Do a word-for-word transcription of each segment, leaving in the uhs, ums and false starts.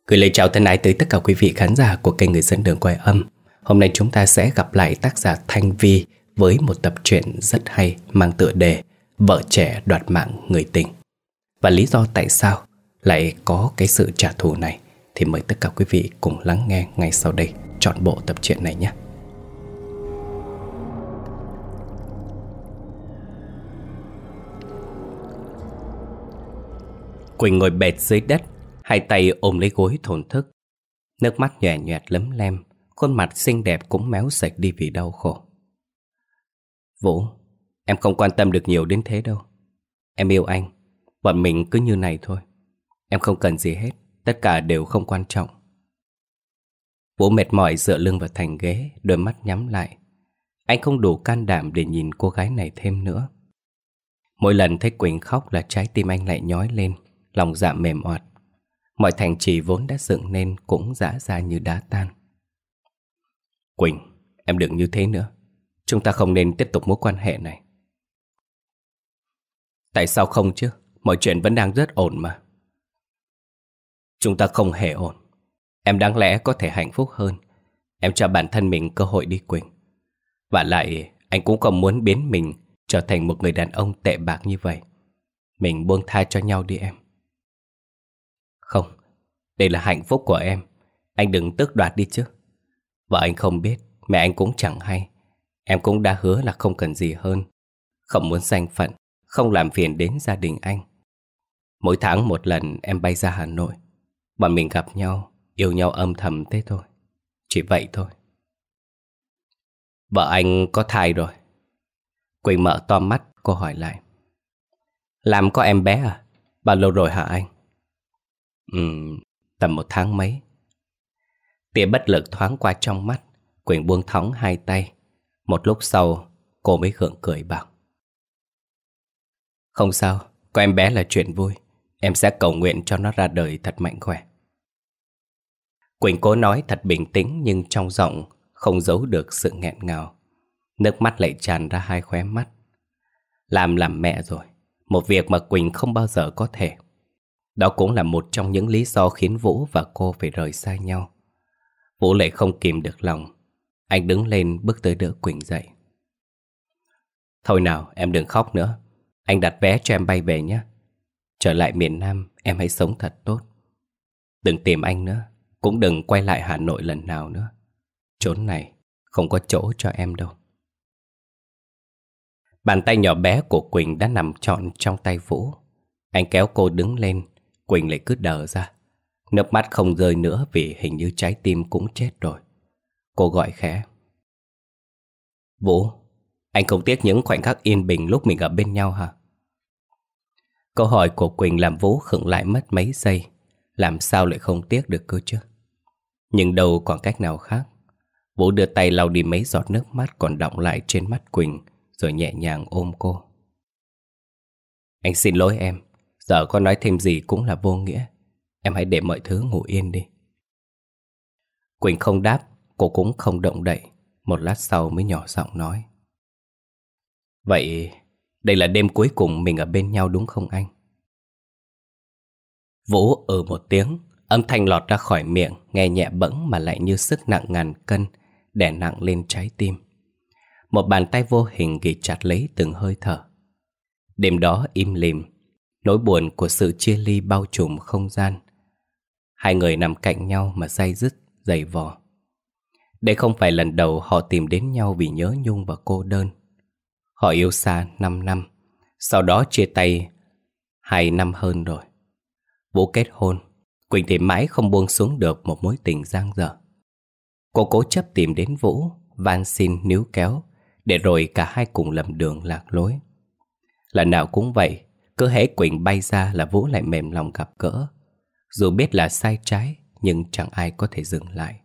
Gửi lời chào thân ái tới tất cả quý vị khán giả của kênh Người Dẫn Đường Quay Âm. Hôm nay chúng ta sẽ gặp lại tác giả Thanh Vi với một tập truyện rất hay mang tựa đề Vợ trẻ đoạt mạng người tình. Và lý do tại sao lại có cái sự trả thù này thì mời tất cả quý vị cùng lắng nghe ngay sau đây trọn bộ tập truyện này nhé. Quỳnh ngồi bệt dưới đất, hai tay ôm lấy gối thổn thức. Nước mắt nhòe nhòe lấm lem, khuôn mặt xinh đẹp cũng méo sạch đi vì đau khổ. Vũ, em không quan tâm được nhiều đến thế đâu. Em yêu anh, bọn mình cứ như này thôi. Em không cần gì hết, tất cả đều không quan trọng. Vũ mệt mỏi dựa lưng vào thành ghế, đôi mắt nhắm lại. Anh không đủ can đảm để nhìn cô gái này thêm nữa. Mỗi lần thấy Quỳnh khóc là trái tim anh lại nhói lên, lòng dạ mềm oặt. Mọi thành trì vốn đã dựng nên cũng rã ra như đá tan. Quỳnh, em đừng như thế nữa. Chúng ta không nên tiếp tục mối quan hệ này. Tại sao không chứ? Mọi chuyện vẫn đang rất ổn mà. Chúng ta không hề ổn. Em đáng lẽ có thể hạnh phúc hơn. Em cho bản thân mình cơ hội đi Quỳnh. Và lại anh cũng không muốn biến mình trở thành một người đàn ông tệ bạc như vậy. Mình buông tha cho nhau đi em. Không, đây là hạnh phúc của em. Anh đừng tước đoạt đi chứ. Vợ anh không biết, mẹ anh cũng chẳng hay. Em cũng đã hứa là không cần gì hơn. Không muốn danh phận, không làm phiền đến gia đình anh. Mỗi tháng một lần em bay ra Hà Nội. Bọn mình gặp nhau, yêu nhau âm thầm thế thôi. Chỉ vậy thôi. Vợ anh có thai rồi. Quỳnh mở to mắt, cô hỏi lại. Làm có em bé à? Bao lâu rồi hả anh? Ừm, tầm một tháng mấy. Tia bất lực thoáng qua trong mắt. Quỳnh buông thõng hai tay. Một lúc sau cô mới gượng cười bảo. Không sao, có em bé là chuyện vui. Em sẽ cầu nguyện cho nó ra đời thật mạnh khỏe. Quỳnh cố nói thật bình tĩnh, nhưng trong giọng không giấu được sự nghẹn ngào. Nước mắt lại tràn ra hai khóe mắt. Làm làm mẹ rồi, một việc mà Quỳnh không bao giờ có thể. Đó cũng là một trong những lý do khiến Vũ và cô phải rời xa nhau. Vũ lại không kìm được lòng. Anh đứng lên bước tới đỡ Quỳnh dậy. Thôi nào, em đừng khóc nữa. Anh đặt vé cho em bay về nhé. Trở lại miền Nam, em hãy sống thật tốt. Đừng tìm anh nữa, cũng đừng quay lại Hà Nội lần nào nữa. Chốn này không có chỗ cho em đâu. Bàn tay nhỏ bé của Quỳnh đã nằm trọn trong tay Vũ. Anh kéo cô đứng lên. Quỳnh lại cứ đờ ra. Nước mắt không rơi nữa vì hình như trái tim cũng chết rồi. Cô gọi khẽ. Vũ, anh không tiếc những khoảnh khắc yên bình lúc mình ở bên nhau hả? Câu hỏi của Quỳnh làm Vũ khựng lại mất mấy giây. Làm sao lại không tiếc được cơ chứ? Nhưng đâu còn cách nào khác. Vũ đưa tay lau đi mấy giọt nước mắt còn đọng lại trên mắt Quỳnh, rồi nhẹ nhàng ôm cô. Anh xin lỗi em. Giờ có nói thêm gì cũng là vô nghĩa. Em hãy để mọi thứ ngủ yên đi. Quỳnh không đáp. Cô cũng không động đậy. Một lát sau mới nhỏ giọng nói. Vậy đây là đêm cuối cùng mình ở bên nhau đúng không anh? Vũ ừ một tiếng. Âm thanh lọt ra khỏi miệng, nghe nhẹ bẫng mà lại như sức nặng ngàn cân đè nặng lên trái tim. Một bàn tay vô hình ghì chặt lấy từng hơi thở. Đêm đó im lìm. Nỗi buồn của sự chia ly bao trùm không gian. Hai người nằm cạnh nhau mà day dứt, dày vò. Đây không phải lần đầu họ tìm đến nhau vì nhớ nhung và cô đơn. Họ yêu xa năm năm, sau đó chia tay hai năm hơn rồi. Vũ kết hôn. Quỳnh thì mãi không buông xuống được một mối tình dang dở. Cô cố chấp tìm đến Vũ, van xin níu kéo, để rồi cả hai cùng lầm đường lạc lối. Lần nào cũng vậy. Cứ hễ Quỳnh bay ra là Vũ lại mềm lòng gặp gỡ. Dù biết là sai trái, nhưng chẳng ai có thể dừng lại.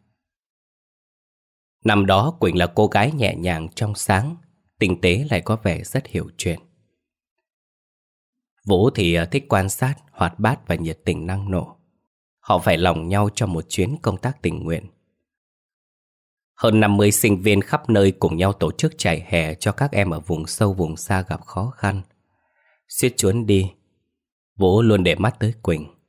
Năm đó Quỳnh là cô gái nhẹ nhàng trong sáng, tinh tế lại có vẻ rất hiểu chuyện. Vũ thì thích quan sát, hoạt bát và nhiệt tình năng nổ. Họ phải lòng nhau trong một chuyến công tác tình nguyện. Hơn năm mươi sinh viên khắp nơi cùng nhau tổ chức trại hè cho các em ở vùng sâu vùng xa gặp khó khăn. Suýt chuyến đi, Vũ luôn để mắt tới Quỳnh.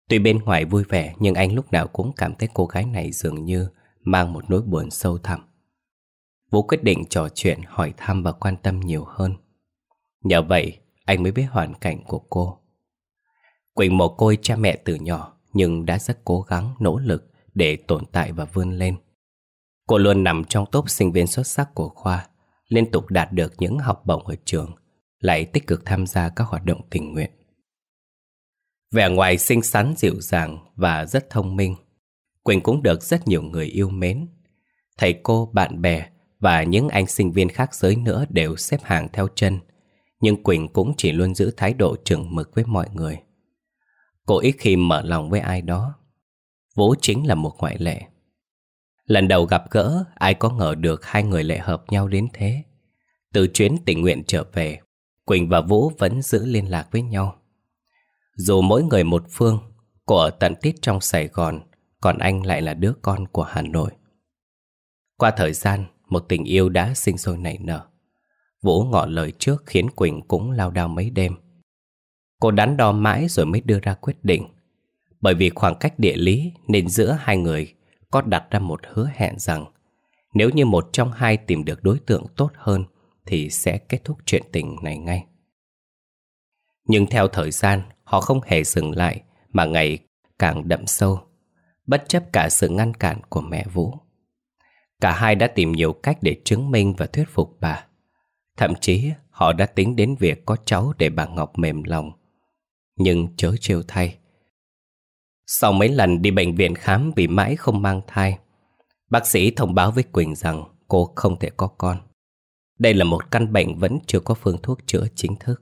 Tuy bên ngoài vui vẻ, nhưng anh lúc nào cũng cảm thấy cô gái này dường như mang một nỗi buồn sâu thẳm. Vũ quyết định trò chuyện, hỏi thăm và quan tâm nhiều hơn. Nhờ vậy, anh mới biết hoàn cảnh của cô. Quỳnh mồ côi cha mẹ từ nhỏ, nhưng đã rất cố gắng, nỗ lực để tồn tại và vươn lên. Cô luôn nằm trong top sinh viên xuất sắc của khoa, liên tục đạt được những học bổng ở trường, lại tích cực tham gia các hoạt động tình nguyện. Vẻ ngoài xinh xắn dịu dàng và rất thông minh, Quỳnh cũng được rất nhiều người yêu mến. Thầy cô, bạn bè và những anh sinh viên khác giới nữa đều xếp hàng theo chân, nhưng Quỳnh cũng chỉ luôn giữ thái độ chừng mực với mọi người. Cô ít khi mở lòng với ai đó. Vũ chính là một ngoại lệ. Lần đầu gặp gỡ, ai có ngờ được hai người lại hợp nhau đến thế. Từ chuyến tình nguyện trở về, Quỳnh và Vũ vẫn giữ liên lạc với nhau. Dù mỗi người một phương, cô ở tận tít trong Sài Gòn, còn anh lại là đứa con của Hà Nội. Qua thời gian, một tình yêu đã sinh sôi nảy nở. Vũ ngỏ lời trước khiến Quỳnh cũng lao đao mấy đêm. Cô đắn đo mãi rồi mới đưa ra quyết định. Bởi vì khoảng cách địa lý nên giữa hai người có đặt ra một hứa hẹn rằng nếu như một trong hai tìm được đối tượng tốt hơn thì sẽ kết thúc chuyện tình này ngay. Nhưng theo thời gian, họ không hề dừng lại mà ngày càng đậm sâu, bất chấp cả sự ngăn cản của mẹ Vũ. Cả hai đã tìm nhiều cách để chứng minh và thuyết phục bà. Thậm chí họ đã tính đến việc có cháu để bà Ngọc mềm lòng. Nhưng chớ trêu thay, sau mấy lần đi bệnh viện khám vì mãi không mang thai, bác sĩ thông báo với Quỳnh rằng cô không thể có con. Đây là một căn bệnh vẫn chưa có phương thuốc chữa chính thức.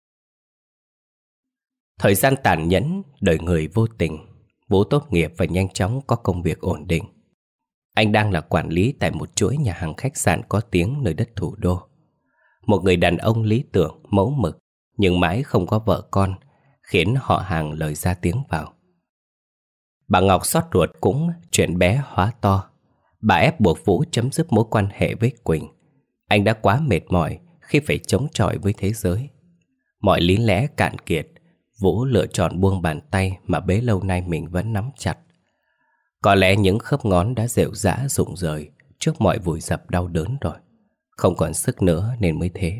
Thời gian tàn nhẫn, đời người vô tình. Vũ tốt nghiệp và nhanh chóng có công việc ổn định. Anh đang là quản lý tại một chuỗi nhà hàng khách sạn có tiếng nơi đất thủ đô. Một người đàn ông lý tưởng, mẫu mực, nhưng mãi không có vợ con, khiến họ hàng lời ra tiếng vào. Bà Ngọc xót ruột cũng chuyện bé hóa to. Bà ép buộc Vũ chấm dứt mối quan hệ với Quỳnh. Anh đã quá mệt mỏi khi phải chống chọi với thế giới. Mọi lý lẽ cạn kiệt, Vũ lựa chọn buông bàn tay mà bấy lâu nay mình vẫn nắm chặt. Có lẽ những khớp ngón đã rệu rã rụng rời trước mọi vùi dập đau đớn rồi. Không còn sức nữa nên mới thế.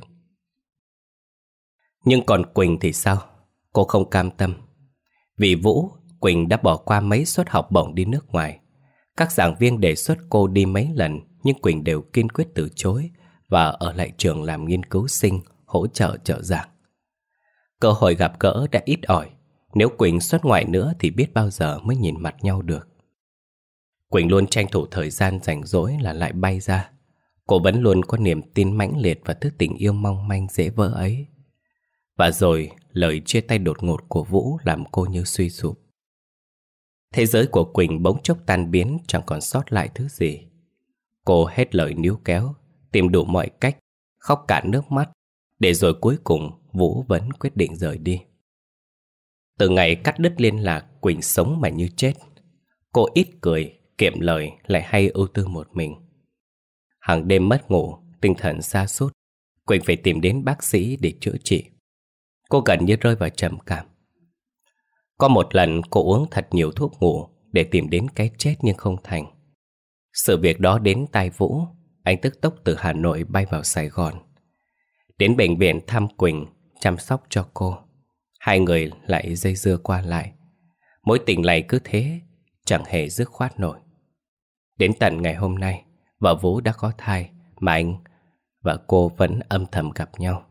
Nhưng còn Quỳnh thì sao? Cô không cam tâm. Vì Vũ, Quỳnh đã bỏ qua mấy suất học bổng đi nước ngoài. Các giảng viên đề xuất cô đi mấy lần, nhưng Quỳnh đều kiên quyết từ chối và ở lại trường làm nghiên cứu sinh, hỗ trợ trợ giảng. Cơ hội gặp gỡ đã ít ỏi. Nếu Quỳnh xuất ngoại nữa thì biết bao giờ mới nhìn mặt nhau được. Quỳnh luôn tranh thủ thời gian rảnh rỗi là lại bay ra. Cô vẫn luôn có niềm tin mãnh liệt và thứ tình yêu mong manh dễ vỡ ấy. Và rồi lời chia tay đột ngột của Vũ làm cô như suy sụp. Thế giới của Quỳnh bỗng chốc tan biến, chẳng còn sót lại thứ gì. Cô hết lời níu kéo, tìm đủ mọi cách, khóc cạn nước mắt, để rồi cuối cùng Vũ vẫn quyết định rời đi. Từ ngày cắt đứt liên lạc, Quỳnh sống mà như chết. Cô ít cười, kiệm lời, lại hay ưu tư một mình. Hàng đêm mất ngủ, tinh thần sa sút, Quỳnh phải tìm đến bác sĩ để chữa trị. Cô gần như rơi vào trầm cảm. Có một lần cô uống thật nhiều thuốc ngủ để tìm đến cái chết nhưng không thành. Sự việc đó đến tai Vũ. Anh tức tốc từ Hà Nội bay vào Sài Gòn. Đến bệnh viện thăm Quỳnh, chăm sóc cho cô. Hai người lại dây dưa qua lại. Mối tình này cứ thế, chẳng hề dứt khoát nổi. Đến tận ngày hôm nay, vợ Vũ đã có thai, mà anh và cô vẫn âm thầm gặp nhau.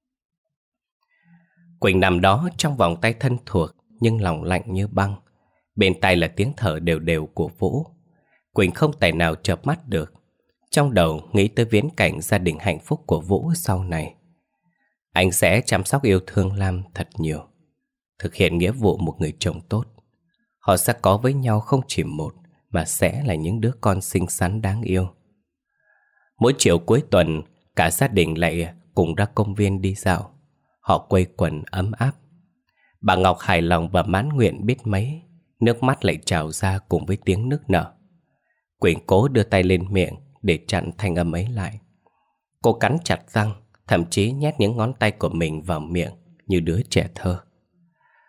Quỳnh nằm đó trong vòng tay thân thuộc, nhưng lòng lạnh như băng. Bên tai là tiếng thở đều đều của Vũ. Quỳnh không tài nào chợp mắt được. Trong đầu nghĩ tới viễn cảnh gia đình hạnh phúc của Vũ sau này. Anh sẽ chăm sóc yêu thương Lam thật nhiều, thực hiện nghĩa vụ một người chồng tốt. Họ sẽ có với nhau không chỉ một, mà sẽ là những đứa con xinh xắn đáng yêu. Mỗi chiều cuối tuần, cả gia đình lại cùng ra công viên đi dạo. Họ quây quần ấm áp. Bà Ngọc hài lòng và mãn nguyện biết mấy. Nước mắt lại trào ra cùng với tiếng nức nở. Quỳnh cố đưa tay lên miệng để chặn thanh âm ấy lại. Cô cắn chặt răng, thậm chí nhét những ngón tay của mình vào miệng như đứa trẻ thơ.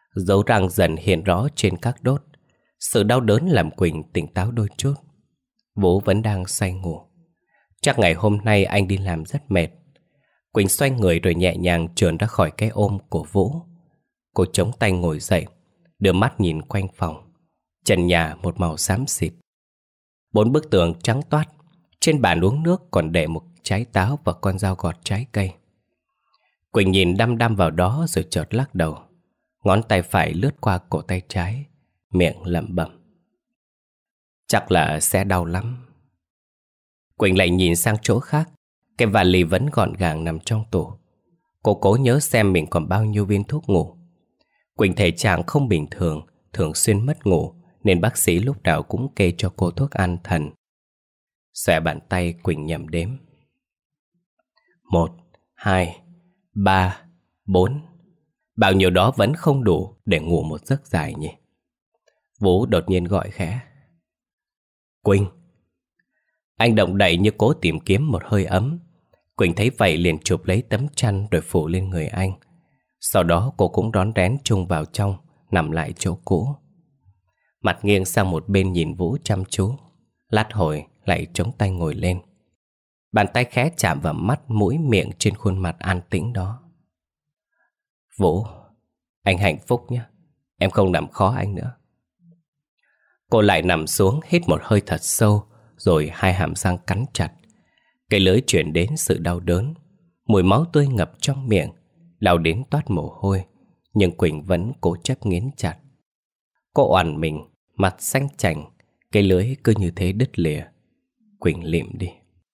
Dấu răng dần hiện rõ trên các đốt. Sự đau đớn làm Quỳnh tỉnh táo đôi chút. Vũ vẫn đang say ngủ. Chắc ngày hôm nay anh đi làm rất mệt. Quỳnh xoay người rồi nhẹ nhàng trườn ra khỏi cái ôm của Vũ. Cô chống tay ngồi dậy, đưa mắt nhìn quanh phòng. Trần nhà một màu xám xịt. Bốn bức tường trắng toát. Trên bàn uống nước còn để một trái táo và con dao gọt trái cây. Quỳnh nhìn đăm đăm vào đó rồi chợt lắc đầu. Ngón tay phải lướt qua cổ tay trái, miệng lẩm bẩm: chắc là sẽ đau lắm. Quỳnh lại nhìn sang chỗ khác. Cái vali vẫn gọn gàng nằm trong tủ. Cô cố nhớ xem mình còn bao nhiêu viên thuốc ngủ. Quỳnh thể trạng không bình thường, thường xuyên mất ngủ, nên bác sĩ lúc nào cũng kê cho cô thuốc an thần. Xòe bàn tay, Quỳnh nhẩm đếm: Một, hai, ba, bốn. Bao nhiêu đó vẫn không đủ để ngủ một giấc dài nhỉ. Vũ đột nhiên gọi khẽ: Quỳnh. Anh động đậy như cố tìm kiếm một hơi ấm. Quỳnh thấy vậy liền chụp lấy tấm chăn rồi phủ lên người anh. Sau đó cô cũng rón rén chung vào trong, nằm lại chỗ cũ. Mặt nghiêng sang một bên nhìn Vũ chăm chú. Lát hồi lại chống tay ngồi lên. Bàn tay khẽ chạm vào mắt, mũi, miệng trên khuôn mặt an tĩnh đó. Vũ, anh hạnh phúc nhé. Em không làm khó anh nữa. Cô lại nằm xuống, hít một hơi thật sâu, rồi hai hàm răng cắn chặt. Cái lưỡi chuyển đến sự đau đớn. Mùi máu tươi ngập trong miệng, đau đến toát mồ hôi. Nhưng Quỳnh vẫn cố chấp nghiến chặt. Cô oằn mình, mặt xanh chành. Cái lưỡi cứ như thế đứt lìa. Quỳnh lịm đi.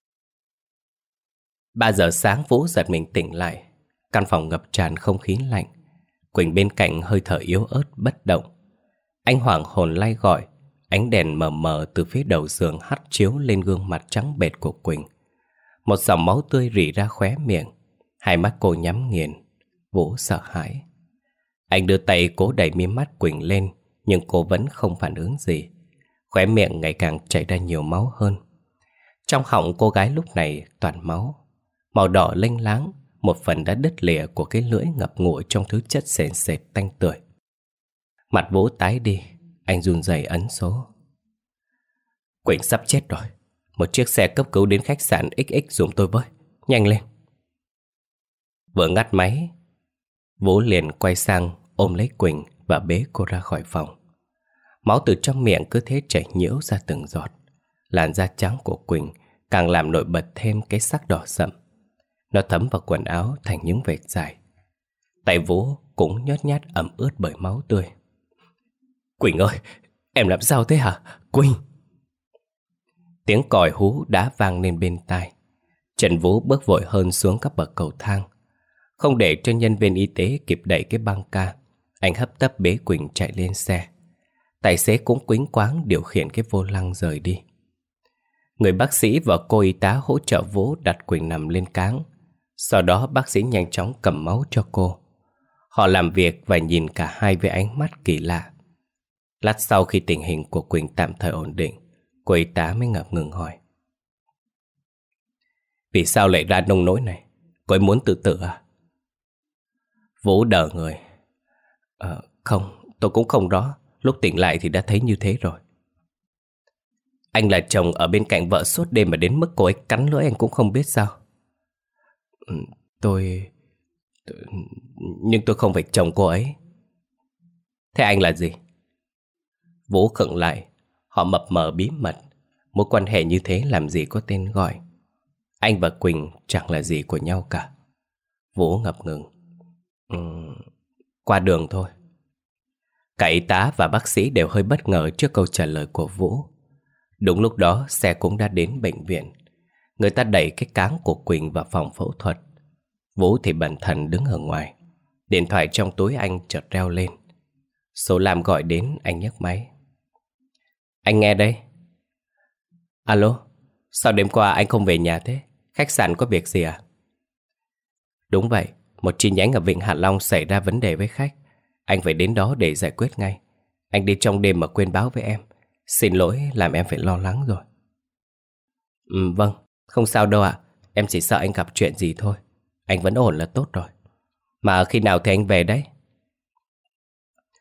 Ba giờ sáng Vũ giật mình tỉnh lại. Căn phòng ngập tràn không khí lạnh. Quỳnh bên cạnh hơi thở yếu ớt bất động. Anh hoảng hồn lay gọi. Ánh đèn mờ mờ từ phía đầu giường hắt chiếu lên gương mặt trắng bệch của Quỳnh. Một dòng máu tươi rỉ ra khóe miệng. Hai mắt cô nhắm nghiền. Vũ sợ hãi. Anh đưa tay cố đẩy mí mắt Quỳnh lên, nhưng cô vẫn không phản ứng gì. Khóe miệng ngày càng chảy ra nhiều máu hơn. Trong họng cô gái lúc này toàn máu. Màu đỏ lênh láng, một phần đã đứt lìa của cái lưỡi ngập ngụa trong thứ chất sền sệt tanh tưởi. Mặt Vũ tái đi. Anh run rẩy ấn số. Quỳnh sắp chết rồi. Một chiếc xe cấp cứu đến khách sạn ích ích giùm tôi với. Nhanh lên. Vừa ngắt máy, Vũ liền quay sang ôm lấy Quỳnh và bế cô ra khỏi phòng. Máu từ trong miệng cứ thế chảy nhiễu ra từng giọt. Làn da trắng của Quỳnh càng làm nổi bật thêm cái sắc đỏ sậm. Nó thấm vào quần áo thành những vệt dài. Tay Vũ cũng nhớt nhát ẩm ướt bởi máu tươi. Quỳnh ơi, em làm sao thế hả? Quỳnh! Tiếng còi hú đã vang lên bên tai. Trần Vũ bước vội hơn xuống các bậc cầu thang. Không để cho nhân viên y tế kịp đẩy cái băng ca, anh hấp tấp bế Quỳnh chạy lên xe. Tài xế cũng quýnh quáng điều khiển cái vô lăng rời đi. Người bác sĩ và cô y tá hỗ trợ Vũ đặt Quỳnh nằm lên cáng. Sau đó bác sĩ nhanh chóng cầm máu cho cô. Họ làm việc và nhìn cả hai với ánh mắt kỳ lạ. Lát sau khi tình hình của Quỳnh tạm thời ổn định, cô y tá mới ngập ngừng hỏi: Vì sao lại ra nông nỗi này? Cô ấy muốn tự tử à? Vũ đờ người. Ờ, không, tôi cũng không rõ. Lúc tỉnh lại thì đã thấy như thế rồi. Anh là chồng ở bên cạnh vợ suốt đêm mà đến mức cô ấy cắn lưỡi anh cũng không biết sao? Ừ, tôi... Nhưng tôi không phải chồng cô ấy. Thế anh là gì? Vũ khựng lại. Họ mập mờ bí mật. Mối quan hệ như thế làm gì có tên gọi. Anh và Quỳnh chẳng là gì của nhau cả. Vũ ngập ngừng. uhm, Qua đường thôi. Cả y tá và bác sĩ đều hơi bất ngờ trước câu trả lời của Vũ. Đúng lúc đó xe cũng đã đến bệnh viện. Người ta đẩy cái cáng của Quỳnh vào phòng phẫu thuật. Vũ thì bần thần đứng ở ngoài. Điện thoại trong túi anh chợt reo lên. Số Lam gọi đến, anh nhấc máy. Anh nghe đây. Alo, sao đêm qua anh không về nhà thế? Khách sạn có việc gì à? Đúng vậy, một chi nhánh ở Vịnh Hạ Long xảy ra vấn đề với khách. Anh phải đến đó để giải quyết ngay. Anh đi trong đêm mà quên báo với em. Xin lỗi làm em phải lo lắng rồi. Ừ, vâng, không sao đâu ạ. Em chỉ sợ anh gặp chuyện gì thôi. Anh vẫn ổn là tốt rồi. Mà khi nào thì anh về đấy?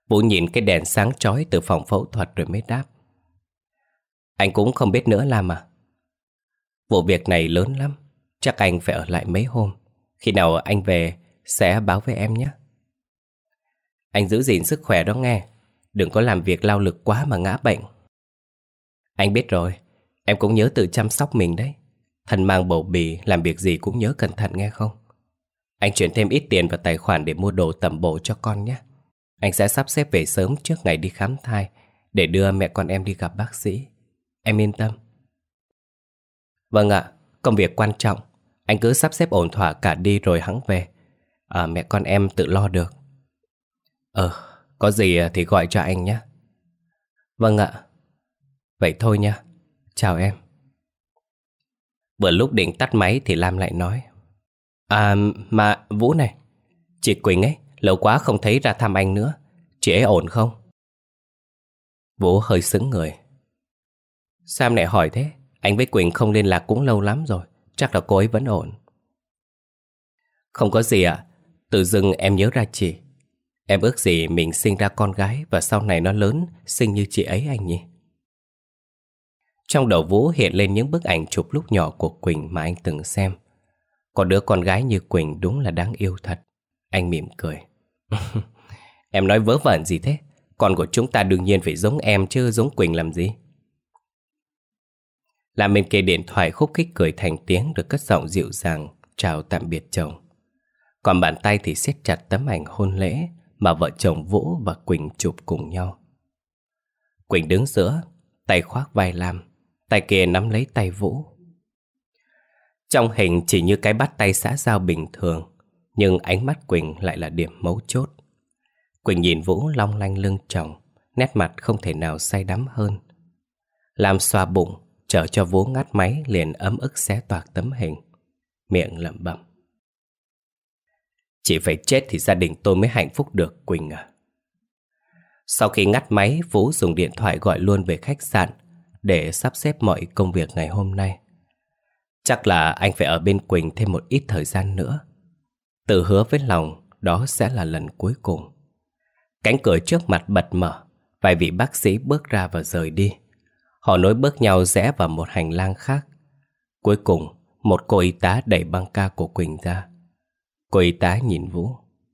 Vũ nhìn cái đèn sáng chói từ phòng phẫu thuật rồi mới đáp. Anh cũng không biết nữa làm à? Vụ việc này lớn lắm, chắc anh phải ở lại mấy hôm. Khi nào anh về sẽ báo với em nhé. Anh giữ gìn sức khỏe đó nghe. Đừng có làm việc lao lực quá mà ngã bệnh. Anh biết rồi, em cũng nhớ tự chăm sóc mình đấy. Thân mang bầu bì, làm việc gì cũng nhớ cẩn thận nghe không? Anh chuyển thêm ít tiền vào tài khoản để mua đồ tẩm bổ cho con nhé. Anh sẽ sắp xếp về sớm trước ngày đi khám thai để đưa mẹ con em đi gặp bác sĩ. Em yên tâm. Vâng ạ, công việc quan trọng. Anh cứ sắp xếp ổn thỏa cả đi rồi hẵng về. À, mẹ con em tự lo được. Ờ, có gì thì gọi cho anh nhé. Vâng ạ. Vậy thôi nha. Chào em. Vừa lúc định tắt máy thì Lam lại nói. À mà Vũ này, chị Quỳnh ấy, lâu quá không thấy ra thăm anh nữa. Chị ấy ổn không? Vũ hơi sững người. Sao em lại hỏi thế? Anh với Quỳnh không liên lạc cũng lâu lắm rồi. Chắc là cô ấy vẫn ổn. Không có gì ạ. Tự dưng em nhớ ra chị. Em ước gì mình sinh ra con gái và sau này nó lớn xinh như chị ấy anh nhỉ? Trong đầu Vũ hiện lên những bức ảnh chụp lúc nhỏ của Quỳnh mà anh từng xem. Có đứa con gái như Quỳnh đúng là đáng yêu thật. Anh mỉm cười. Em nói vớ vẩn gì thế? Con của chúng ta đương nhiên phải giống em chứ giống Quỳnh làm gì? Làm bên kia điện thoại khúc khích cười thành tiếng rồi cất giọng dịu dàng chào tạm biệt chồng. Còn bàn tay thì siết chặt tấm ảnh hôn lễ mà vợ chồng Vũ và Quỳnh chụp cùng nhau. Quỳnh đứng giữa, tay khoác vai Lam, tay kia nắm lấy tay Vũ. Trong hình chỉ như cái bắt tay xã giao bình thường, nhưng ánh mắt Quỳnh lại là điểm mấu chốt. Quỳnh nhìn Vũ long lanh lưng chồng, nét mặt không thể nào say đắm hơn. Lam xoa bụng, chờ cho Vũ ngắt máy liền ấm ức xé toạc tấm hình, miệng lẩm bẩm. Chị phải chết thì gia đình tôi mới hạnh phúc được, Quỳnh à. Sau khi ngắt máy, Vũ dùng điện thoại gọi luôn về khách sạn để sắp xếp mọi công việc ngày hôm nay. Chắc là anh phải ở bên Quỳnh thêm một ít thời gian nữa. Tự hứa với lòng đó sẽ là lần cuối cùng. Cánh cửa trước mặt bật mở, vài vị bác sĩ bước ra và rời đi. Họ nối bước nhau rẽ vào một hành lang khác. Cuối cùng, một cô y tá đẩy băng ca của Quỳnh ra. Cô y tá nhìn Vũ.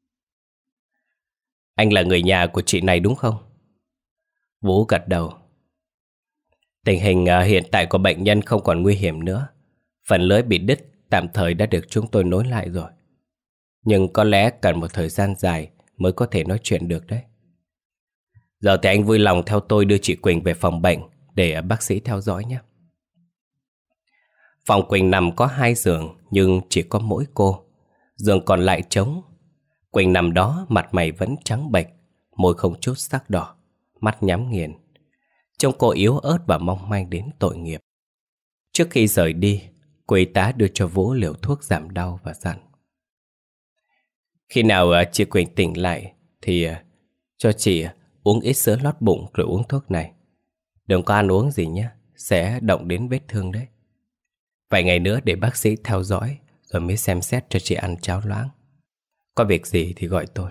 Anh là người nhà của chị này đúng không? Vũ gật đầu. Tình hình hiện tại của bệnh nhân không còn nguy hiểm nữa. Phần lưới bị đứt tạm thời đã được chúng tôi nối lại rồi. Nhưng có lẽ cần một thời gian dài mới có thể nói chuyện được đấy. Giờ thì anh vui lòng theo tôi đưa chị Quỳnh về phòng bệnh để bác sĩ theo dõi nhé. Phòng Quỳnh nằm có hai giường nhưng chỉ có mỗi cô. Giường còn lại trống. Quỳnh nằm đó, mặt mày vẫn trắng bệch, môi không chút sắc đỏ, mắt nhắm nghiền. Trông cô yếu ớt và mong manh đến tội nghiệp. Trước khi rời đi, cô y tá đưa cho Vũ liều thuốc giảm đau và dặn. Khi nào chị Quỳnh tỉnh lại thì cho chị uống ít sữa lót bụng rồi uống thuốc này. Đừng có ăn uống gì nhé, sẽ động đến vết thương đấy. Vài ngày nữa để bác sĩ theo dõi rồi mới xem xét cho chị ăn cháo loãng. Có việc gì thì gọi tôi.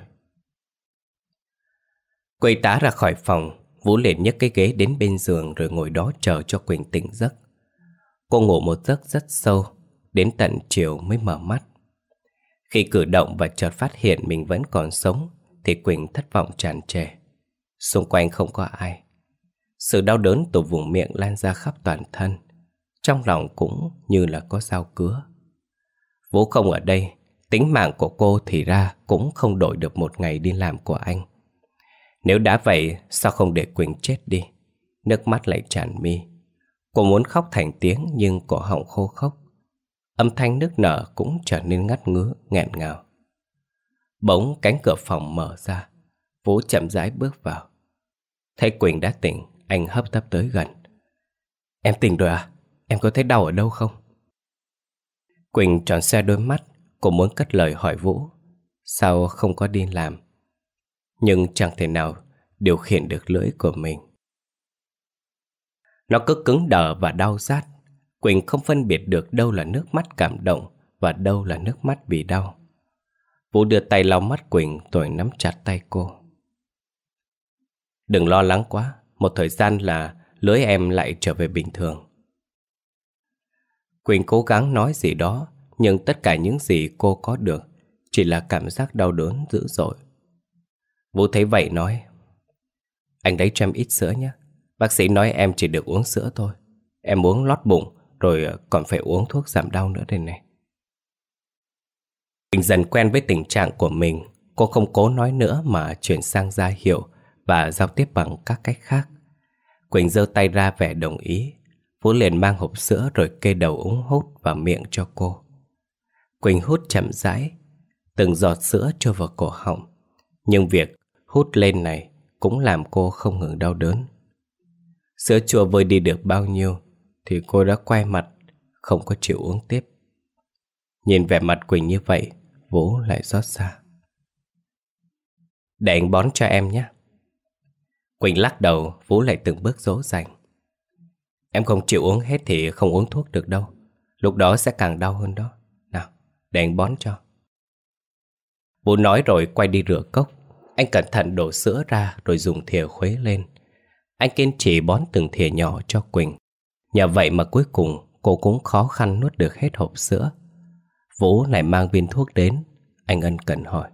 Cô y tá ra khỏi phòng, Vũ liền nhấc cái ghế đến bên giường rồi ngồi đó chờ cho Quỳnh tỉnh giấc. Cô ngủ một giấc rất sâu, đến tận chiều mới mở mắt. Khi cử động và chợt phát hiện mình vẫn còn sống thì Quỳnh thất vọng tràn trề. Xung quanh không có ai. Sự đau đớn từ vùng miệng lan ra khắp toàn thân. Trong lòng cũng như là có dao cứa. Vũ không ở đây, tính mạng của cô thì ra cũng không đổi được một ngày đi làm của anh. Nếu đã vậy, sao không để Quỳnh chết đi? Nước mắt lại tràn mi. Cô muốn khóc thành tiếng nhưng cổ họng khô khốc. Âm thanh nức nở cũng trở nên ngắt ngứ, nghẹn ngào. Bỗng cánh cửa phòng mở ra. Vũ chậm rãi bước vào. Thấy Quỳnh đã tỉnh, anh hấp tấp tới gần. Em tỉnh rồi à? Em có thấy đau ở đâu không? Quỳnh tròn xoe đôi mắt. Cô muốn cất lời hỏi Vũ sao không có đi làm, nhưng chẳng thể nào điều khiển được lưỡi của mình. Nó cứ cứng đờ và đau rát. Quỳnh không phân biệt được đâu là nước mắt cảm động và đâu là nước mắt vì đau. Vũ đưa tay lau mắt Quỳnh rồi nắm chặt tay cô. Đừng lo lắng quá, một thời gian là lưỡi em lại trở về bình thường. Quỳnh cố gắng nói gì đó, nhưng tất cả những gì cô có được chỉ là cảm giác đau đớn dữ dội. Vũ thấy vậy nói: Anh lấy cho em ít sữa nhé. Bác sĩ nói em chỉ được uống sữa thôi. Em uống lót bụng, rồi còn phải uống thuốc giảm đau nữa đây này. Quỳnh dần quen với tình trạng của mình. Cô không cố nói nữa mà chuyển sang ra hiệu và giao tiếp bằng các cách khác. Quỳnh giơ tay ra vẻ đồng ý. Vũ liền mang hộp sữa rồi kê đầu ống hút vào miệng cho cô. Quỳnh hút chậm rãi, từng giọt sữa trôi vào cổ họng. Nhưng việc hút lên này cũng làm cô không ngừng đau đớn. Sữa chua vơi đi được bao nhiêu thì cô đã quay mặt, không có chịu uống tiếp. Nhìn vẻ mặt Quỳnh như vậy, Vũ lại xót xa. Để anh bón cho em nhé. Quỳnh lắc đầu. Vũ lại từng bước dỗ dành. Em không chịu uống hết thì không uống thuốc được đâu. Lúc đó sẽ càng đau hơn đó. Nào, để anh bón cho. Vũ nói rồi quay đi rửa cốc. Anh cẩn thận đổ sữa ra rồi dùng thìa khuấy lên. Anh kiên trì bón từng thìa nhỏ cho Quỳnh. Nhờ vậy mà cuối cùng cô cũng khó khăn nuốt được hết hộp sữa. Vũ lại mang viên thuốc đến. Anh ân cần hỏi: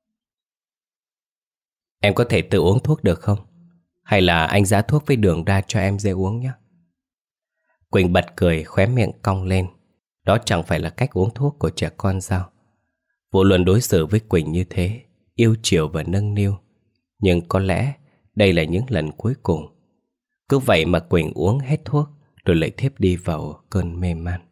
Em có thể tự uống thuốc được không? Hay là anh giã thuốc với đường ra cho em dễ uống nhé? Quỳnh bật cười, khóe miệng cong lên. Đó chẳng phải là cách uống thuốc của trẻ con sao? Vũ luôn đối xử với Quỳnh như thế, yêu chiều và nâng niu. Nhưng có lẽ đây là những lần cuối cùng. Cứ vậy mà Quỳnh uống hết thuốc rồi lại thiếp đi vào cơn mê man.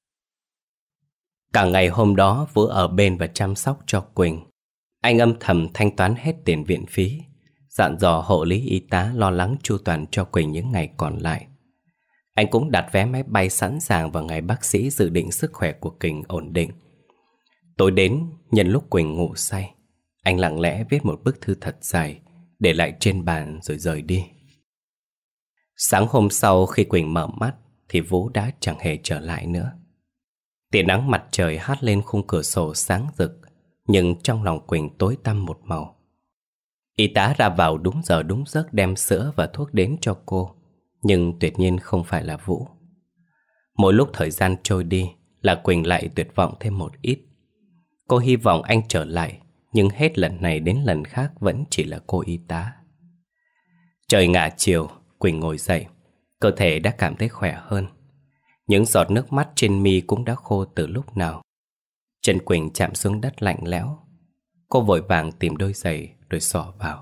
Cả ngày hôm đó Vũ ở bên và chăm sóc cho Quỳnh. Anh âm thầm thanh toán hết tiền viện phí, dặn dò hộ lý y tá lo lắng chu toàn cho Quỳnh những ngày còn lại. Anh cũng đặt vé máy bay sẵn sàng vào ngày bác sĩ dự định sức khỏe của Quỳnh ổn định. Tối đến, nhân lúc Quỳnh ngủ say, anh lặng lẽ viết một bức thư thật dài, để lại trên bàn rồi rời đi. Sáng hôm sau khi Quỳnh mở mắt thì Vũ đã chẳng hề trở lại nữa. Tia nắng mặt trời hắt lên khung cửa sổ sáng rực, nhưng trong lòng Quỳnh tối tăm một màu. Y tá ra vào đúng giờ đúng giấc đem sữa và thuốc đến cho cô, nhưng tuyệt nhiên không phải là Vũ. Mỗi lúc thời gian trôi đi là Quỳnh lại tuyệt vọng thêm một ít. Cô hy vọng anh trở lại, nhưng hết lần này đến lần khác vẫn chỉ là cô y tá. Trời ngả chiều, Quỳnh ngồi dậy, cơ thể đã cảm thấy khỏe hơn. Những giọt nước mắt trên mi cũng đã khô từ lúc nào. Chân Quỳnh chạm xuống đất lạnh lẽo. Cô vội vàng tìm đôi giày rồi xỏ vào.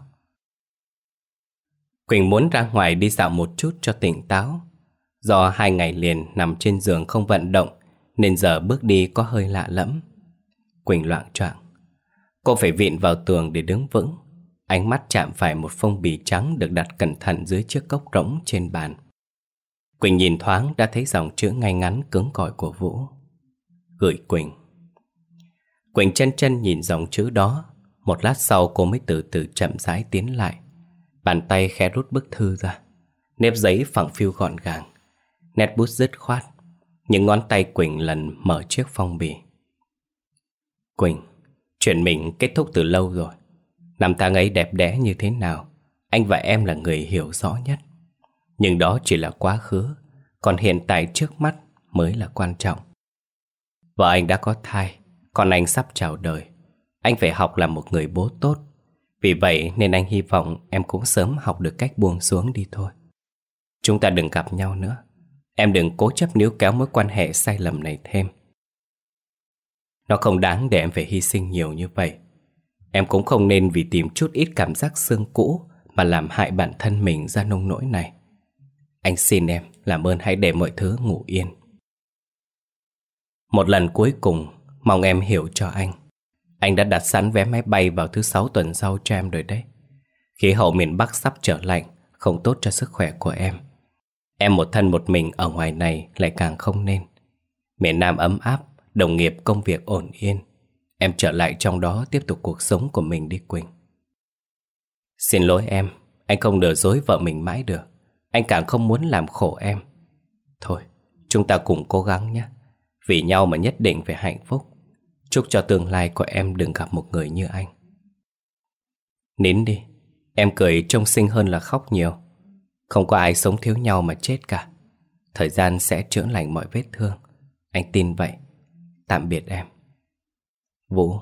Quỳnh muốn ra ngoài đi dạo một chút cho tỉnh táo. Do hai ngày liền nằm trên giường không vận động nên giờ bước đi có hơi lạ lẫm. Quỳnh loạng choạng. Cô phải vịn vào tường để đứng vững. Ánh mắt chạm phải một phong bì trắng được đặt cẩn thận dưới chiếc cốc rỗng trên bàn. Quỳnh nhìn thoáng đã thấy dòng chữ ngay ngắn cứng cỏi của Vũ: Gửi Quỳnh. Quỳnh chân chân nhìn dòng chữ đó. Một lát sau cô mới từ từ chậm rãi tiến lại. Bàn tay khẽ rút bức thư ra. Nếp giấy phẳng phiu gọn gàng, nét bút dứt khoát. Những ngón tay Quỳnh lần mở chiếc phong bì. Quỳnh, chuyện mình kết thúc từ lâu rồi. Năm tháng ấy đẹp đẽ như thế nào, anh và em là người hiểu rõ nhất. Nhưng đó chỉ là quá khứ, còn hiện tại trước mắt mới là quan trọng. Vợ anh đã có thai, còn anh sắp chào đời. Anh phải học làm một người bố tốt. Vì vậy nên anh hy vọng em cũng sớm học được cách buông xuống đi thôi. Chúng ta đừng gặp nhau nữa. Em đừng cố chấp níu kéo mối quan hệ sai lầm này thêm. Nó không đáng để em phải hy sinh nhiều như vậy. Em cũng không nên vì tìm chút ít cảm giác xương cũ mà làm hại bản thân mình ra nông nỗi này. Anh xin em làm ơn hãy để mọi thứ ngủ yên. Một lần cuối cùng, mong em hiểu cho anh. Anh đã đặt sẵn vé máy bay vào thứ sáu tuần sau cho em rồi đấy. Khí hậu miền Bắc sắp trở lạnh, không tốt cho sức khỏe của em. Em một thân một mình ở ngoài này lại càng không nên. Miền Nam ấm áp, đồng nghiệp công việc ổn yên. Em trở lại trong đó tiếp tục cuộc sống của mình đi Quỳnh. Xin lỗi em, anh không lừa dối vợ mình mãi được. Anh càng không muốn làm khổ em. Thôi, chúng ta cùng cố gắng nhé. Vì nhau mà nhất định phải hạnh phúc. Chúc cho tương lai của em đừng gặp một người như anh. Nín đi, Em cười trông xinh hơn là khóc nhiều. Không có ai sống thiếu nhau mà chết cả. Thời gian sẽ chữa lành mọi vết thương. Anh tin vậy. Tạm biệt em. Vũ.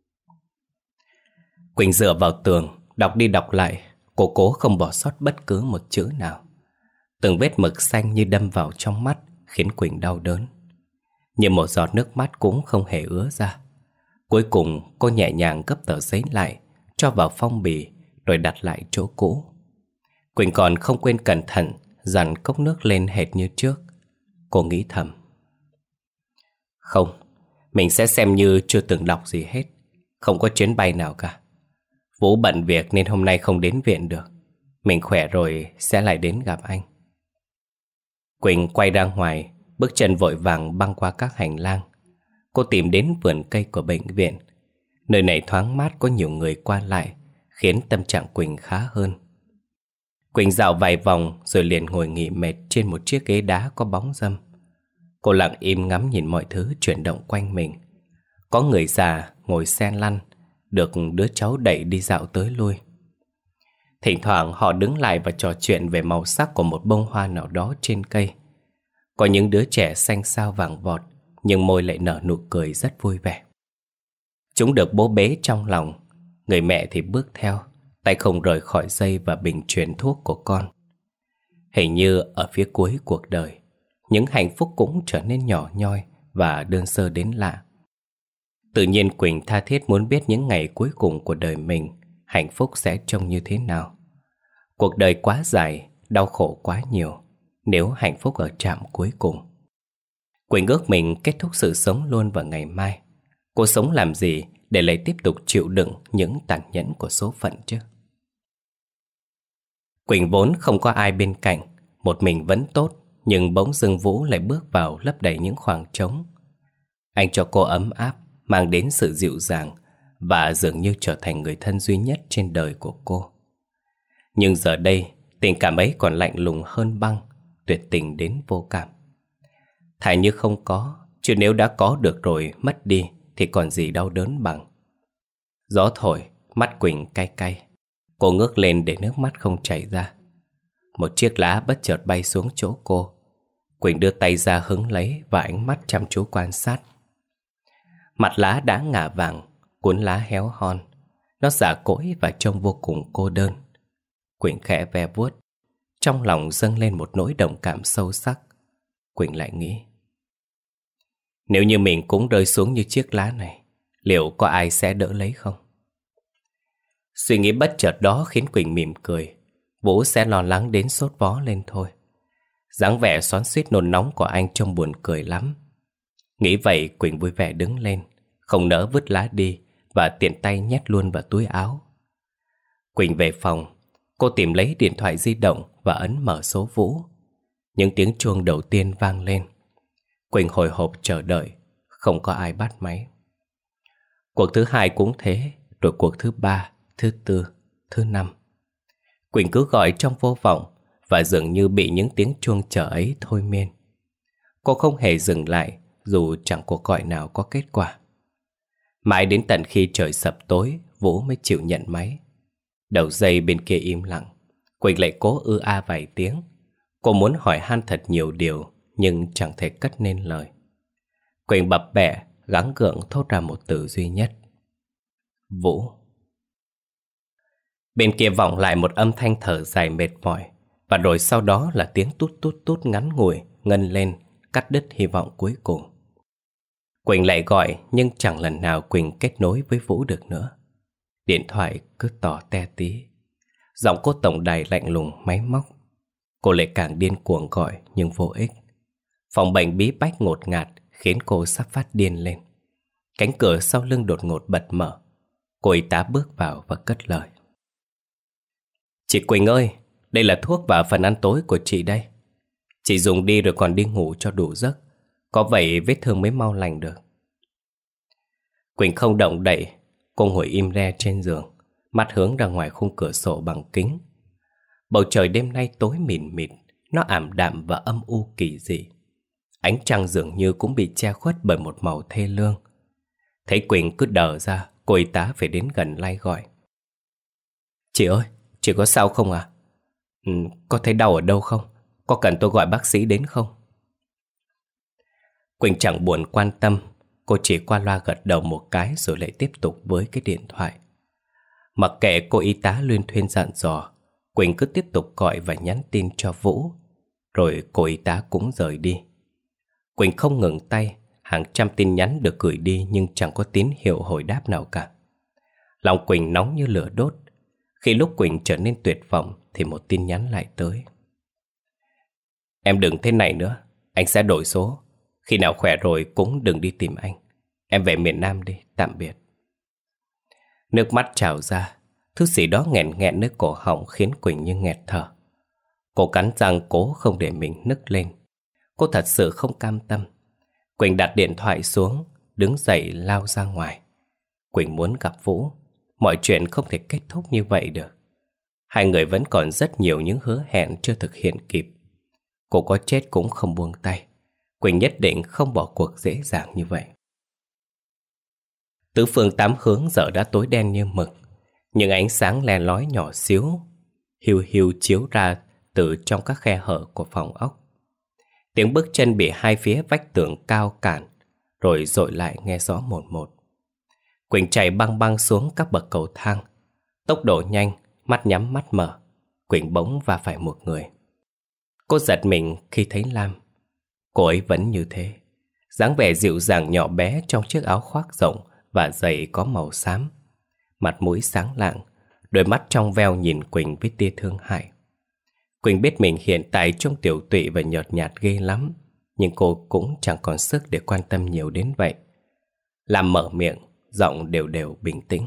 Quỳnh dựa vào tường, đọc đi đọc lại. Cô cố không bỏ sót bất cứ một chữ nào. Từng vết mực xanh như đâm vào trong mắt, khiến Quỳnh đau đớn. Nhưng một giọt nước mắt cũng không hề ứa ra. Cuối cùng cô nhẹ nhàng gấp tờ giấy lại, cho vào phong bì, rồi đặt lại chỗ cũ. Quỳnh còn không quên cẩn thận dằn cốc nước lên hệt như trước. Cô nghĩ thầm: không, mình sẽ xem như chưa từng đọc gì hết. Không có chuyến bay nào cả. Vũ bận việc nên hôm nay không đến viện được. Mình khỏe rồi sẽ lại đến gặp anh. Quỳnh quay ra ngoài, bước chân vội vàng băng qua các hành lang. Cô tìm đến vườn cây của bệnh viện. Nơi này thoáng mát, có nhiều người qua lại, khiến tâm trạng Quỳnh khá hơn. Quỳnh dạo vài vòng rồi liền ngồi nghỉ mệt trên một chiếc ghế đá có bóng râm. Cô lặng im ngắm nhìn mọi thứ chuyển động quanh mình. Có người già ngồi xe lăn, được đứa cháu đẩy đi dạo tới lui. Thỉnh thoảng họ đứng lại và trò chuyện về màu sắc của một bông hoa nào đó trên cây. Có những đứa trẻ xanh xao vàng vọt, nhưng môi lại nở nụ cười rất vui vẻ. Chúng được bố bế trong lòng. Người mẹ thì bước theo, tay không rời khỏi dây và bình truyền thuốc của con. Hình như ở phía cuối cuộc đời, những hạnh phúc cũng trở nên nhỏ nhoi và đơn sơ đến lạ. Tự nhiên Quỳnh tha thiết muốn biết những ngày cuối cùng của đời mình, hạnh phúc sẽ trông như thế nào. Cuộc đời quá dài, đau khổ quá nhiều, nếu hạnh phúc ở trạm cuối cùng. Quỳnh ước mình kết thúc sự sống luôn vào ngày mai. Cô sống làm gì để lại tiếp tục chịu đựng những tàn nhẫn của số phận chứ? Quỳnh vốn không có ai bên cạnh, một mình vẫn tốt, nhưng bỗng dưng Vũ lại bước vào lấp đầy những khoảng trống. Anh cho cô ấm áp, mang đến sự dịu dàng và dường như trở thành người thân duy nhất trên đời của cô. Nhưng giờ đây, tình cảm ấy còn lạnh lùng hơn băng, tuyệt tình đến vô cảm. Thà như không có, chứ nếu đã có được rồi mất đi thì còn gì đau đớn bằng. Gió thổi, mắt Quỳnh cay cay. Cô ngước lên để nước mắt không chảy ra. Một chiếc lá bất chợt bay xuống chỗ cô. Quỳnh đưa tay ra hứng lấy và ánh mắt chăm chú quan sát. Mặt lá đã ngả vàng, cuốn lá héo hon. Nó già cỗi và trông vô cùng cô đơn. Quỳnh khẽ ve vuốt. Trong lòng dâng lên một nỗi đồng cảm sâu sắc. Quỳnh lại nghĩ, nếu như mình cũng rơi xuống như chiếc lá này, liệu có ai sẽ đỡ lấy không? Suy nghĩ bất chợt đó khiến Quỳnh mỉm cười. Vũ sẽ lo lắng đến sốt vó lên thôi. Dáng vẻ xoắn xuýt nôn nóng của anh trông buồn cười lắm. Nghĩ vậy Quỳnh vui vẻ đứng lên, không nỡ vứt lá đi và tiện tay nhét luôn vào túi áo. Quỳnh về phòng. Cô tìm lấy điện thoại di động và ấn mở số Vũ. Những tiếng chuông đầu tiên vang lên. Quỳnh hồi hộp chờ đợi. Không có ai bắt máy. Cuộc thứ hai cũng thế. Rồi cuộc thứ ba, thứ tư, thứ năm. Quỳnh cứ gọi trong vô vọng, và dường như bị những tiếng chuông chờ ấy thôi miên. Cô không hề dừng lại, dù chẳng cuộc gọi nào có kết quả. Mãi đến tận khi trời sập tối, Vũ mới chịu nhận máy. Đầu dây bên kia im lặng. Quỳnh lại cố ư a vài tiếng. Cô muốn hỏi han thật nhiều điều, nhưng chẳng thể cất nên lời. Quỳnh bập bẹ, gắng gượng thốt ra một từ duy nhất: Vũ. Bên kia vọng lại một âm thanh thở dài mệt mỏi, và rồi sau đó là tiếng tút tút tút ngắn ngủi ngân lên, cắt đứt hy vọng cuối cùng. Quỳnh lại gọi, nhưng chẳng lần nào Quỳnh kết nối với Vũ được nữa. Điện thoại cứ tỏ te tí. Giọng cô tổng đài lạnh lùng máy móc. Cô lại càng điên cuồng gọi nhưng vô ích. Phòng bệnh bí bách ngột ngạt khiến cô sắp phát điên lên. Cánh cửa sau lưng đột ngột bật mở. Cô y tá bước vào và cất lời: Chị Quỳnh ơi, đây là thuốc và phần ăn tối của chị đây. Chị dùng đi rồi còn đi ngủ cho đủ giấc. Có vậy vết thương mới mau lành được. Quỳnh không động đậy. Cô ngồi im re trên giường, mắt hướng ra ngoài khung cửa sổ bằng kính. Bầu trời đêm nay tối mịn mịt, nó ảm đạm và âm u kỳ dị. Ánh trăng dường như cũng bị che khuất bởi một màu thê lương. Thấy Quỳnh cứ đờ ra, cô y tá phải đến gần lay gọi: Chị ơi, chị có sao không à? Ừ, có thấy đau ở đâu không? Có cần tôi gọi bác sĩ đến không? Quỳnh chẳng buồn quan tâm. Cô chỉ qua loa gật đầu một cái rồi lại tiếp tục với cái điện thoại. Mặc kệ cô y tá luyên thuyên dặn dò, Quỳnh cứ tiếp tục gọi và nhắn tin cho Vũ. Rồi cô y tá cũng rời đi. Quỳnh không ngừng tay. Hàng trăm tin nhắn được gửi đi nhưng chẳng có tín hiệu hồi đáp nào cả. Lòng Quỳnh nóng như lửa đốt. Khi lúc Quỳnh trở nên tuyệt vọng thì một tin nhắn lại tới. Em đừng thế này nữa, anh sẽ đổi số. Khi nào khỏe rồi cũng đừng đi tìm anh. Em về miền Nam đi, tạm biệt. Nước mắt trào ra. Thứ gì đó nghẹn nghẹn nơi cổ họng khiến Quỳnh như nghẹt thở. Cô cắn răng cố không để mình nức lên. Cô thật sự không cam tâm. Quỳnh đặt điện thoại xuống, đứng dậy lao ra ngoài. Quỳnh muốn gặp Vũ. Mọi chuyện không thể kết thúc như vậy được. Hai người vẫn còn rất nhiều những hứa hẹn chưa thực hiện kịp. Cô có chết cũng không buông tay. Quỳnh nhất định không bỏ cuộc dễ dàng như vậy. Tứ phương tám hướng giờ đã tối đen như mực. Những ánh sáng le lói nhỏ xíu hiu hiu chiếu ra từ trong các khe hở của phòng ốc. Tiếng bước chân bị hai phía vách tường cao cản, rồi dội lại nghe rõ một một. Quỳnh chạy băng băng xuống các bậc cầu thang. Tốc độ nhanh, mắt nhắm mắt mở. Quỳnh bỗng va phải một người. Cô giật mình khi thấy Lam. Cô ấy vẫn như thế, dáng vẻ dịu dàng nhỏ bé trong chiếc áo khoác rộng và giày có màu xám. Mặt mũi sáng lạng, đôi mắt trong veo nhìn Quỳnh với tia thương hại. Quỳnh biết mình hiện tại trông tiểu tụy và nhợt nhạt ghê lắm, nhưng cô cũng chẳng còn sức để quan tâm nhiều đến vậy. Lam mở miệng, giọng đều đều bình tĩnh.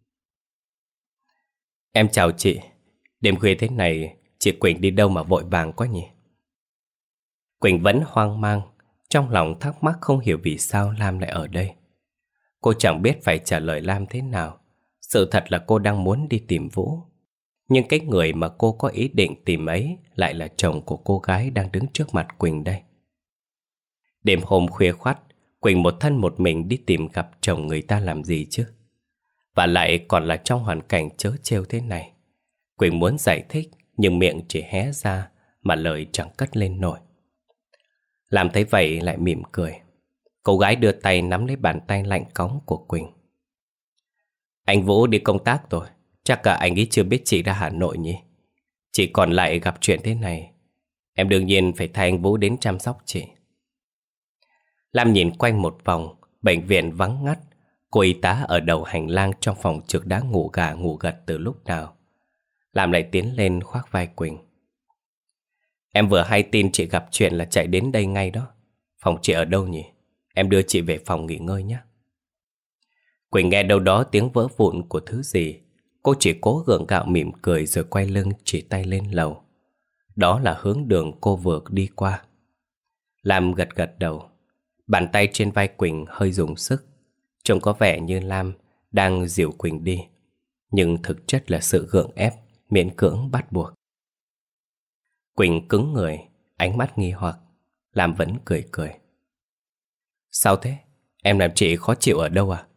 Em chào chị. Đêm khuya thế này, chị Quỳnh đi đâu mà vội vàng quá nhỉ? Quỳnh vẫn hoang mang, trong lòng thắc mắc không hiểu vì sao Lam lại ở đây. Cô chẳng biết phải trả lời Lam thế nào. Sự thật là cô đang muốn đi tìm Vũ. Nhưng cái người mà cô có ý định tìm ấy lại là chồng của cô gái đang đứng trước mặt Quỳnh đây. Đêm hôm khuya khoắt, Quỳnh một thân một mình đi tìm gặp chồng người ta làm gì chứ? Và lại còn là trong hoàn cảnh trớ trêu thế này. Quỳnh muốn giải thích nhưng miệng chỉ hé ra mà lời chẳng cất lên nổi. Làm thấy vậy lại mỉm cười. Cô gái đưa tay nắm lấy bàn tay lạnh cóng của Quỳnh. Anh Vũ đi công tác rồi. Chắc cả anh ấy chưa biết chị ra Hà Nội nhỉ? Chị còn lại gặp chuyện thế này, em đương nhiên phải thay anh Vũ đến chăm sóc chị. Lam nhìn quanh một vòng. Bệnh viện vắng ngắt. Cô y tá ở đầu hành lang trong phòng trực đã ngủ gà ngủ gật từ lúc nào. Lam lại tiến lên khoác vai Quỳnh. Em vừa hay tin chị gặp chuyện là chạy đến đây ngay đó. Phòng chị ở đâu nhỉ? Em đưa chị về phòng nghỉ ngơi nhé. Quỳnh nghe đâu đó tiếng vỡ vụn của thứ gì. Cô chỉ cố gượng gạo mỉm cười rồi quay lưng chỉ tay lên lầu. Đó là hướng đường cô vừa đi qua. Lam gật gật đầu. Bàn tay trên vai Quỳnh hơi dùng sức. Trông có vẻ như Lam đang dìu Quỳnh đi, nhưng thực chất là sự gượng ép, miễn cưỡng bắt buộc. Quỳnh cứng người, ánh mắt nghi hoặc. Lam vẫn cười cười. Sao thế? Em làm chị khó chịu ở đâu à?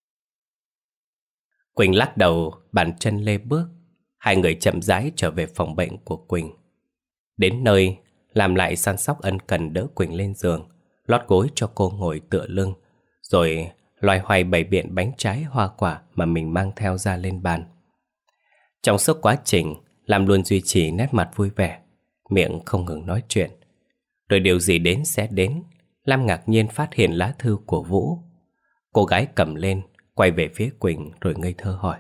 Quỳnh lắc đầu, bàn chân lê bước. Hai người chậm rãi trở về phòng bệnh của Quỳnh. Đến nơi, Lam lại săn sóc ân cần đỡ Quỳnh lên giường, lót gối cho cô ngồi tựa lưng, rồi loay hoay bày biện bánh trái hoa quả mà mình mang theo ra lên bàn. Trong suốt quá trình, Lam luôn duy trì nét mặt vui vẻ, miệng không ngừng nói chuyện. Rồi điều gì đến sẽ đến. Lam ngạc nhiên phát hiện lá thư của Vũ. Cô gái cầm lên, quay về phía Quỳnh rồi ngây thơ hỏi.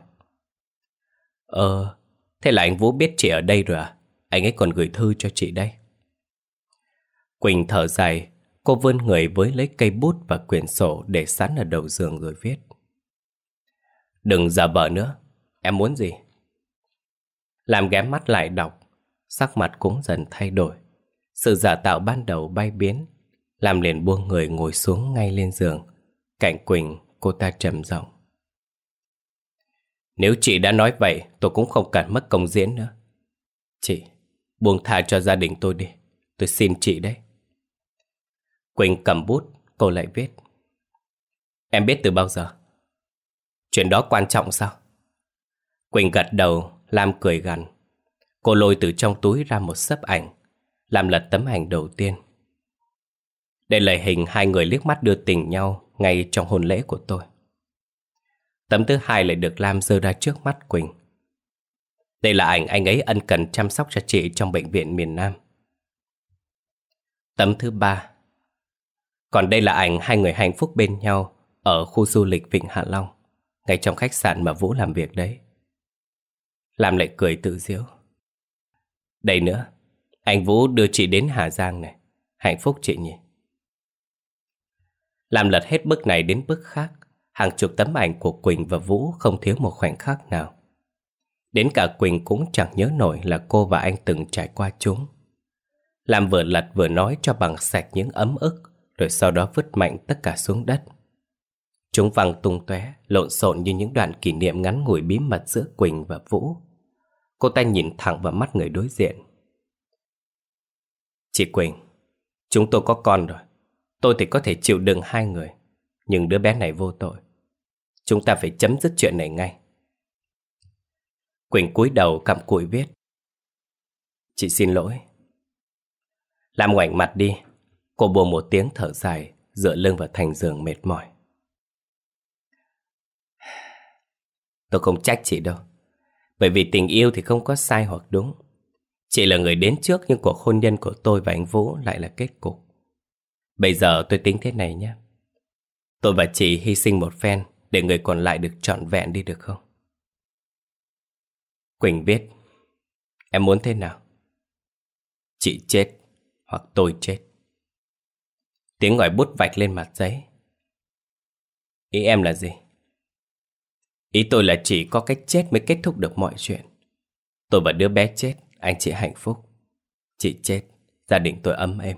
Ờ, thế là anh Vũ biết chị ở đây rồi à? Anh ấy còn gửi thư cho chị đây. Quỳnh thở dài. Cô vươn người với lấy cây bút và quyển sổ để sẵn ở đầu giường rồi viết. Đừng giả vờ nữa. Em muốn gì? Làm ghém mắt lại đọc. Sắc mặt cũng dần thay đổi. Sự giả tạo ban đầu bay biến. Làm liền buông người ngồi xuống ngay lên giường. Cạnh Quỳnh, cô ta trầm giọng. Nếu chị đã nói vậy, tôi cũng không cần mất công diễn nữa. Chị, buông tha cho gia đình tôi đi. Tôi xin chị đấy. Quỳnh cầm bút, cô lại viết. Em biết từ bao giờ? Chuyện đó quan trọng sao? Quỳnh gật đầu, Lam cười gằn. Cô lôi từ trong túi ra một xấp ảnh. Lam lật tấm ảnh đầu tiên. Đây là hình hai người liếc mắt đưa tình nhau ngay trong hôn lễ của tôi. Tấm thứ hai lại được Lam giơ ra trước mắt Quỳnh. Đây là ảnh anh ấy ân cần chăm sóc cho chị trong bệnh viện miền Nam. Tấm thứ ba. Còn đây là ảnh hai người hạnh phúc bên nhau ở khu du lịch Vịnh Hạ Long, ngay trong khách sạn mà Vũ làm việc đấy. Lam lại cười tự giễu. Đây nữa, anh Vũ đưa chị đến Hà Giang này. Hạnh phúc chị nhỉ? Lam lật hết bức này đến bức khác. Hàng chục tấm ảnh của Quỳnh và Vũ không thiếu một khoảnh khắc nào. Đến cả Quỳnh cũng chẳng nhớ nổi là cô và anh từng trải qua chúng. Lam vừa lật vừa nói cho bằng sạch những ấm ức, rồi sau đó vứt mạnh tất cả xuống đất. Chúng văng tung tóe, lộn xộn như những đoạn kỷ niệm ngắn ngủi bí mật giữa Quỳnh và Vũ. Cô ta nhìn thẳng vào mắt người đối diện. Chị Quỳnh, chúng tôi có con rồi. Tôi thì có thể chịu đựng hai người, nhưng đứa bé này vô tội. Chúng ta phải chấm dứt chuyện này ngay. Quỳnh cúi đầu cặm cụi viết. Chị xin lỗi. Lam ngoảnh mặt đi. Cô buông một tiếng thở dài, dựa lưng vào thành giường mệt mỏi. Tôi không trách chị đâu. Bởi vì tình yêu thì không có sai hoặc đúng. Chị là người đến trước, nhưng cuộc hôn nhân của tôi và anh Vũ lại là kết cục. Bây giờ tôi tính thế này nhé. Tôi và chị hy sinh một phen để người còn lại được trọn vẹn đi được không? Quỳnh viết. Em muốn thế nào? Chị chết hoặc tôi chết. Tiếng ngòi bút vạch lên mặt giấy. Ý em là gì? Ý tôi là chỉ có cách chết mới kết thúc được mọi chuyện. Tôi và đứa bé chết, anh chị hạnh phúc. Chị chết, gia đình tôi ấm êm.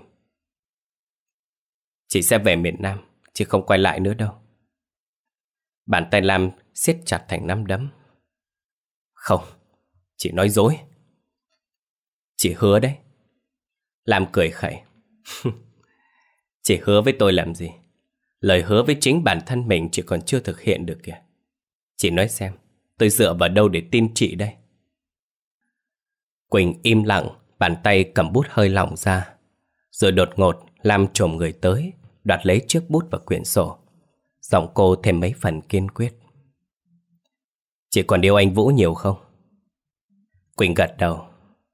Chị sẽ về miền Nam, chứ không quay lại nữa đâu. Bàn tay Lam siết chặt thành nắm đấm. Không, chị nói dối. Chị hứa đấy. Lam cười khẩy. Chị hứa với tôi làm gì? Lời hứa với chính bản thân mình chị còn chưa thực hiện được kìa. Chị nói xem, tôi dựa vào đâu để tin chị đây? Quỳnh im lặng, bàn tay cầm bút hơi lỏng ra. Rồi đột ngột Lam chồm người tới, đoạt lấy chiếc bút và quyển sổ. Giọng cô thêm mấy phần kiên quyết. Chị còn yêu anh Vũ nhiều không? Quỳnh gật đầu.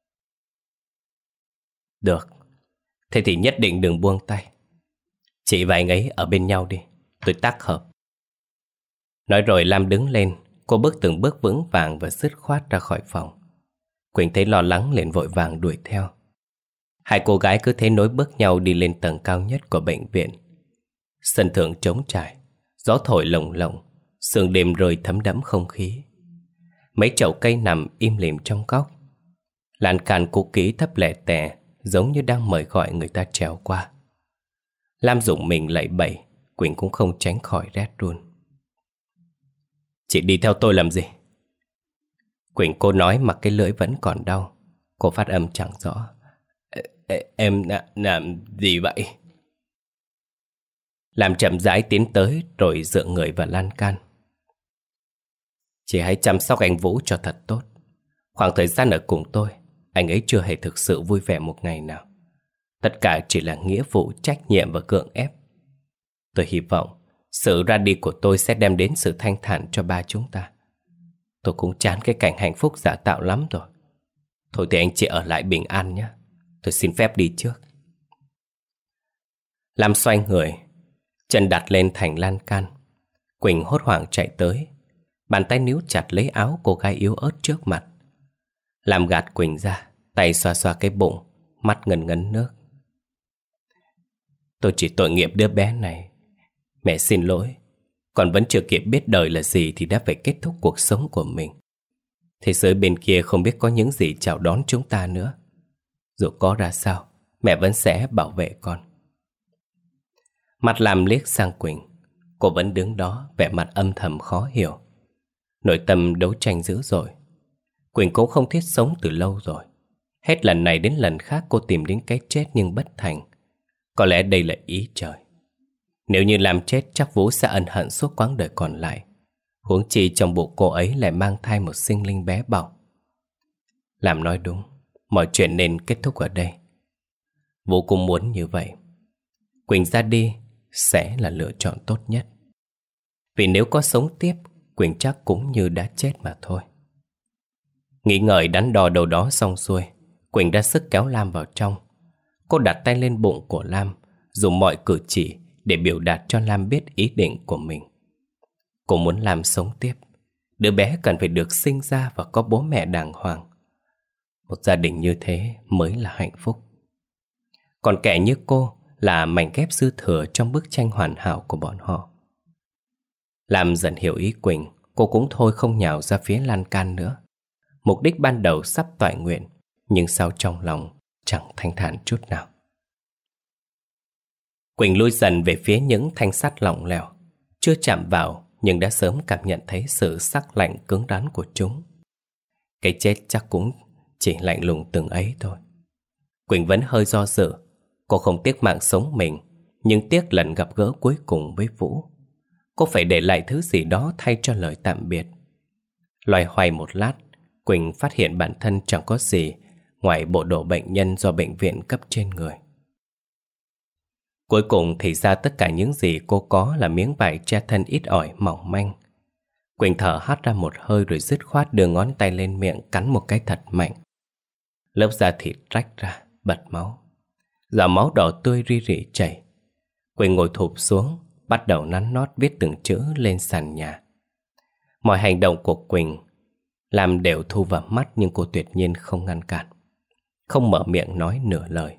Được, thế thì nhất định đừng buông tay. Chị và anh ấy ở bên nhau đi, tôi tác hợp. Nói rồi Lam đứng lên. Cô bước từng bước vững vàng và dứt khoát ra khỏi phòng. Quỳnh thấy lo lắng liền vội vàng đuổi theo. Hai cô gái cứ thế nối bước nhau đi lên tầng cao nhất của bệnh viện. Sân thượng trống trải, gió thổi lồng lộng, sương đêm rơi thấm đẫm không khí. Mấy chậu cây nằm im lìm trong góc. Lan can cũ kỹ thấp lẻ tẻ, giống như đang mời gọi người ta trèo qua. Lam rụng mình lạy bẩy, Quỳnh cũng không tránh khỏi rét run. Chị đi theo tôi làm gì? Quỳnh cô nói mà cái lưỡi vẫn còn đau. Cô phát âm chẳng rõ. Ê, em làm gì vậy? Lam chậm rãi tiến tới rồi dựa người vào lan can. Chị hãy chăm sóc anh Vũ cho thật tốt. Khoảng thời gian ở cùng tôi, anh ấy chưa hề thực sự vui vẻ một ngày nào. Tất cả chỉ là nghĩa vụ, trách nhiệm và cưỡng ép. Tôi hy vọng sự ra đi của tôi sẽ đem đến sự thanh thản cho ba chúng ta. Tôi cũng chán cái cảnh hạnh phúc giả tạo lắm rồi. Thôi thì anh chị ở lại bình an nhé. Tôi xin phép đi trước. Lam xoay người, chân đặt lên thành lan can. Quỳnh hốt hoảng chạy tới. Bàn tay níu chặt lấy áo cô gái yếu ớt trước mặt. Lam gạt Quỳnh ra, tay xoa xoa cái bụng, mắt ngần ngấn nước. Tôi chỉ tội nghiệp đứa bé này. Mẹ xin lỗi. Còn vẫn chưa kịp biết đời là gì thì đã phải kết thúc cuộc sống của mình. Thế giới bên kia không biết có những gì chào đón chúng ta nữa. Dù có ra sao, mẹ vẫn sẽ bảo vệ con. Mặt Lam liếc sang Quỳnh. Cô vẫn đứng đó, vẻ mặt âm thầm khó hiểu. Nội tâm đấu tranh dữ dội. Quỳnh cũng không thiết sống từ lâu rồi. Hết lần này đến lần khác cô tìm đến cái chết nhưng bất thành. Có lẽ đây là ý trời. Nếu như làm chết chắc Vũ sẽ ân hận suốt quãng đời còn lại. Huống chi trong bụng cô ấy lại mang thai một sinh linh bé bỏng. Lam nói đúng, mọi chuyện nên kết thúc ở đây. Vũ cũng muốn như vậy. Quỳnh ra đi sẽ là lựa chọn tốt nhất. Vì nếu có sống tiếp, Quỳnh chắc cũng như đã chết mà thôi. Nghĩ ngợi đắn đo đâu đó xong xuôi, Quỳnh ra sức kéo Lam vào trong. Cô đặt tay lên bụng của Lam, dùng mọi cử chỉ để biểu đạt cho Lam biết ý định của mình. Cô muốn Lam sống tiếp. Đứa bé cần phải được sinh ra và có bố mẹ đàng hoàng. Một gia đình như thế mới là hạnh phúc. Còn kẻ như cô là mảnh ghép dư thừa trong bức tranh hoàn hảo của bọn họ. Lam dần hiểu ý Quỳnh, cô cũng thôi không nhào ra phía lan can nữa. Mục đích ban đầu sắp toại nguyện, nhưng sau trong lòng chẳng thanh thản chút nào. Quỳnh lui dần về phía những thanh sắt lỏng lẻo. Chưa chạm vào nhưng đã sớm cảm nhận thấy sự sắc lạnh cứng rắn của chúng. Cái chết chắc cũng chỉ lạnh lùng từng ấy thôi. Quỳnh vẫn hơi do dự. Cô không tiếc mạng sống mình, nhưng tiếc lần gặp gỡ cuối cùng với Vũ. Cô phải để lại thứ gì đó thay cho lời tạm biệt. Loay hoay một lát, Quỳnh phát hiện bản thân chẳng có gì ngoài bộ đồ bệnh nhân do bệnh viện cấp trên người. Cuối cùng thì ra tất cả những gì cô có là miếng vải che thân ít ỏi mỏng manh. Quỳnh thở hắt ra một hơi rồi dứt khoát đưa ngón tay lên miệng cắn một cái thật mạnh. Lớp da thịt rách ra, bật máu. Giọt máu đỏ tươi ri rỉ chảy. Quỳnh ngồi thụp xuống, bắt đầu nắn nót viết từng chữ lên sàn nhà. Mọi hành động của Quỳnh Lam đều thu vào mắt, nhưng cô tuyệt nhiên không ngăn cản, không mở miệng nói nửa lời.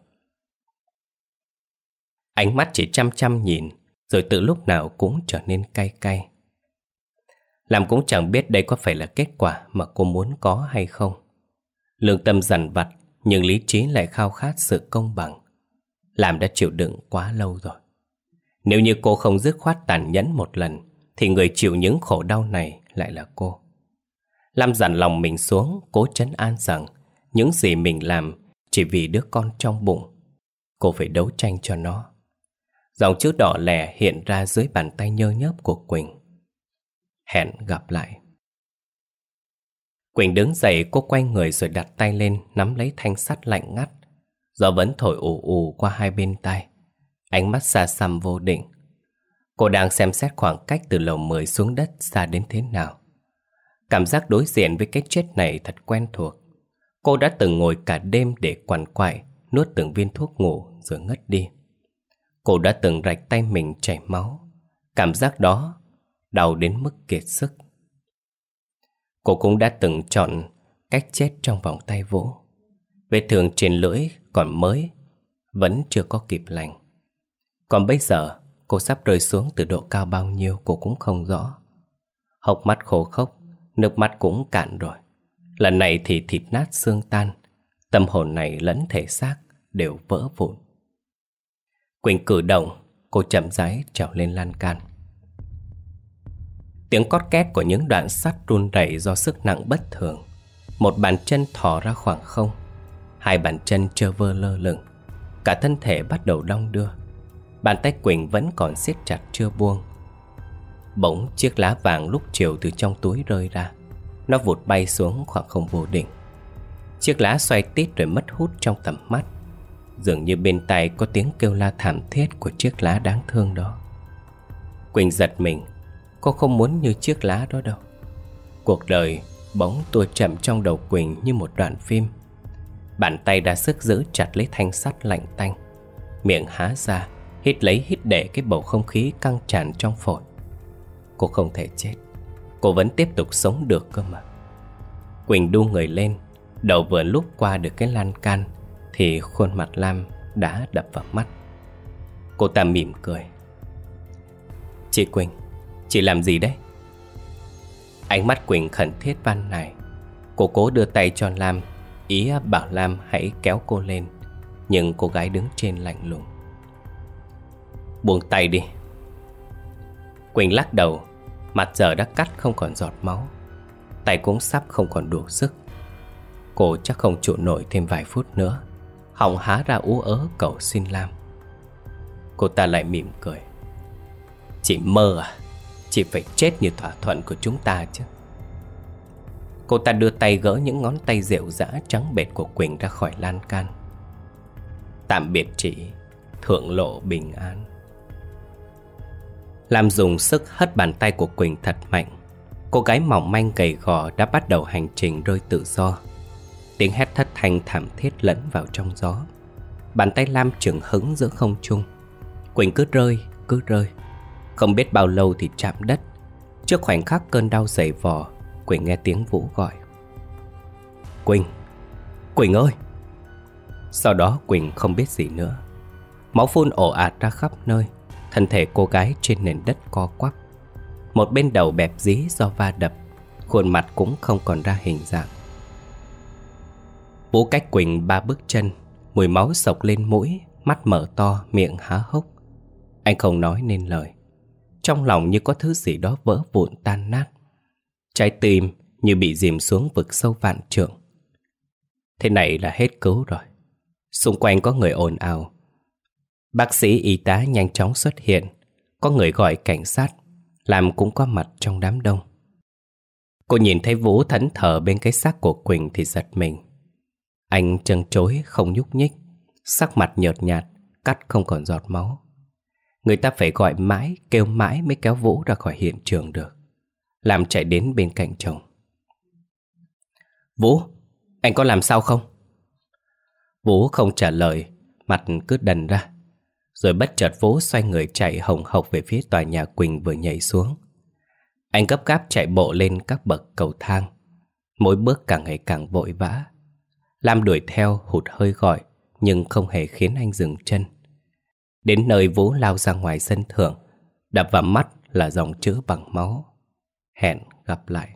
Ánh mắt chỉ chăm chăm nhìn, rồi từ lúc nào cũng trở nên cay cay. Lam cũng chẳng biết đây có phải là kết quả mà cô muốn có hay không. Lương tâm dằn vặt, nhưng lý trí lại khao khát sự công bằng. Lam đã chịu đựng quá lâu rồi. Nếu như cô không dứt khoát tàn nhẫn một lần, thì người chịu những khổ đau này lại là cô. Lam dằn lòng mình xuống, cố trấn an rằng những gì mình làm chỉ vì đứa con trong bụng. Cô phải đấu tranh cho nó. Dòng chữ đỏ lè hiện ra dưới bàn tay nhơ nhớp của Quỳnh. Hẹn gặp lại. Quỳnh đứng dậy, cô quay người rồi đặt tay lên nắm lấy thanh sắt lạnh ngắt. Gió vẫn thổi ù ù qua hai bên tai. Ánh mắt xa xăm vô định. Cô đang xem xét khoảng cách từ lầu mười xuống đất xa đến thế nào. Cảm giác đối diện với cái chết này thật quen thuộc. Cô đã từng ngồi cả đêm để quằn quại, nuốt từng viên thuốc ngủ rồi ngất đi. Cô đã từng rạch tay mình chảy máu. Cảm giác đó đau đến mức kiệt sức. Cô cũng đã từng chọn cách chết trong vòng tay Vũ. Vết thương trên lưỡi còn mới, vẫn chưa có kịp lành. Còn bây giờ cô sắp rơi xuống từ độ cao bao nhiêu cô cũng không rõ. Hốc mắt khô khốc, nước mắt cũng cạn rồi. Lần này thì thịt nát xương tan, tâm hồn này lẫn thể xác đều vỡ vụn. Quỳnh cử động, cô chậm rãi trèo lên lan can. Tiếng cót két của những đoạn sắt run rẩy do sức nặng bất thường. Một bàn chân thò ra khoảng không, hai bàn chân trơ vơ lơ lửng. Cả thân thể bắt đầu đong đưa. Bàn tay Quỳnh vẫn còn siết chặt chưa buông. Bỗng chiếc lá vàng lúc chiều từ trong túi rơi ra. Nó vụt bay xuống khoảng không vô định. Chiếc lá xoay tít rồi mất hút trong tầm mắt. Dường như bên tai có tiếng kêu la thảm thiết của chiếc lá đáng thương đó. Quỳnh giật mình. Cô không muốn như chiếc lá đó đâu. Cuộc đời bỗng tua chậm trong đầu Quỳnh như một đoạn phim. Bàn tay đã sức giữ chặt lấy thanh sắt lạnh tanh. Miệng há ra, hít lấy hít để cái bầu không khí căng tràn trong phổi. Cô không thể chết. Cô vẫn tiếp tục sống được cơ mà. Quỳnh đu người lên. Đầu vừa lúc qua được cái lan can thì khuôn mặt Lam đã đập vào mắt. Cô ta mỉm cười. Chị Quỳnh, chị làm gì đấy? Ánh mắt Quỳnh khẩn thiết van nài. Cô cố đưa tay cho Lam, ý bảo Lam hãy kéo cô lên. Nhưng cô gái đứng trên lạnh lùng. Buông tay đi. Quỳnh lắc đầu. Mặt giờ đã cắt không còn giọt máu, tay cũng sắp không còn đủ sức. Cô chắc không trụ nổi thêm vài phút nữa. Họng há ra ú ớ cầu xin Lam. Cô ta lại mỉm cười. Chị mơ à? Chị phải chết như thỏa thuận của chúng ta chứ. Cô ta đưa tay gỡ những ngón tay rệu rã trắng bệt của Quỳnh ra khỏi lan can. Tạm biệt chị, thượng lộ bình an. Lam dùng sức hất bàn tay của Quỳnh thật mạnh. Cô gái mỏng manh gầy gò đã bắt đầu hành trình rơi tự do. Tiếng hét thất thanh thảm thiết lẫn vào trong gió. Bàn tay Lam chừng hững giữa không trung. Quỳnh cứ rơi, cứ rơi. Không biết bao lâu thì chạm đất. Trước khoảnh khắc cơn đau dày vò, Quỳnh nghe tiếng Vũ gọi. Quỳnh, Quỳnh ơi! Sau đó Quỳnh không biết gì nữa. Máu phun ồ ạt ra khắp nơi. Thân thể cô gái trên nền đất co quắp. Một bên đầu bẹp dí do va đập. Khuôn mặt cũng không còn ra hình dạng. Vũ cách Quỳnh ba bước chân. Mùi máu sộc lên mũi. Mắt mở to, miệng há hốc. Anh không nói nên lời. Trong lòng như có thứ gì đó vỡ vụn tan nát. Trái tim như bị dìm xuống vực sâu vạn trượng. Thế này là hết cứu rồi. Xung quanh có người ồn ào. Bác sĩ y tá nhanh chóng xuất hiện. Có người gọi cảnh sát. Lam cũng có mặt trong đám đông. Cô nhìn thấy Vũ thẫn thờ bên cái xác của Quỳnh thì giật mình. Anh trân trối không nhúc nhích. Sắc mặt nhợt nhạt, cắt không còn giọt máu. Người ta phải gọi mãi, kêu mãi mới kéo Vũ ra khỏi hiện trường được. Lam chạy đến bên cạnh chồng. Vũ, anh có làm sao không? Vũ không trả lời, mặt cứ đần ra. Rồi bất chợt Vũ xoay người chạy hồng hộc về phía tòa nhà Quỳnh vừa nhảy xuống. Anh gấp gáp chạy bộ lên các bậc cầu thang. Mỗi bước càng ngày càng vội vã. Lam đuổi theo hụt hơi gọi, nhưng không hề khiến anh dừng chân. Đến nơi Vũ lao ra ngoài sân thượng. Đập vào mắt là dòng chữ bằng máu: hẹn gặp lại.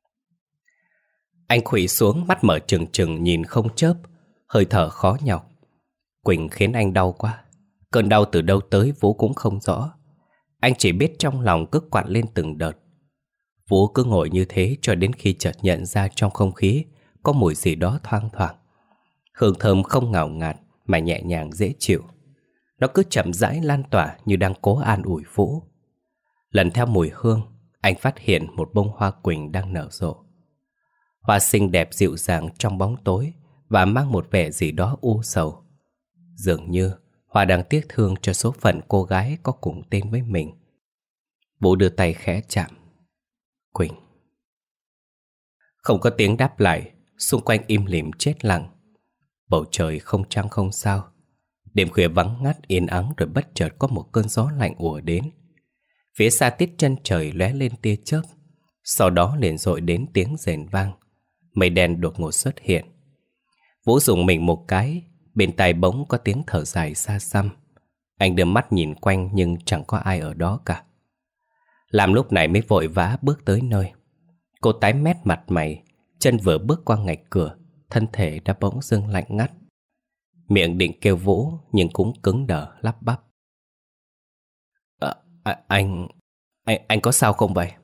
Anh khuỵu xuống, mắt mở trừng trừng nhìn không chớp, hơi thở khó nhọc. Quỳnh khiến anh đau quá. Cơn đau từ đâu tới Vũ cũng không rõ. Anh chỉ biết trong lòng cứ quặn lên từng đợt. Vũ cứ ngồi như thế cho đến khi chợt nhận ra trong không khí có mùi gì đó thoang thoảng. Hương thơm không ngào ngạt mà nhẹ nhàng dễ chịu. Nó cứ chậm rãi lan tỏa như đang cố an ủi Vũ. Lần theo mùi hương, anh phát hiện một bông hoa quỳnh đang nở rộ. Hoa xinh đẹp dịu dàng trong bóng tối và mang một vẻ gì đó u sầu. Dường như hoa đang tiếc thương cho số phận cô gái có cùng tên với mình. Vũ đưa tay khẽ chạm. Quỳnh. Không có tiếng đáp lại, xung quanh im lìm chết lặng. Bầu trời không trăng không sao. Đêm khuya vắng ngắt yên ắng, rồi bất chợt có một cơn gió lạnh ùa đến. Phía xa tiết chân trời lóe lên tia chớp. Sau đó liền dội đến tiếng rền vang. Mây đen đột ngột xuất hiện. Vũ dùng mình một cái. Bên tai bỗng có tiếng thở dài xa xăm. Anh đưa mắt nhìn quanh nhưng chẳng có ai ở đó cả. Lam lúc này mới vội vã bước tới nơi. Cô tái mét mặt mày. Chân vừa bước qua ngạch cửa, thân thể đã bỗng dưng lạnh ngắt. Miệng định kêu Vũ nhưng cũng cứng đờ lắp bắp. à, à, anh, anh Anh có sao không vậy?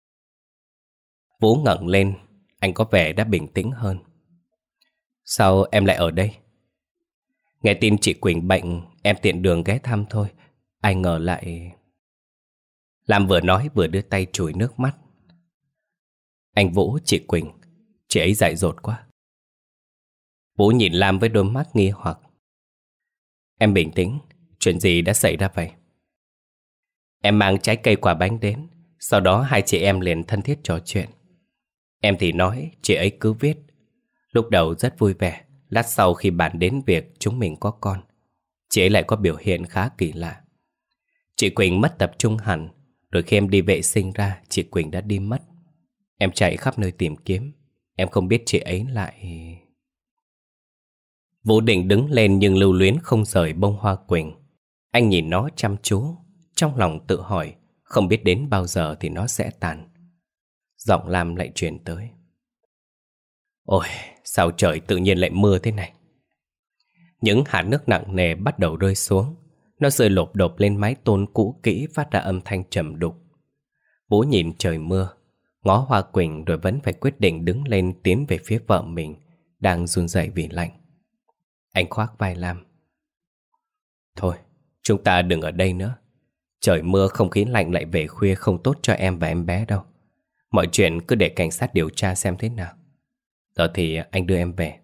Vũ ngẩng lên. Anh có vẻ đã bình tĩnh hơn. Sao em lại ở đây? Nghe tin chị Quỳnh bệnh, em tiện đường ghé thăm thôi. Ai ngờ lại... Lam vừa nói vừa đưa tay chùi nước mắt. Anh Vũ, chị Quỳnh, chị ấy dại dột quá. Vũ nhìn Lam với đôi mắt nghi hoặc. Em bình tĩnh, chuyện gì đã xảy ra vậy? Em mang trái cây quà bánh đến. Sau đó hai chị em liền thân thiết trò chuyện. Em thì nói, chị ấy cứ viết. Lúc đầu rất vui vẻ. Lát sau khi bàn đến việc chúng mình có con, chị ấy lại có biểu hiện khá kỳ lạ. Chị Quỳnh mất tập trung hẳn. Rồi khi em đi vệ sinh ra, chị Quỳnh đã đi mất. Em chạy khắp nơi tìm kiếm. Em không biết chị ấy lại... Vũ định đứng lên nhưng lưu luyến không rời bông hoa quỳnh. Anh nhìn nó chăm chú, trong lòng tự hỏi không biết đến bao giờ thì nó sẽ tàn. Giọng Lam lại truyền tới. Ôi, sao trời tự nhiên lại mưa thế này? Những hạt nước nặng nề bắt đầu rơi xuống. Nó rơi lộp độp lên mái tôn cũ kỹ, phát ra âm thanh trầm đục. Vũ nhìn trời mưa, ngó hoa quỳnh, rồi vẫn phải quyết định đứng lên tiến về phía vợ mình đang run rẩy vì lạnh. Anh khoác vai Lam. Thôi, chúng ta đừng ở đây nữa. Trời mưa, không khí lạnh lại về khuya không tốt cho em và em bé đâu. Mọi chuyện cứ để cảnh sát điều tra xem thế nào. Giờ thì anh đưa em về.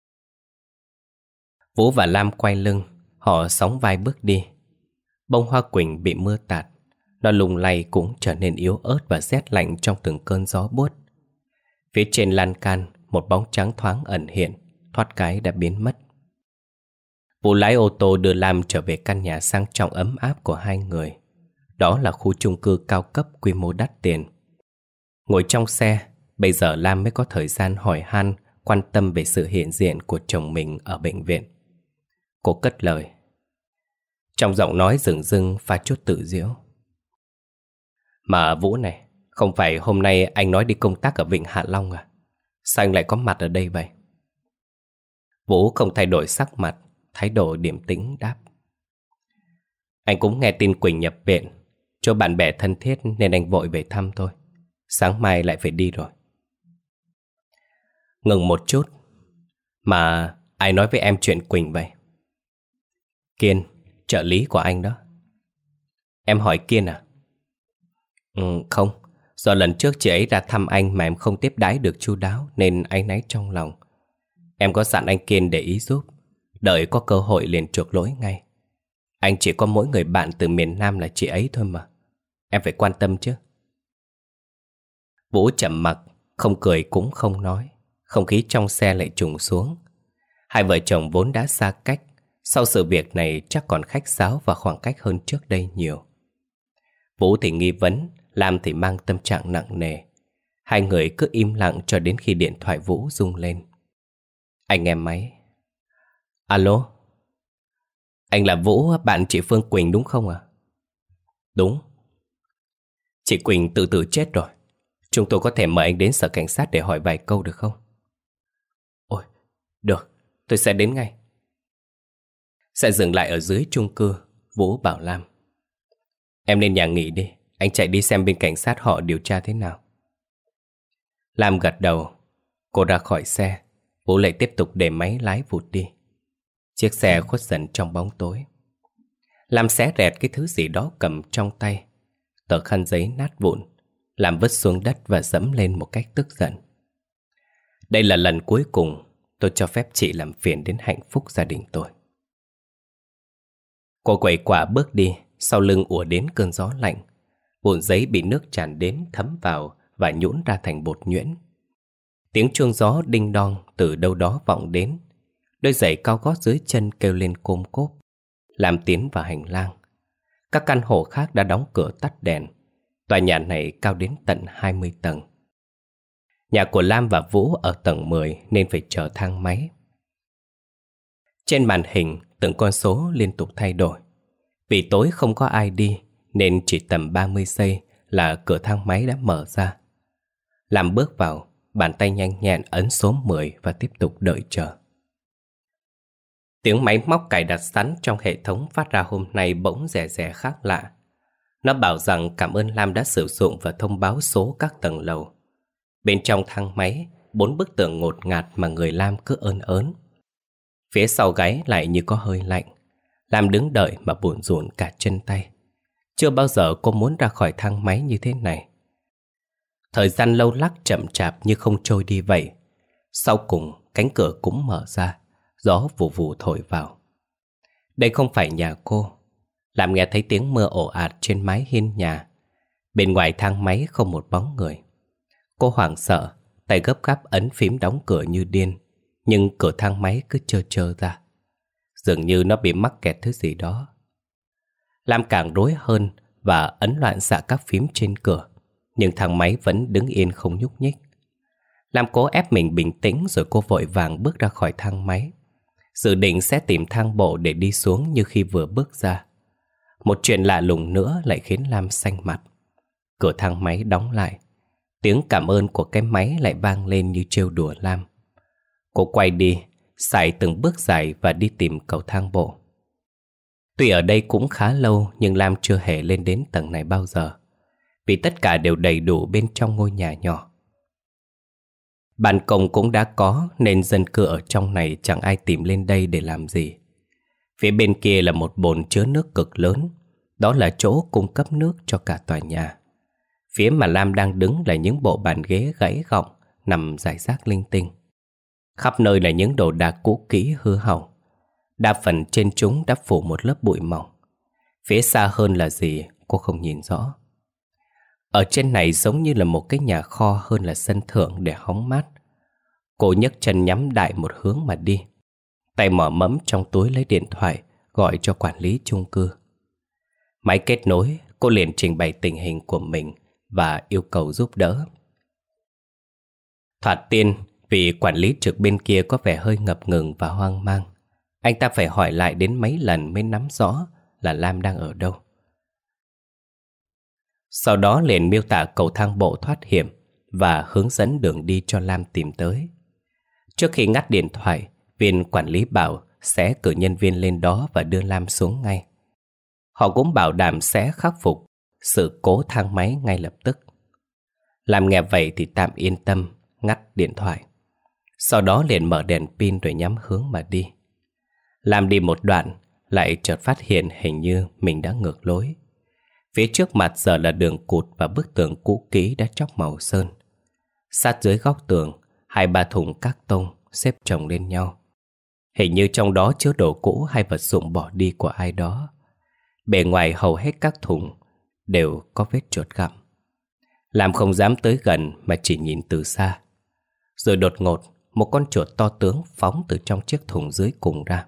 Vũ và Lam quay lưng, họ sóng vai bước đi. Bông hoa quỳnh bị mưa tạt, nó lung lay cũng trở nên yếu ớt và rét lạnh trong từng cơn gió buốt. Phía trên lan can, một bóng trắng thoáng ẩn hiện, thoát cái đã biến mất. Vũ lái ô tô đưa Lam trở về căn nhà sang trọng ấm áp của hai người. Đó là khu chung cư cao cấp quy mô đắt tiền. Ngồi trong xe, bây giờ Lam mới có thời gian hỏi han, quan tâm về sự hiện diện của chồng mình ở bệnh viện. Cô cất lời, trong giọng nói dửng dưng pha chút tự giễu. Mà Vũ này, không phải hôm nay anh nói đi công tác ở Vịnh Hạ Long à? Sao anh lại có mặt ở đây vậy? Vũ không thay đổi sắc mặt, thái độ điềm tĩnh đáp. Anh cũng nghe tin Quỳnh nhập viện, cho bạn bè thân thiết nên anh vội về thăm thôi. Sáng mai lại phải đi rồi. Ngừng một chút. Mà ai nói với em chuyện Quỳnh vậy? Kiên, trợ lý của anh đó. Em hỏi Kiên à? Ừ, không. Do lần trước chị ấy ra thăm anh mà em không tiếp đái được chu đáo nên áy náy trong lòng. Em có dặn anh Kiên để ý giúp, đợi có cơ hội liền chuộc lỗi ngay. Anh chỉ có mỗi người bạn từ miền Nam là chị ấy thôi mà. Em phải quan tâm chứ. Vũ chậm mặc, không cười cũng không nói. Không khí trong xe lại trùng xuống. Hai vợ chồng vốn đã xa cách, sau sự việc này chắc còn khách sáo và khoảng cách hơn trước đây nhiều. Vũ thì nghi vấn, Lam thì mang tâm trạng nặng nề. Hai người cứ im lặng cho đến khi điện thoại Vũ rung lên. Anh nghe máy. Alo? Anh là Vũ, bạn chị Phương Quỳnh đúng không ạ? À? Đúng. Chị Quỳnh tự tử chết rồi. Chúng tôi có thể mời anh đến sở cảnh sát để hỏi vài câu được không? Ôi, được, tôi sẽ đến ngay. Sẽ dừng lại ở dưới chung cư. Vũ bảo Lam, em lên nhà nghỉ đi, anh chạy đi xem bên cảnh sát họ điều tra thế nào. Lam gật đầu. Cô ra khỏi xe. Vũ lại tiếp tục để máy lái vụt đi. Chiếc xe khuất dần trong bóng tối. Lam xé rẹt cái thứ gì đó cầm trong tay. Tờ khăn giấy nát vụn. Lam vứt xuống đất và dẫm lên một cách tức giận. Đây là lần cuối cùng tôi cho phép chị làm phiền đến hạnh phúc gia đình tôi. Cô quẩy quả bước đi. Sau lưng ùa đến cơn gió lạnh. Vụn giấy bị nước tràn đến thấm vào và nhũn ra thành bột nhuyễn. Tiếng chuông gió đinh đong từ đâu đó vọng đến. Đôi giày cao gót dưới chân kêu lên côm cốp. Lam tiến vào hành lang. Các căn hộ khác đã đóng cửa tắt đèn. Tòa nhà này cao đến tận hai mươi tầng. Nhà của Lam và Vũ ở tầng mười nên phải chờ thang máy. Trên màn hình từng con số liên tục thay đổi. Vì tối không có ai đi nên chỉ tầm ba mươi giây là cửa thang máy đã mở ra. Lam bước vào, bàn tay nhanh nhẹn ấn số mười và tiếp tục đợi chờ. Tiếng máy móc cài đặt sẵn trong hệ thống phát ra hôm nay bỗng rè rè khác lạ. Nó bảo rằng cảm ơn Lam đã sử dụng và thông báo số các tầng lầu. Bên trong thang máy, bốn bức tường ngột ngạt mà người Lam cứ ơn ớn. Phía sau gáy lại như có hơi lạnh. Lam đứng đợi mà bủn rủn cả chân tay. Chưa bao giờ cô muốn ra khỏi thang máy như thế này. Thời gian lâu lắc chậm chạp như không trôi đi vậy. Sau cùng cánh cửa cũng mở ra. Gió vù vù thổi vào. Đây không phải nhà cô. Lam nghe thấy tiếng mưa ồ ạt trên mái hiên nhà. Bên ngoài thang máy không một bóng người. Cô hoảng sợ, tay gấp gáp ấn phím đóng cửa như điên. Nhưng cửa thang máy cứ trơ trơ ra. Dường như nó bị mắc kẹt thứ gì đó. Lam càng rối hơn và ấn loạn xạ các phím trên cửa. Nhưng thang máy vẫn đứng yên không nhúc nhích. Lam cố ép mình bình tĩnh rồi cô vội vàng bước ra khỏi thang máy. Dự định sẽ tìm thang bộ để đi xuống như khi vừa bước ra. Một chuyện lạ lùng nữa lại khiến Lam xanh mặt. Cửa thang máy đóng lại. Tiếng cảm ơn của cái máy lại vang lên như trêu đùa Lam. Cô quay đi, sải từng bước dài và đi tìm cầu thang bộ. Tuy ở đây cũng khá lâu nhưng Lam chưa hề lên đến tầng này bao giờ. Vì tất cả đều đầy đủ bên trong ngôi nhà nhỏ. Ban công cũng đã có nên dân cư ở trong này chẳng ai tìm lên đây để làm gì. Phía bên kia là một bồn chứa nước cực lớn. Đó là chỗ cung cấp nước cho cả tòa nhà. Phía mà Lam đang đứng là những bộ bàn ghế gãy gọng nằm rải rác linh tinh. Khắp nơi là những đồ đạc cũ kỹ hư hỏng. Đa phần trên chúng đã phủ một lớp bụi mỏng. Phía xa hơn là gì cô không nhìn rõ. Ở trên này giống như là một cái nhà kho hơn là sân thượng để hóng mát. Cô nhấc chân nhắm đại một hướng mà đi. Tay mỏ mẫm trong túi lấy điện thoại gọi cho quản lý chung cư. Máy kết nối, cô liền trình bày tình hình của mình và yêu cầu giúp đỡ. Thoạt tiên, vì quản lý trực bên kia có vẻ hơi ngập ngừng và hoang mang. Anh ta phải hỏi lại đến mấy lần mới nắm rõ là Lam đang ở đâu. Sau đó liền miêu tả cầu thang bộ thoát hiểm và hướng dẫn đường đi cho Lam tìm tới. Trước khi ngắt điện thoại, viên quản lý bảo sẽ cử nhân viên lên đó và đưa Lam xuống ngay. Họ cũng bảo đảm sẽ khắc phục sự cố thang máy ngay lập tức. Lam nghe vậy thì tạm yên tâm, ngắt điện thoại. Sau đó liền mở đèn pin rồi nhắm hướng mà đi. Lam đi một đoạn, lại chợt phát hiện hình như mình đã ngược lối. Phía trước mặt giờ là đường cụt và bức tường cũ kỹ đã chóc màu sơn. Sát dưới góc tường, hai ba thùng các tông xếp chồng lên nhau. Hình như trong đó chứa đồ cũ hay vật dụng bỏ đi của ai đó. Bề ngoài hầu hết các thùng đều có vết chuột gặm. Lam không dám tới gần mà chỉ nhìn từ xa. Rồi đột ngột, một con chuột to tướng phóng từ trong chiếc thùng dưới cùng ra.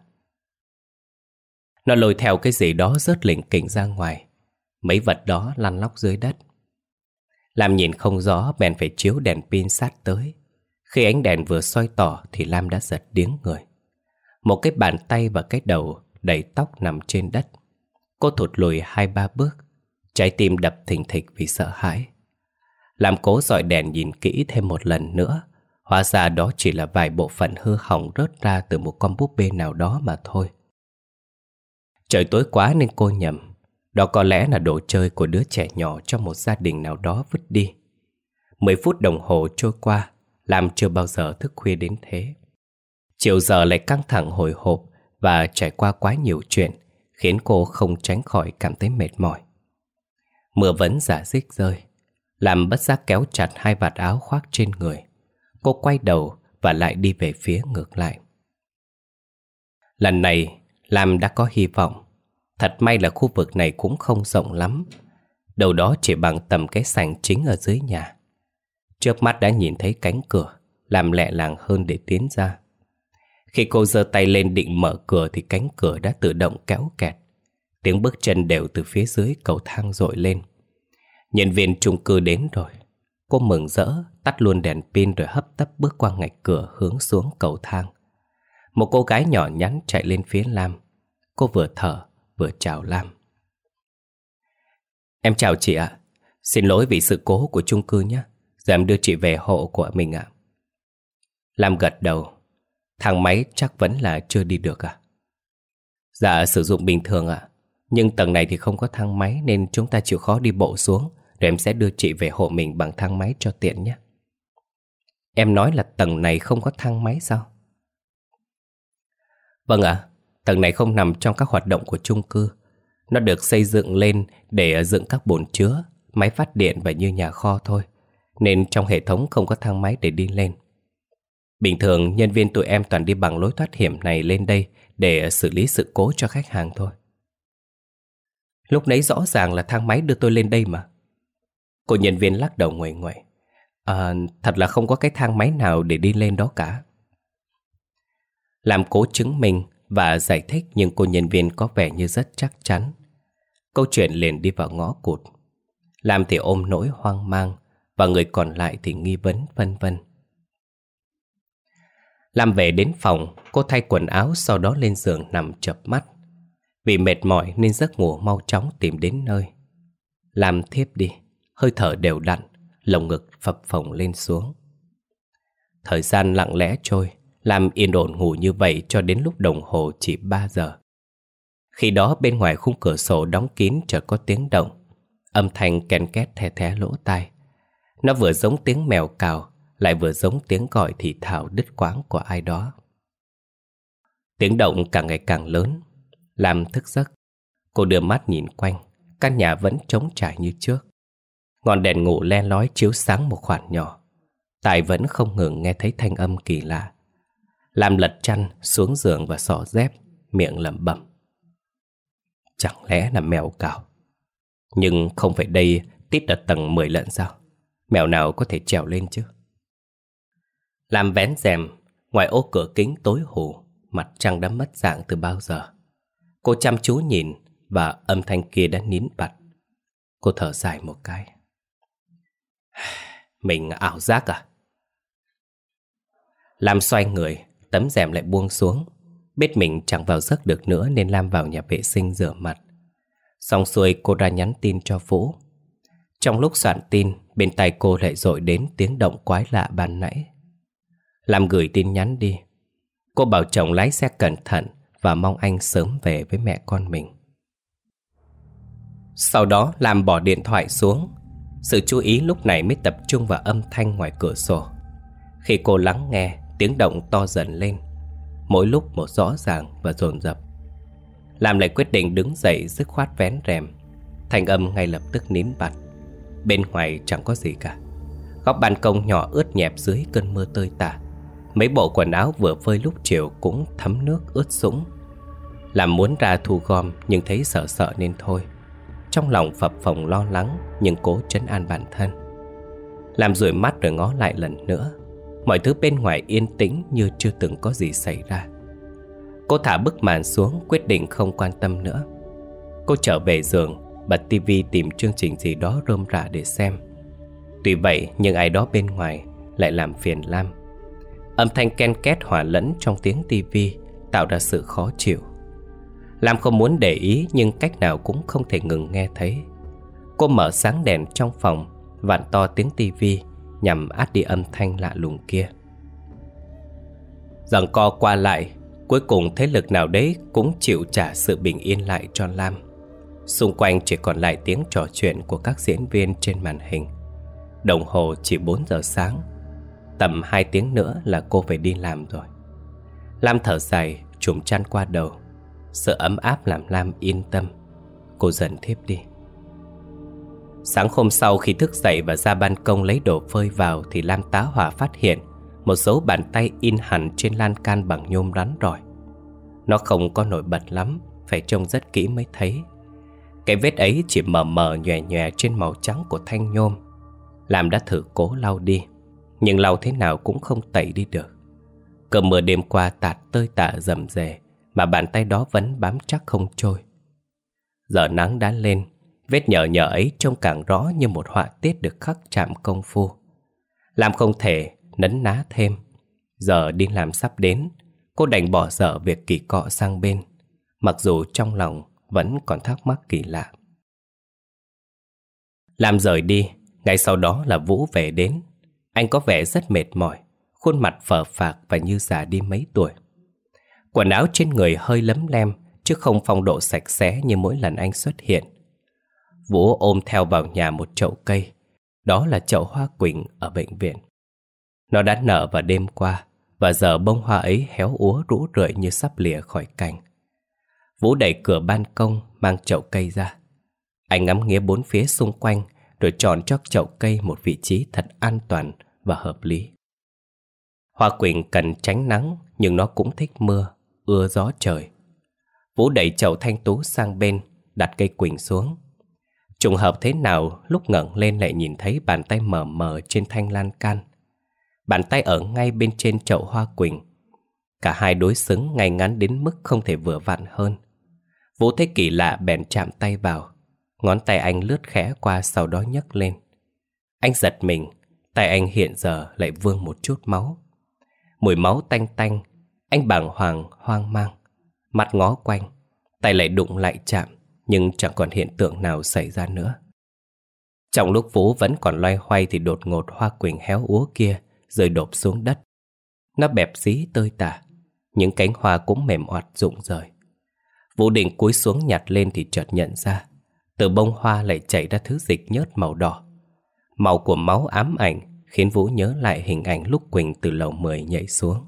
Nó lôi theo cái gì đó rớt lỉnh kỉnh ra ngoài. Mấy vật đó lăn lóc dưới đất. Lam nhìn không rõ bèn phải chiếu đèn pin sát tới. Khi ánh đèn vừa soi tỏ thì Lam đã giật điếng người. Một cái bàn tay và cái đầu đầy tóc nằm trên đất. Cô thụt lùi hai ba bước, trái tim đập thình thịch vì sợ hãi. Lam cố dọi đèn nhìn kỹ thêm một lần nữa. Hóa ra đó chỉ là vài bộ phận hư hỏng rớt ra từ một con búp bê nào đó mà thôi. Trời tối quá nên cô nhầm. Đó có lẽ là đồ chơi của đứa trẻ nhỏ trong một gia đình nào đó vứt đi. Mười phút đồng hồ trôi qua, Lam chưa bao giờ thức khuya đến thế. Chiều giờ lại căng thẳng hồi hộp và trải qua quá nhiều chuyện, khiến cô không tránh khỏi cảm thấy mệt mỏi. Mưa vẫn rả rích rơi. Lam bất giác kéo chặt hai vạt áo khoác trên người. Cô quay đầu và lại đi về phía ngược lại. Lần này, Lam đã có hy vọng. Thật may là khu vực này cũng không rộng lắm. Đâu đó chỉ bằng tầm cái sảnh chính ở dưới nhà. Trước mắt đã nhìn thấy cánh cửa, Lam lẹ làng hơn để tiến ra. Khi cô giơ tay lên định mở cửa thì cánh cửa đã tự động kéo kẹt. Tiếng bước chân đều từ phía dưới cầu thang dội lên. Nhân viên chung cư đến rồi. Cô mừng rỡ, tắt luôn đèn pin rồi hấp tấp bước qua ngạch cửa hướng xuống cầu thang. Một cô gái nhỏ nhắn chạy lên phía Lam. Cô vừa thở vừa chào Lam. Em chào chị ạ. Xin lỗi vì sự cố của chung cư nhé. Giờ em đưa chị về hộ của mình ạ. Lam gật đầu. Thang máy chắc vẫn là chưa đi được à? Dạ sử dụng bình thường ạ. Nhưng tầng này thì không có thang máy nên chúng ta chịu khó đi bộ xuống. Rồi em sẽ đưa chị về hộ mình bằng thang máy cho tiện nhé. Em nói là tầng này không có thang máy sao? Vâng ạ. Tầng này không nằm trong các hoạt động của chung cư. Nó được xây dựng lên để dựng các bồn chứa, máy phát điện và như nhà kho thôi. Nên trong hệ thống không có thang máy để đi lên. Bình thường nhân viên tụi em toàn đi bằng lối thoát hiểm này lên đây để xử lý sự cố cho khách hàng thôi. Lúc nãy rõ ràng là thang máy đưa tôi lên đây mà. Cô nhân viên lắc đầu nguậy nguậy. À, thật là không có cái thang máy nào để đi lên đó cả. Làm cố chứng minh và giải thích nhưng cô nhân viên có vẻ như rất chắc chắn. Câu chuyện liền đi vào ngõ cụt. Lam thì ôm nỗi hoang mang và người còn lại thì nghi vấn vân vân. Lam về đến phòng, cô thay quần áo sau đó lên giường nằm chợp mắt. Vì mệt mỏi nên giấc ngủ mau chóng tìm đến nơi. Lam thiếp đi, hơi thở đều đặn, lồng ngực phập phồng lên xuống. Thời gian lặng lẽ trôi, Lam yên ổn ngủ như vậy cho đến lúc đồng hồ chỉ ba giờ. Khi đó bên ngoài khung cửa sổ đóng kín chợt có tiếng động. Âm thanh ken két the thé lỗ tai. Nó vừa giống tiếng mèo cào, lại vừa giống tiếng gọi thì thào đứt quãng của ai đó. Tiếng động càng ngày càng lớn. Lam thức giấc. Cô đưa mắt nhìn quanh. Căn nhà vẫn trống trải như trước. Ngọn đèn ngủ le lói chiếu sáng một khoảng nhỏ. Tài vẫn không ngừng nghe thấy thanh âm kỳ lạ. Lam lật chăn xuống giường và xỏ dép, miệng lẩm bẩm. Chẳng lẽ là mèo cào? Nhưng không phải đây tít ở tầng mười lận sao? Mèo nào có thể trèo lên chứ? Lam vén rèm, ngoài ô cửa kính tối hù, mặt trăng đã mất dạng từ bao giờ. Cô chăm chú nhìn và âm thanh kia đã nín bặt. Cô thở dài một cái. Mình ảo giác à? Lam xoay người, tấm rèm lại buông xuống. Biết mình chẳng vào giấc được nữa nên Lam vào nhà vệ sinh rửa mặt. Xong xuôi cô ra nhắn tin cho Vũ. Trong lúc soạn tin, bên tai cô lại dội đến tiếng động quái lạ ban nãy. Lam gửi tin nhắn đi. Cô bảo chồng lái xe cẩn thận và mong anh sớm về với mẹ con mình. Sau đó Lam bỏ điện thoại xuống. Sự chú ý lúc này mới tập trung vào âm thanh ngoài cửa sổ. Khi cô lắng nghe, tiếng động to dần lên, mỗi lúc một rõ ràng và dồn dập. Lam lại quyết định đứng dậy dứt khoát vén rèm. Thanh âm ngay lập tức nín bặt. Bên ngoài chẳng có gì cả. Góc ban công nhỏ ướt nhẹp dưới cơn mưa tơi tả. Mấy bộ quần áo vừa phơi lúc chiều cũng thấm nước ướt sũng. Lam muốn ra thu gom nhưng thấy sợ sợ nên thôi. Trong lòng phập phồng lo lắng nhưng cố trấn an bản thân. Lam dụi mắt rồi ngó lại lần nữa. Mọi thứ bên ngoài yên tĩnh như chưa từng có gì xảy ra. Cô thả bức màn xuống, quyết định không quan tâm nữa. Cô trở về giường, bật tivi tìm chương trình gì đó rôm rả để xem. Tuy vậy nhưng ai đó bên ngoài lại làm phiền Lam. Âm thanh ken két hòa lẫn trong tiếng tivi tạo ra sự khó chịu. Lam không muốn để ý nhưng cách nào cũng không thể ngừng nghe thấy. Cô mở sáng đèn trong phòng, vặn to tiếng tivi nhằm át đi âm thanh lạ lùng kia. Giằng co qua lại, cuối cùng thế lực nào đấy cũng chịu trả sự bình yên lại cho Lam. Xung quanh chỉ còn lại tiếng trò chuyện của các diễn viên trên màn hình. Đồng hồ chỉ bốn giờ sáng. Tầm hai tiếng nữa là cô phải đi làm rồi. Lam thở dài, trùm chăn qua đầu. Sự ấm áp làm Lam yên tâm. Cô dần thiếp đi. Sáng hôm sau khi thức dậy và ra ban công lấy đồ phơi vào thì Lam tá hỏa phát hiện một dấu bàn tay in hẳn trên lan can bằng nhôm rắn rỏi. Nó không có nổi bật lắm, phải trông rất kỹ mới thấy. Cái vết ấy chỉ mờ mờ nhòe nhòe trên màu trắng của thanh nhôm. Lam đã thử cố lau đi, nhưng lau thế nào cũng không tẩy đi được. Cơn mưa đêm qua tạt tơi tả rầm rề mà bàn tay đó vẫn bám chắc không trôi. Giờ nắng đã lên, vết nhợ nhợ ấy trông càng rõ như một họa tiết được khắc chạm công phu. Lam không thể nấn ná thêm. Giờ đi làm sắp đến, cô đành bỏ dở việc kỳ cọ sang bên, mặc dù trong lòng vẫn còn thắc mắc kỳ lạ. Lam rời đi, ngay sau đó là Vũ về đến. Anh có vẻ rất mệt mỏi, khuôn mặt phờ phạc và như già đi mấy tuổi. Quần áo trên người hơi lấm lem, chứ không phong độ sạch sẽ như mỗi lần anh xuất hiện. Vũ ôm theo vào nhà một chậu cây. Đó là chậu hoa quỳnh ở bệnh viện. Nó đã nở vào đêm qua, và giờ bông hoa ấy héo úa rũ rượi như sắp lìa khỏi cành. Vũ đẩy cửa ban công, mang chậu cây ra. Anh ngắm nghía bốn phía xung quanh, rồi chọn cho chậu cây một vị trí thật an toàn và hợp lý. Hoa quỳnh cần tránh nắng, nhưng nó cũng thích mưa, ưa gió trời. Vũ đẩy chậu thanh tú sang bên, đặt cây quỳnh xuống. Trùng hợp thế nào lúc ngẩng lên lại nhìn thấy bàn tay mờ mờ trên thanh lan can. Bàn tay ở ngay bên trên chậu hoa quỳnh. Cả hai đối xứng ngay ngắn đến mức không thể vừa vặn hơn. Vũ thấy kỳ lạ bèn chạm tay vào. Ngón tay anh lướt khẽ qua, sau đó nhấc lên. Anh giật mình, tay anh hiện giờ lại vương một chút máu. Mùi máu tanh tanh. Anh bàng hoàng hoang mang, mắt ngó quanh, tay lại đụng lại chạm, nhưng chẳng còn hiện tượng nào xảy ra nữa. Trong lúc Vũ vẫn còn loay hoay thì đột ngột hoa quỳnh héo úa kia rơi đổ xuống đất. Nó bẹp dí tơi tả, những cánh hoa cũng mềm oặt rụng rời. Vũ định cúi xuống nhặt lên thì chợt nhận ra từ bông hoa lại chảy ra thứ dịch nhớt màu đỏ. Màu của máu ám ảnh khiến Vũ nhớ lại hình ảnh lúc Quỳnh từ lầu mười nhảy xuống.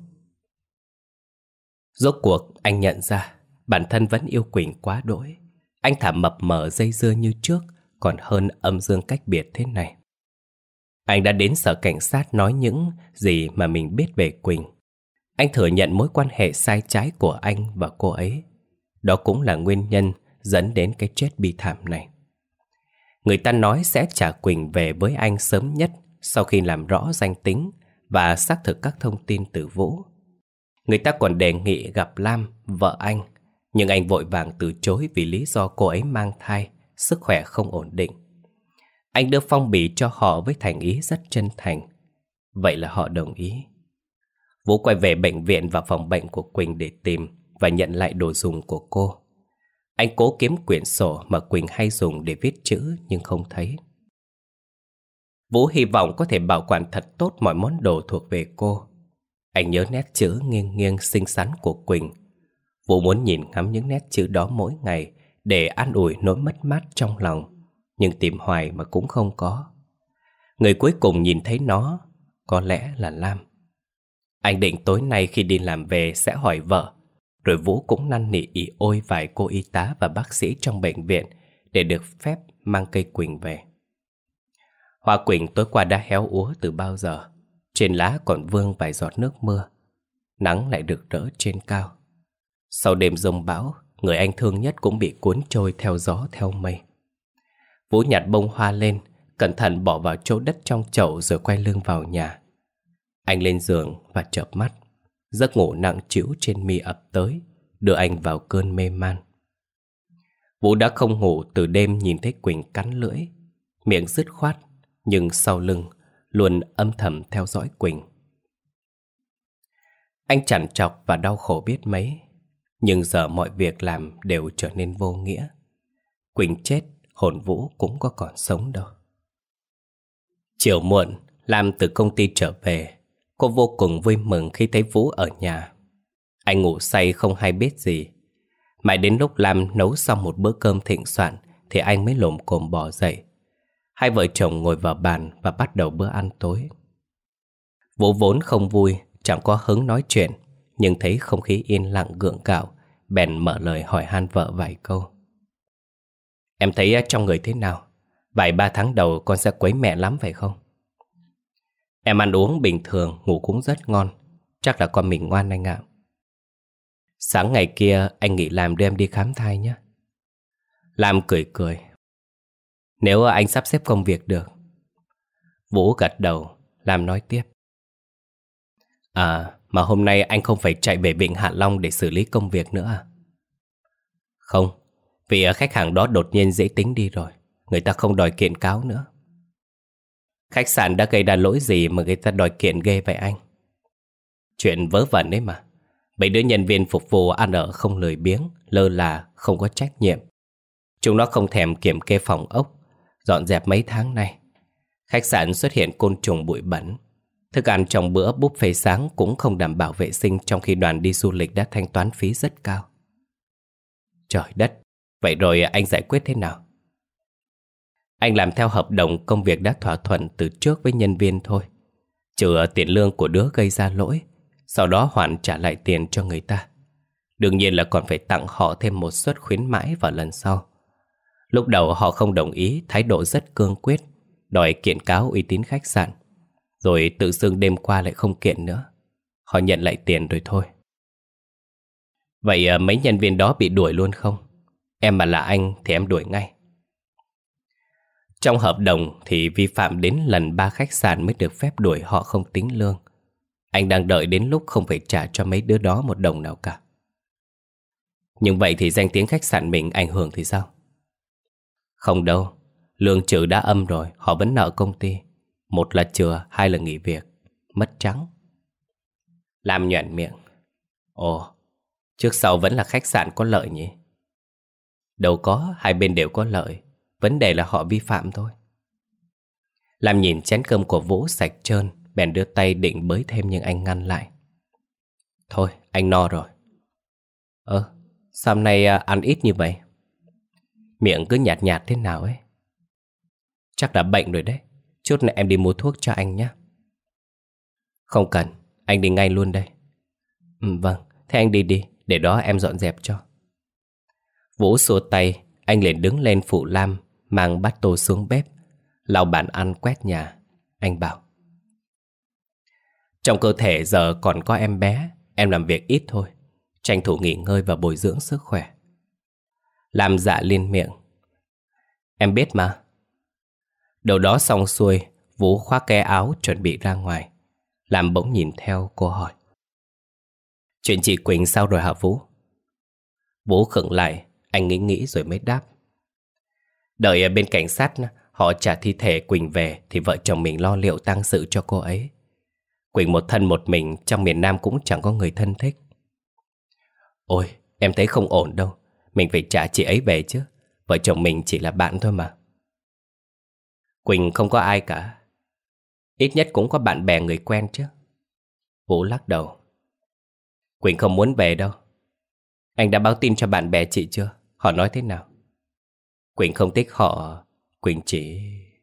Rốt cuộc anh nhận ra bản thân vẫn yêu Quỳnh quá đỗi. Anh thả mập mờ dây dưa như trước, còn hơn âm dương cách biệt thế này. Anh đã đến sở cảnh sát nói những gì mà mình biết về Quỳnh. Anh thừa nhận mối quan hệ sai trái của anh và cô ấy. Đó cũng là nguyên nhân dẫn đến cái chết bi thảm này. Người ta nói sẽ trả Quỳnh về với anh sớm nhất sau khi làm rõ danh tính và xác thực các thông tin từ Vũ. Người ta còn đề nghị gặp Lam, vợ anh, nhưng anh vội vàng từ chối vì lý do cô ấy mang thai, sức khỏe không ổn định. Anh đưa phong bì cho họ với thành ý rất chân thành. Vậy là họ đồng ý. Vũ quay về bệnh viện và phòng bệnh của Quỳnh để tìm và nhận lại đồ dùng của cô. Anh cố kiếm quyển sổ mà Quỳnh hay dùng để viết chữ nhưng không thấy. Vũ hy vọng có thể bảo quản thật tốt mọi món đồ thuộc về cô. Anh nhớ nét chữ nghiêng nghiêng xinh xắn của Quỳnh. Vũ muốn nhìn ngắm những nét chữ đó mỗi ngày để an ủi nỗi mất mát trong lòng, nhưng tìm hoài mà cũng không có. Người cuối cùng nhìn thấy nó có lẽ là Lam. Anh định tối nay khi đi làm về sẽ hỏi vợ. Rồi Vũ cũng năn nỉ ỉ ôi vài cô y tá và bác sĩ trong bệnh viện để được phép mang cây Quỳnh về. Hoa Quỳnh tối qua đã héo úa từ bao giờ. Trên lá còn vương vài giọt nước mưa. Nắng lại được rỡ trên cao. Sau đêm giông bão, người anh thương nhất cũng bị cuốn trôi theo gió theo mây. Vũ nhặt bông hoa lên, cẩn thận bỏ vào chỗ đất trong chậu rồi quay lưng vào nhà. Anh lên giường và chợp mắt. Giấc ngủ nặng trĩu trên mi ập tới, đưa anh vào cơn mê man. Vũ đã không ngủ từ đêm nhìn thấy Quỳnh cắn lưỡi, miệng dứt khoát, nhưng sau lưng luôn âm thầm theo dõi Quỳnh. Anh trằn trọc và đau khổ biết mấy, nhưng giờ mọi việc làm đều trở nên vô nghĩa. Quỳnh chết, hồn Vũ cũng có còn sống đâu. Chiều muộn, Lam từ công ty trở về. Cô vô cùng vui mừng khi thấy Vũ ở nhà. Anh ngủ say không hay biết gì. Mãi đến lúc Lam nấu xong một bữa cơm thịnh soạn thì anh mới lồm cồm bò dậy. Hai vợ chồng ngồi vào bàn và bắt đầu bữa ăn tối. Vũ vốn không vui, chẳng có hứng nói chuyện, nhưng thấy không khí yên lặng gượng gạo, bèn mở lời hỏi han vợ vài câu. Em thấy trong người thế nào? Vài ba tháng đầu con sẽ quấy mẹ lắm phải không? Em ăn uống bình thường, ngủ cũng rất ngon. Chắc là con mình ngoan anh ạ. Sáng ngày kia anh nghỉ làm đưa em đi khám thai nhé. Lam cười cười. Nếu anh sắp xếp công việc được. Vũ gật đầu. Lam nói tiếp. À, mà hôm nay anh không phải chạy về Vịnh Hạ Long để xử lý công việc nữa à? Không, vì khách hàng đó đột nhiên dễ tính đi rồi. Người ta không đòi kiện cáo nữa. Khách sạn đã gây ra lỗi gì mà người ta đòi kiện ghê vậy anh? Chuyện vớ vẩn đấy mà. Mấy đứa nhân viên phục vụ ăn ở không lười biếng, lơ là, không có trách nhiệm. Chúng nó không thèm kiểm kê phòng ốc, dọn dẹp mấy tháng nay. Khách sạn xuất hiện côn trùng bụi bẩn. Thức ăn trong bữa buffet sáng cũng không đảm bảo vệ sinh, trong khi đoàn đi du lịch đã thanh toán phí rất cao. Trời đất, vậy rồi anh giải quyết thế nào? Anh làm theo hợp đồng công việc đã thỏa thuận từ trước với nhân viên thôi, trừ tiền lương của đứa gây ra lỗi, sau đó hoàn trả lại tiền cho người ta. Đương nhiên là còn phải tặng họ thêm một suất khuyến mãi vào lần sau. Lúc đầu họ không đồng ý, thái độ rất cương quyết, đòi kiện cáo uy tín khách sạn. Rồi tự dưng đêm qua lại không kiện nữa. Họ nhận lại tiền rồi thôi. Vậy mấy nhân viên đó bị đuổi luôn không? Em mà là anh thì em đuổi ngay. Trong hợp đồng thì vi phạm đến lần ba khách sạn mới được phép đuổi họ không tính lương. Anh đang đợi đến lúc không phải trả cho mấy đứa đó một đồng nào cả. Nhưng vậy thì danh tiếng khách sạn mình ảnh hưởng thì sao? Không đâu, lương trừ đã âm rồi, họ vẫn nợ công ty. Một là chừa, hai là nghỉ việc. Mất trắng. Lam nhoẻn miệng. Ồ, trước sau vẫn là khách sạn có lợi nhỉ? Đâu có, hai bên đều có lợi. Vấn đề là họ vi phạm thôi. Lam nhìn chén cơm của Vũ sạch trơn, bèn đưa tay định bới thêm nhưng anh ngăn lại. Thôi, anh no rồi. Ơ, sao hôm nay ăn ít như vậy? Miệng cứ nhạt nhạt thế nào ấy. Chắc đã bệnh rồi đấy. Chút nữa em đi mua thuốc cho anh nhé. Không cần, anh đi ngay luôn đây. Ừ, vâng, thế anh đi đi, để đó em dọn dẹp cho. Vũ xua tay, anh liền đứng lên phụ Lam, mang bát tô xuống bếp, lau bàn ăn quét nhà. Anh bảo: trong cơ thể giờ còn có em bé, em làm việc ít thôi, tranh thủ nghỉ ngơi và bồi dưỡng sức khỏe. Lam dạ liên miệng: em biết mà. Đầu đó xong xuôi, Vũ khoác cái áo chuẩn bị ra ngoài. Lam bỗng nhìn theo cô hỏi: chuyện chị Quỳnh sao rồi hả Vũ? Vũ khựng lại, anh nghĩ nghĩ rồi mới đáp: đợi ở bên cảnh sát họ trả thi thể Quỳnh về thì vợ chồng mình lo liệu tang sự cho cô ấy. Quỳnh một thân một mình trong miền Nam cũng chẳng có người thân thích. Ôi, em thấy không ổn đâu. Mình phải trả chị ấy về chứ. Vợ chồng mình chỉ là bạn thôi mà. Quỳnh không có ai cả. Ít nhất cũng có bạn bè người quen chứ. Vũ lắc đầu: Quỳnh không muốn về đâu. Anh đã báo tin cho bạn bè chị chưa? Họ nói thế nào? Quỳnh không thích họ. Quỳnh chỉ...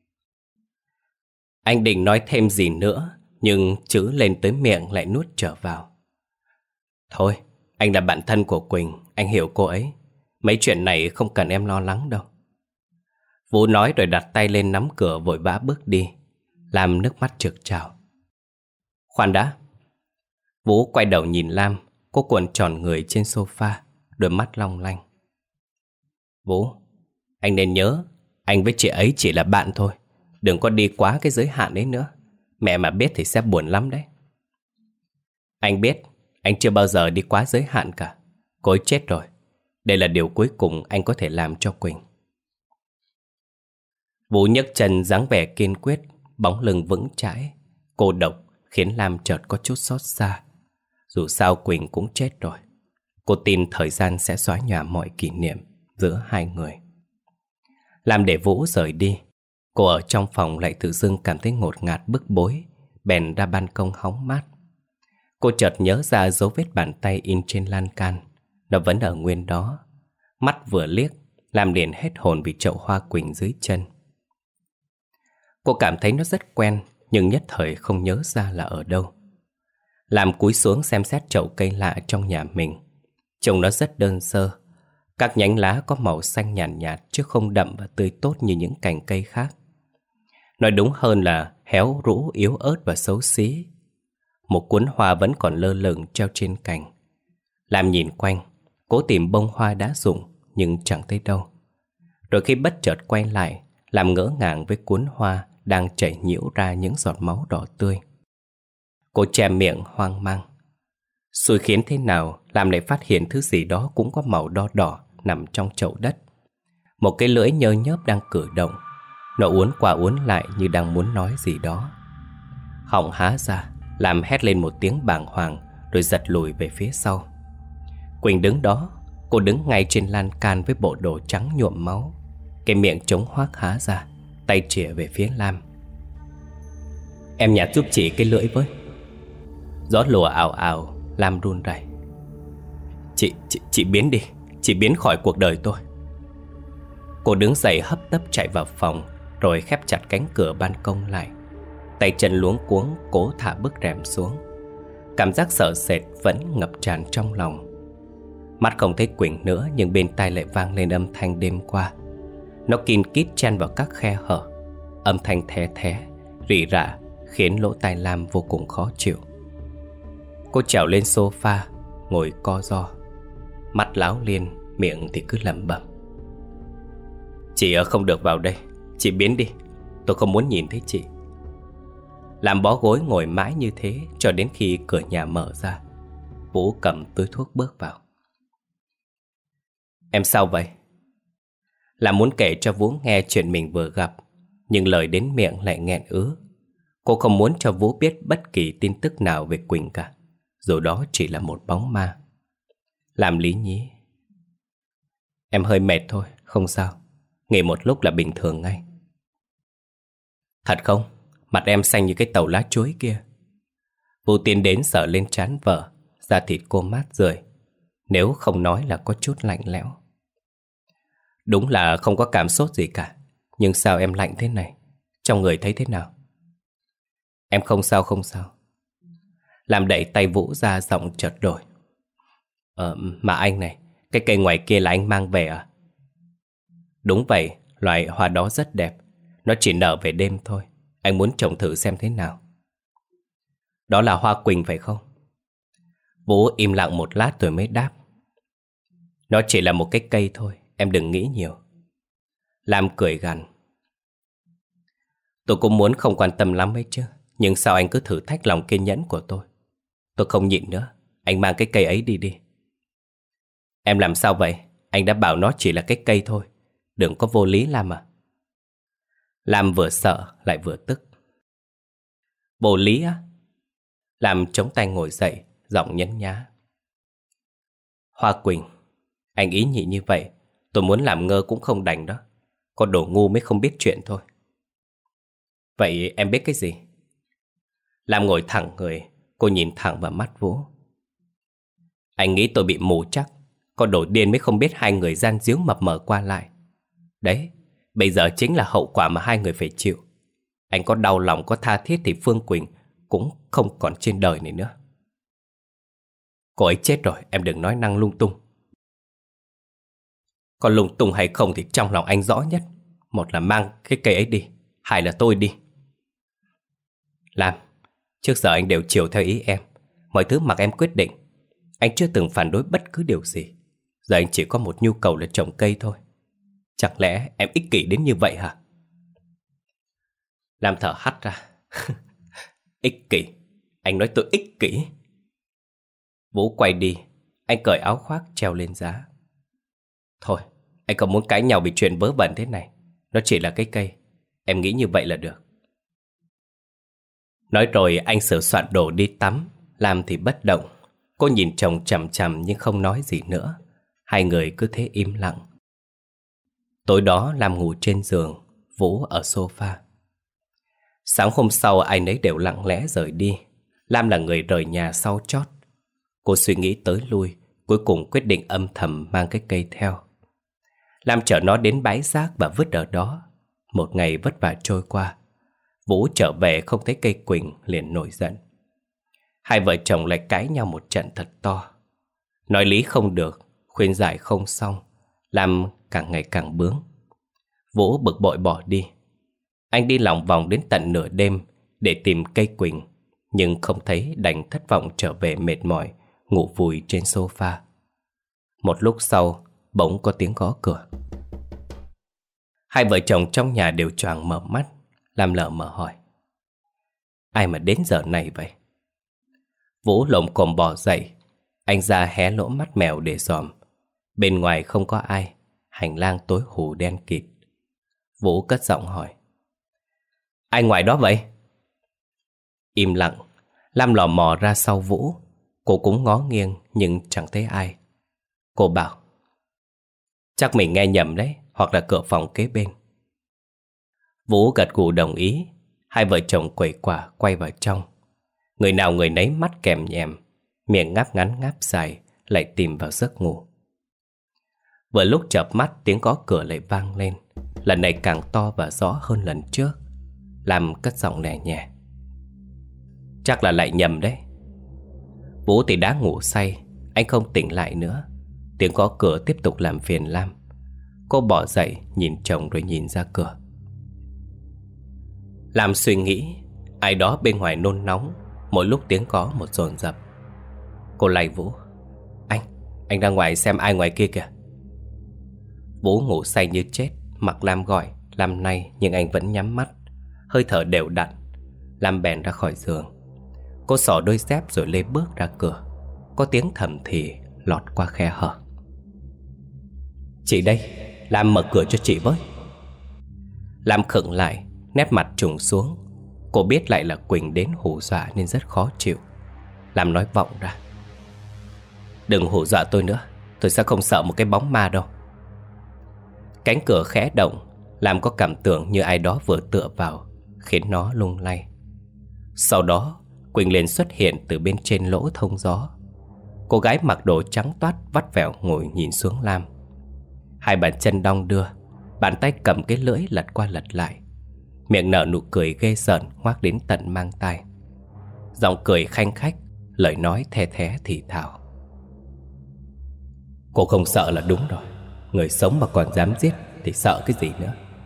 Anh định nói thêm gì nữa, nhưng chữ lên tới miệng lại nuốt trở vào. Thôi, anh là bạn thân của Quỳnh, anh hiểu cô ấy. Mấy chuyện này không cần em lo lắng đâu. Vũ nói rồi đặt tay lên nắm cửa vội vã bước đi, Lam nước mắt trực trào. Khoan đã. Vũ quay đầu nhìn Lam. Cô cuộn tròn người trên sofa, đôi mắt long lanh. Vũ, anh nên nhớ, anh với chị ấy chỉ là bạn thôi. Đừng có đi quá cái giới hạn ấy nữa. Mẹ mà biết thì sẽ buồn lắm đấy. Anh biết, anh chưa bao giờ đi quá giới hạn cả. Cô ấy chết rồi. Đây là điều cuối cùng anh có thể làm cho Quỳnh. Vũ nhấc chân dáng vẻ kiên quyết, bóng lưng vững chãi, cô độc khiến Lam chợt có chút xót xa. Dù sao Quỳnh cũng chết rồi. Cô tin thời gian sẽ xóa nhòa mọi kỷ niệm giữa hai người. Lam để Vũ rời đi. Cô ở trong phòng lại tự dưng cảm thấy ngột ngạt bức bối, bèn ra ban công hóng mát. Cô chợt nhớ ra dấu vết bàn tay in trên lan can. Nó vẫn ở nguyên đó. Mắt vừa liếc, Lam liền hết hồn vì chậu hoa Quỳnh dưới chân. Cô cảm thấy nó rất quen, nhưng nhất thời không nhớ ra là ở đâu. Lam cúi xuống xem xét chậu cây lạ trong nhà mình. Trông nó rất đơn sơ. Các nhánh lá có màu xanh nhàn nhạt, nhạt chứ không đậm và tươi tốt như những cành cây khác. Nói đúng hơn là héo rũ, yếu ớt và xấu xí. Một cuốn hoa vẫn còn lơ lửng treo trên cành. Lam nhìn quanh, cố tìm bông hoa đã rụng nhưng chẳng thấy đâu. Rồi khi bất chợt quay lại, Lam ngỡ ngàng với cuốn hoa đang chảy nhiễu ra những giọt máu đỏ tươi. Cô che miệng hoang mang. Xui khiến thế nào, Lam lại phát hiện thứ gì đó cũng có màu đỏ đỏ nằm trong chậu đất. Một cái lưỡi nhơ nhớp đang cử động. Nó uốn qua uốn lại như đang muốn nói gì đó. Họng há ra, Lam hét lên một tiếng bàng hoàng rồi giật lùi về phía sau. Quỳnh đứng đó. Cô đứng ngay trên lan can với bộ đồ trắng nhuộm máu, cái miệng trống hoác há ra, tay chìa về phía Lam. Em nhặt giúp chị cái lưỡi với. Gió lùa ào ào, Lam run rẩy. Chị, chị, chị biến đi, chị biến khỏi cuộc đời tôi. Cô đứng dậy hấp tấp chạy vào phòng, rồi khép chặt cánh cửa ban công lại. Tay chân luống cuống cố thả bức rèm xuống. Cảm giác sợ sệt vẫn ngập tràn trong lòng. Mắt không thấy Quỳnh nữa, nhưng bên tai lại vang lên âm thanh đêm qua. Nó kín kít chen vào các khe hở. Âm thanh thé thé, rỉ rả khiến lỗ tai Lam vô cùng khó chịu. Cô trèo lên sofa, ngồi co ro, mắt láo liên, miệng thì cứ lẩm bẩm. Chị không được vào đây, chị biến đi, tôi không muốn nhìn thấy chị. Làm bó gối ngồi mãi như thế cho đến khi cửa nhà mở ra. Vũ cầm túi thuốc bước vào. Em sao vậy? Là muốn kể cho Vũ nghe chuyện mình vừa gặp, nhưng lời đến miệng lại nghẹn ứ. Cô không muốn cho Vũ biết bất kỳ tin tức nào về Quỳnh cả, dù đó chỉ là một bóng ma. Làm lý nhí. Em hơi mệt thôi, không sao. Nghỉ một lúc là bình thường ngay. Thật không? Mặt em xanh như cái tàu lá chuối kia. Vũ tiến đến sờ lên trán vợ, da thịt cô mát rượi, nếu không nói là có chút lạnh lẽo. Đúng là không có cảm sốt gì cả, nhưng sao em lạnh thế này? Trong người thấy thế nào? Em không sao không sao. Làm đẩy tay Vũ ra, giọng chợt đổi. Ờ, mà anh này, cái cây ngoài kia là anh mang về à? Đúng vậy, Loài hoa đó rất đẹp. Nó chỉ nở về đêm thôi. Anh muốn trồng thử xem thế nào. Đó là hoa quỳnh phải không? Vũ im lặng một lát rồi mới đáp. Nó chỉ là một cái cây thôi, em đừng nghĩ nhiều. Lam cười gằn. Tôi cũng muốn không quan tâm lắm ấy chứ, nhưng sao anh cứ thử thách lòng kiên nhẫn của tôi? Tôi không nhịn nữa. Anh mang cái cây ấy đi đi. Em làm sao vậy? Anh đã bảo nó chỉ là cái cây thôi. Đừng có vô lý Lam à. Lam vừa sợ lại vừa tức. Vô lý á? Lam chống tay ngồi dậy, giọng nhấn nhá. Hoa Quỳnh, anh ý nhị như vậy, tôi muốn làm ngơ cũng không đành đó. Con đồ ngu mới không biết chuyện thôi. Vậy em biết cái gì? Lam ngồi thẳng người, cô nhìn thẳng vào mắt Vũ. Anh nghĩ tôi bị mù chắc. Con đồ điên mới không biết hai người gian díu mập mờ qua lại. Đấy, bây giờ chính là hậu quả mà hai người phải chịu. Anh có đau lòng có tha thiết thì Phương Quỳnh cũng không còn trên đời này nữa. Cô ấy chết rồi, em đừng nói năng lung tung. Còn lung tung hay không thì trong lòng anh rõ nhất. Một là mang cái cây ấy đi, hai là tôi đi. Lam, trước giờ anh đều chiều theo ý em. Mọi thứ mặc em quyết định. Anh chưa từng phản đối bất cứ điều gì. Giờ anh chỉ có một nhu cầu là trồng cây thôi. Chẳng lẽ em ích kỷ đến như vậy hả? Lam thở hắt ra. Ích kỷ? Anh nói tôi ích kỷ? Vũ quay đi. Anh cởi áo khoác treo lên giá. Thôi, anh không muốn cãi nhau vì chuyện vớ vẩn thế này. Nó chỉ là cái cây. Em nghĩ như vậy là được. Nói rồi anh sửa soạn đồ đi tắm. Lam thì bất động. Cô nhìn chồng chằm chằm nhưng không nói gì nữa. Hai người cứ thế im lặng. Tối đó Lam ngủ trên giường, Vũ ở sofa. Sáng hôm sau ai nấy đều lặng lẽ rời đi. Lam là người rời nhà sau chót. Cô suy nghĩ tới lui, cuối cùng quyết định âm thầm mang cái cây theo. Lam chở nó đến bãi rác và vứt ở đó. Một ngày vất vả trôi qua. Vũ trở về không thấy cây quỳnh liền nổi giận. Hai vợ chồng lại cãi nhau một trận thật to. Nói lý không được, khuyên giải không xong. Lam càng ngày càng bướng. Vũ bực bội bỏ đi. Anh đi lòng vòng đến tận nửa đêm để tìm cây quỳnh, nhưng không thấy, đành thất vọng trở về mệt mỏi, ngủ vùi trên sofa. Một lúc sau, bỗng có tiếng gõ cửa. Hai vợ chồng trong nhà đều choàng mở mắt. Lam lờ mờ hỏi. Ai mà đến giờ này vậy? Vũ lồm cồm bò dậy. Anh ra hé lỗ mắt mèo để dòm. Bên ngoài không có ai. Hành lang tối hù đen kịt. Vũ cất giọng hỏi. Ai ngoài đó vậy? Im lặng. Lam lò mò ra sau Vũ. Cô cũng ngó nghiêng nhưng chẳng thấy ai. Cô bảo. Chắc mình nghe nhầm đấy. Hoặc là cửa phòng kế bên. Vũ gật gù đồng ý. Hai vợ chồng quẩy quả quay vào trong. Người nào người nấy mắt kèm nhèm, miệng ngáp ngắn ngáp dài, lại tìm vào giấc ngủ. Vừa lúc chợp mắt tiếng gõ cửa lại vang lên. Lần này càng to và rõ hơn lần trước. Lam cất giọng lè nhẹ. Chắc là lại nhầm đấy. Vũ thì đã ngủ say. Anh không tỉnh lại nữa. Tiếng gõ cửa tiếp tục làm phiền Lam. Cô bỏ dậy nhìn chồng rồi nhìn ra cửa. Lam suy nghĩ. Ai đó bên ngoài nôn nóng. Mỗi lúc tiếng có một dồn dập. Cô lay Vũ. Anh, anh ra ngoài xem ai ngoài kia kìa. Vũ ngủ say như chết. Mặc Lam gọi, Lam nay nhưng anh vẫn nhắm mắt. Hơi thở đều đặn. Lam bèn ra khỏi giường. Cô xỏ đôi dép rồi lê bước ra cửa. Có tiếng thầm thì lọt qua khe hở. Chị đây, Lam mở cửa cho chị với. Lam khựng lại, nét mặt trùng xuống. Cô biết lại là Quỳnh đến hù dọa nên rất khó chịu. Lam nói vọng ra. Đừng hù dọa tôi nữa. Tôi sẽ không sợ một cái bóng ma đâu. Cánh cửa khẽ động. Lam có cảm tưởng như ai đó vừa tựa vào, khiến nó lung lay. Sau đó Quỳnh liền xuất hiện từ bên trên lỗ thông gió. Cô gái mặc đồ trắng toát vắt vẻo ngồi nhìn xuống Lam. Hai bàn chân đong đưa, bàn tay cầm cái lưỡi lật qua lật lại. Miệng nở nụ cười ghê rợn ngoác đến tận mang tai. Giọng cười khanh khách, lời nói the thé thì thào. Cô không sợ là đúng rồi. Người sống mà còn dám giết thì sợ cái gì nữa.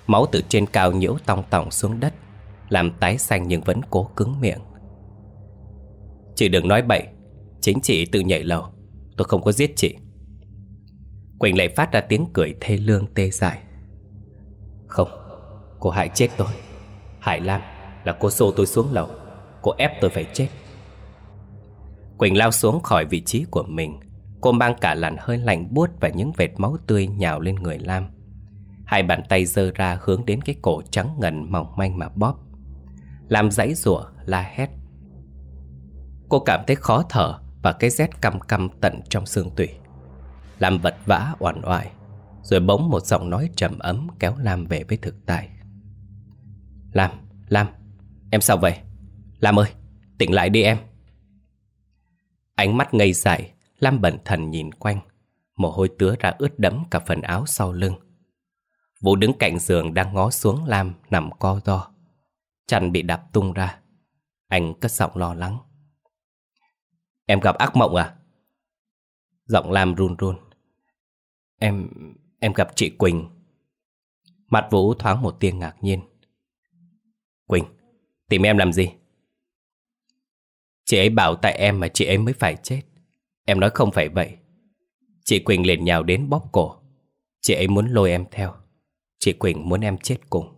Máu từ trên cao nhiễu tong tỏng xuống đất, làm tái xanh nhưng vẫn cố cứng miệng. Chị đừng nói bậy, chính chị tự nhảy lầu, tôi không có giết chị. Quỳnh lại phát ra tiếng cười thê lương tê dại. Không, cô hại chết tôi. Hải Lam, là cô xô tôi xuống lầu, cô ép tôi phải chết. Quỳnh lao xuống khỏi vị trí của mình. Cô mang cả làn hơi lạnh buốt và những vệt máu tươi nhào lên người Lam. Hai bàn tay giơ ra hướng đến cái cổ trắng ngần mỏng manh mà bóp. Lam giãy giụa la hét. Cô cảm thấy khó thở và cái rét căm căm tận trong xương tủy. Lam vật vã oằn oại. Rồi bỗng một giọng nói trầm ấm kéo Lam về với thực tại. Lam, Lam, em sao vậy? Lam ơi, tỉnh lại đi em. Ánh mắt ngây dại, Lam bần thần nhìn quanh. Mồ hôi tứa ra ướt đẫm cả phần áo sau lưng. Vũ đứng cạnh giường đang ngó xuống Lam nằm co ro. Chăn bị đạp tung ra. Anh cất giọng lo lắng. Em gặp ác mộng à? Giọng Lam run run. Em... em gặp chị Quỳnh. Mặt Vũ thoáng một tia ngạc nhiên. Quỳnh, tìm em làm gì? Chị ấy bảo tại em mà chị ấy mới phải chết. Em nói không phải vậy. Chị Quỳnh liền nhào đến bóp cổ. Chị ấy muốn lôi em theo. Chị Quỳnh muốn em chết cùng.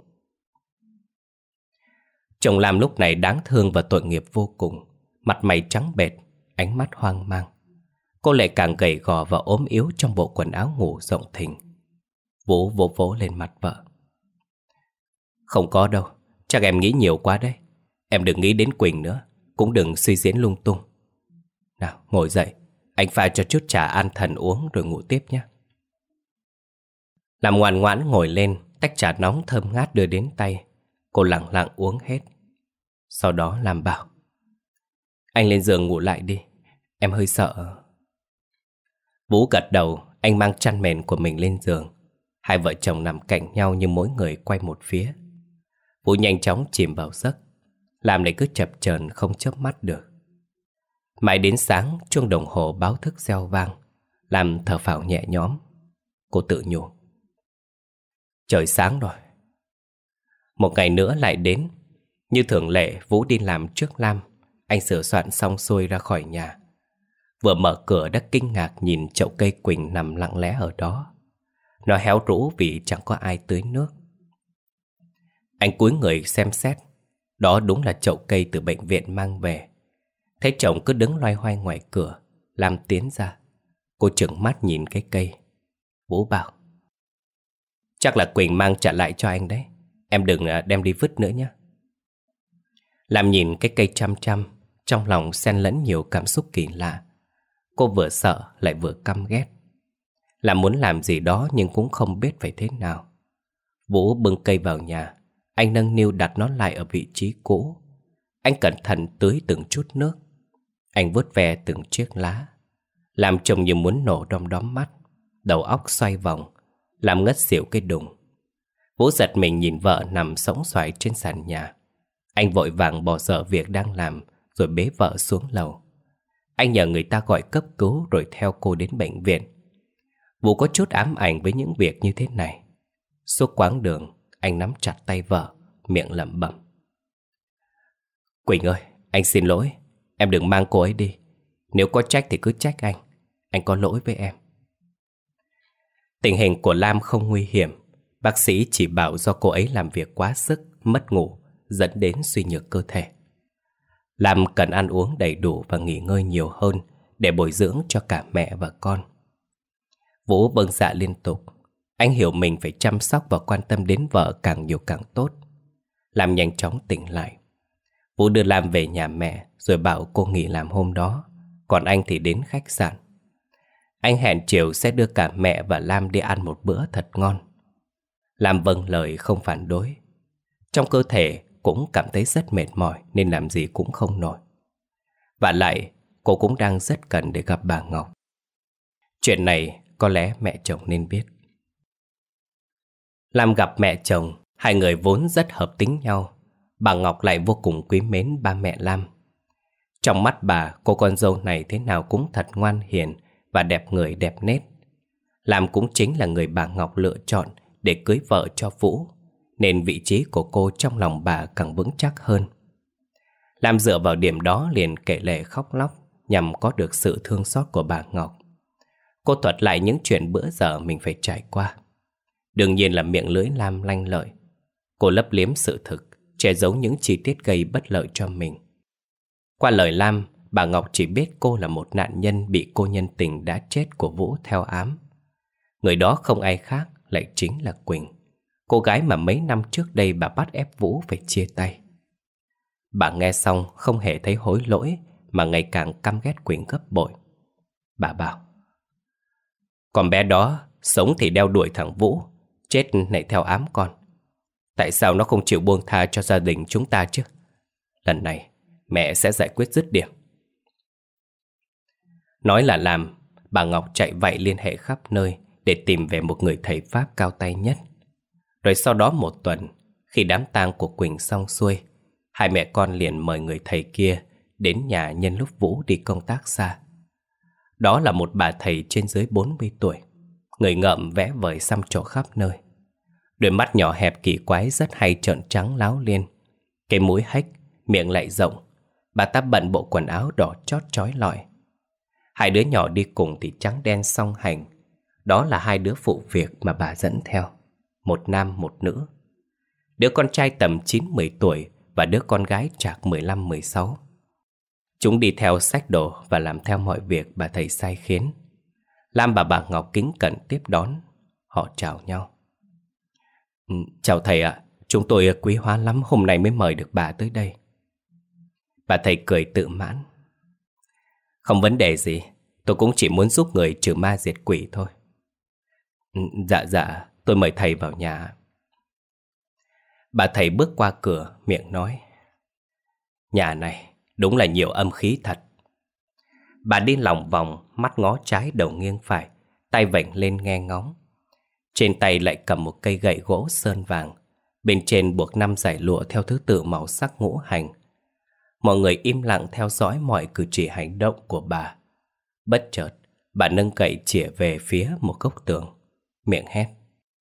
Chồng Lam lúc này đáng thương và tội nghiệp vô cùng. Mặt mày trắng bệch, ánh mắt hoang mang. Cô lại càng gầy gò và ốm yếu trong bộ quần áo ngủ rộng thình. Vũ vỗ vỗ lên mặt vợ. Không có đâu, chắc em nghĩ nhiều quá đấy. Em đừng nghĩ đến Quỳnh nữa, cũng đừng suy diễn lung tung. Nào, ngồi dậy, anh pha cho chút trà an thần uống rồi ngủ tiếp nhé. Làm ngoan ngoãn ngồi lên, tách trà nóng thơm ngát đưa đến tay. Cô lặng lặng uống hết. Sau đó làm bảo. Anh lên giường ngủ lại đi, em hơi sợ. Vũ gật đầu, anh mang chăn mền của mình lên giường. Hai vợ chồng nằm cạnh nhau như mỗi người quay một phía. Vũ nhanh chóng chìm vào giấc. Làm lại cứ chập chờn không chớp mắt được. Mãi đến sáng, chuông đồng hồ báo thức reo vang. Làm thở phào nhẹ nhõm. Cô tự nhủ. Trời sáng rồi. Một ngày nữa lại đến. Như thường lệ, Vũ đi làm trước Lam. Anh sửa soạn xong xuôi ra khỏi nhà. Vừa mở cửa đã kinh ngạc nhìn chậu cây Quỳnh nằm lặng lẽ ở đó. Nó héo rũ vì chẳng có ai tưới nước. Anh cúi người xem xét. Đó đúng là chậu cây từ bệnh viện mang về. Thấy chồng cứ đứng loay hoay ngoài cửa. Lam tiến ra. Cô trừng mắt nhìn cái cây. Vũ bảo. Chắc là Quỳnh mang trả lại cho anh đấy. Em đừng đem đi vứt nữa nhé. Lam nhìn cái cây chăm chăm. Trong lòng xen lẫn nhiều cảm xúc kỳ lạ. Cô vừa sợ lại vừa căm ghét. Lam muốn làm gì đó nhưng cũng không biết phải thế nào. Vũ bưng cây vào nhà. Anh nâng niu đặt nó lại ở vị trí cũ. Anh cẩn thận tưới từng chút nước. Anh vuốt ve từng chiếc lá. Làm trông như muốn nổ đom đóm mắt. Đầu óc xoay vòng, làm ngất xỉu cái đùng. Vũ giật mình nhìn vợ nằm sõng xoài trên sàn nhà. Anh vội vàng bỏ dở việc đang làm rồi bế vợ xuống lầu. Anh nhờ người ta gọi cấp cứu rồi theo cô đến bệnh viện. Vũ có chút ám ảnh với những việc như thế này. Suốt quãng đường, anh nắm chặt tay vợ, miệng lẩm bẩm. Quỳnh ơi, anh xin lỗi. Em đừng mang cô ấy đi. Nếu có trách thì cứ trách anh. Anh có lỗi với em. Tình hình của Lam không nguy hiểm. Bác sĩ chỉ bảo do cô ấy làm việc quá sức, mất ngủ, dẫn đến suy nhược cơ thể. Lam cần ăn uống đầy đủ và nghỉ ngơi nhiều hơn để bồi dưỡng cho cả mẹ và con. Vũ vâng dạ liên tục. Anh hiểu mình phải chăm sóc và quan tâm đến vợ càng nhiều càng tốt. Lam nhanh chóng tỉnh lại. Vũ đưa Lam về nhà mẹ rồi bảo cô nghỉ làm hôm đó. Còn anh thì đến khách sạn. Anh hẹn chiều sẽ đưa cả mẹ và Lam đi ăn một bữa thật ngon. Lam vâng lời không phản đối. Trong cơ thể cũng cảm thấy rất mệt mỏi nên làm gì cũng không nổi. Và lại cô cũng đang rất cần để gặp bà Ngọc. Chuyện này có lẽ mẹ chồng nên biết. Lam gặp mẹ chồng, hai người vốn rất hợp tính nhau. Bà Ngọc lại vô cùng quý mến ba mẹ Lam. Trong mắt bà, cô con dâu này thế nào cũng thật ngoan hiền và đẹp người đẹp nết. Lam cũng chính là người bà Ngọc lựa chọn để cưới vợ cho Vũ. nên vị trí của cô trong lòng bà càng vững chắc hơn. Lam dựa vào điểm đó liền kể lể khóc lóc nhằm có được sự thương xót của bà Ngọc. Cô thuật lại những chuyện bữa giờ mình phải trải qua. Đương nhiên là miệng lưỡi Lam lanh lợi. Cô lấp liếm sự thực, che giấu những chi tiết gây bất lợi cho mình. Qua lời Lam, bà Ngọc chỉ biết cô là một nạn nhân bị cô nhân tình đã chết của Vũ theo ám. Người đó không ai khác lại chính là Quỳnh, cô gái mà mấy năm trước đây bà bắt ép Vũ phải chia tay. Bà nghe xong không hề thấy hối lỗi mà ngày càng căm ghét Quỳnh gấp bội. Bà bảo: con bé đó sống thì đeo đuổi thằng Vũ, chết lại theo ám con. Tại sao nó không chịu buông tha cho gia đình chúng ta chứ? Lần này mẹ sẽ giải quyết dứt điểm. Nói là làm, bà Ngọc chạy vạy liên hệ khắp nơi để tìm về một người thầy Pháp cao tay nhất. Rồi sau đó một tuần, khi đám tang của Quỳnh xong xuôi, hai mẹ con liền mời người thầy kia đến nhà nhân lúc Vũ đi công tác xa. Đó là một bà thầy trên dưới bốn mươi tuổi, người ngợm vẽ vời xăm trổ khắp nơi. Đôi mắt nhỏ hẹp kỳ quái rất hay trợn trắng láo liên, cái mũi hếch, miệng lại rộng. Bà ta bận bộ quần áo đỏ chót chói lọi. Hai đứa nhỏ đi cùng thì trắng đen song hành. Đó là hai đứa phụ việc mà bà dẫn theo, một nam một nữ. Đứa con trai tầm chín mười tuổi và đứa con gái chạc mười lăm mười sáu. Chúng đi theo xách đồ và làm theo mọi việc bà thầy sai khiến. Lam và bà Ngọc kính cẩn tiếp đón. Họ chào nhau. Ừ, chào thầy ạ, chúng tôi quý hóa lắm hôm nay mới mời được bà tới đây. Bà thầy cười tự mãn. Không vấn đề gì, tôi cũng chỉ muốn giúp người trừ ma diệt quỷ thôi. Ừ, dạ dạ, tôi mời thầy vào nhà. Bà thầy bước qua cửa, miệng nói: nhà này đúng là nhiều âm khí thật. Bà đi lòng vòng, mắt ngó trái đầu nghiêng phải, tay vểnh lên nghe ngóng. Trên tay lại cầm một cây gậy gỗ sơn vàng, bên trên buộc năm dải lụa theo thứ tự màu sắc ngũ hành. Mọi người im lặng theo dõi mọi cử chỉ hành động của bà. Bất chợt, bà nâng gậy chĩa về phía một góc tường, miệng hét: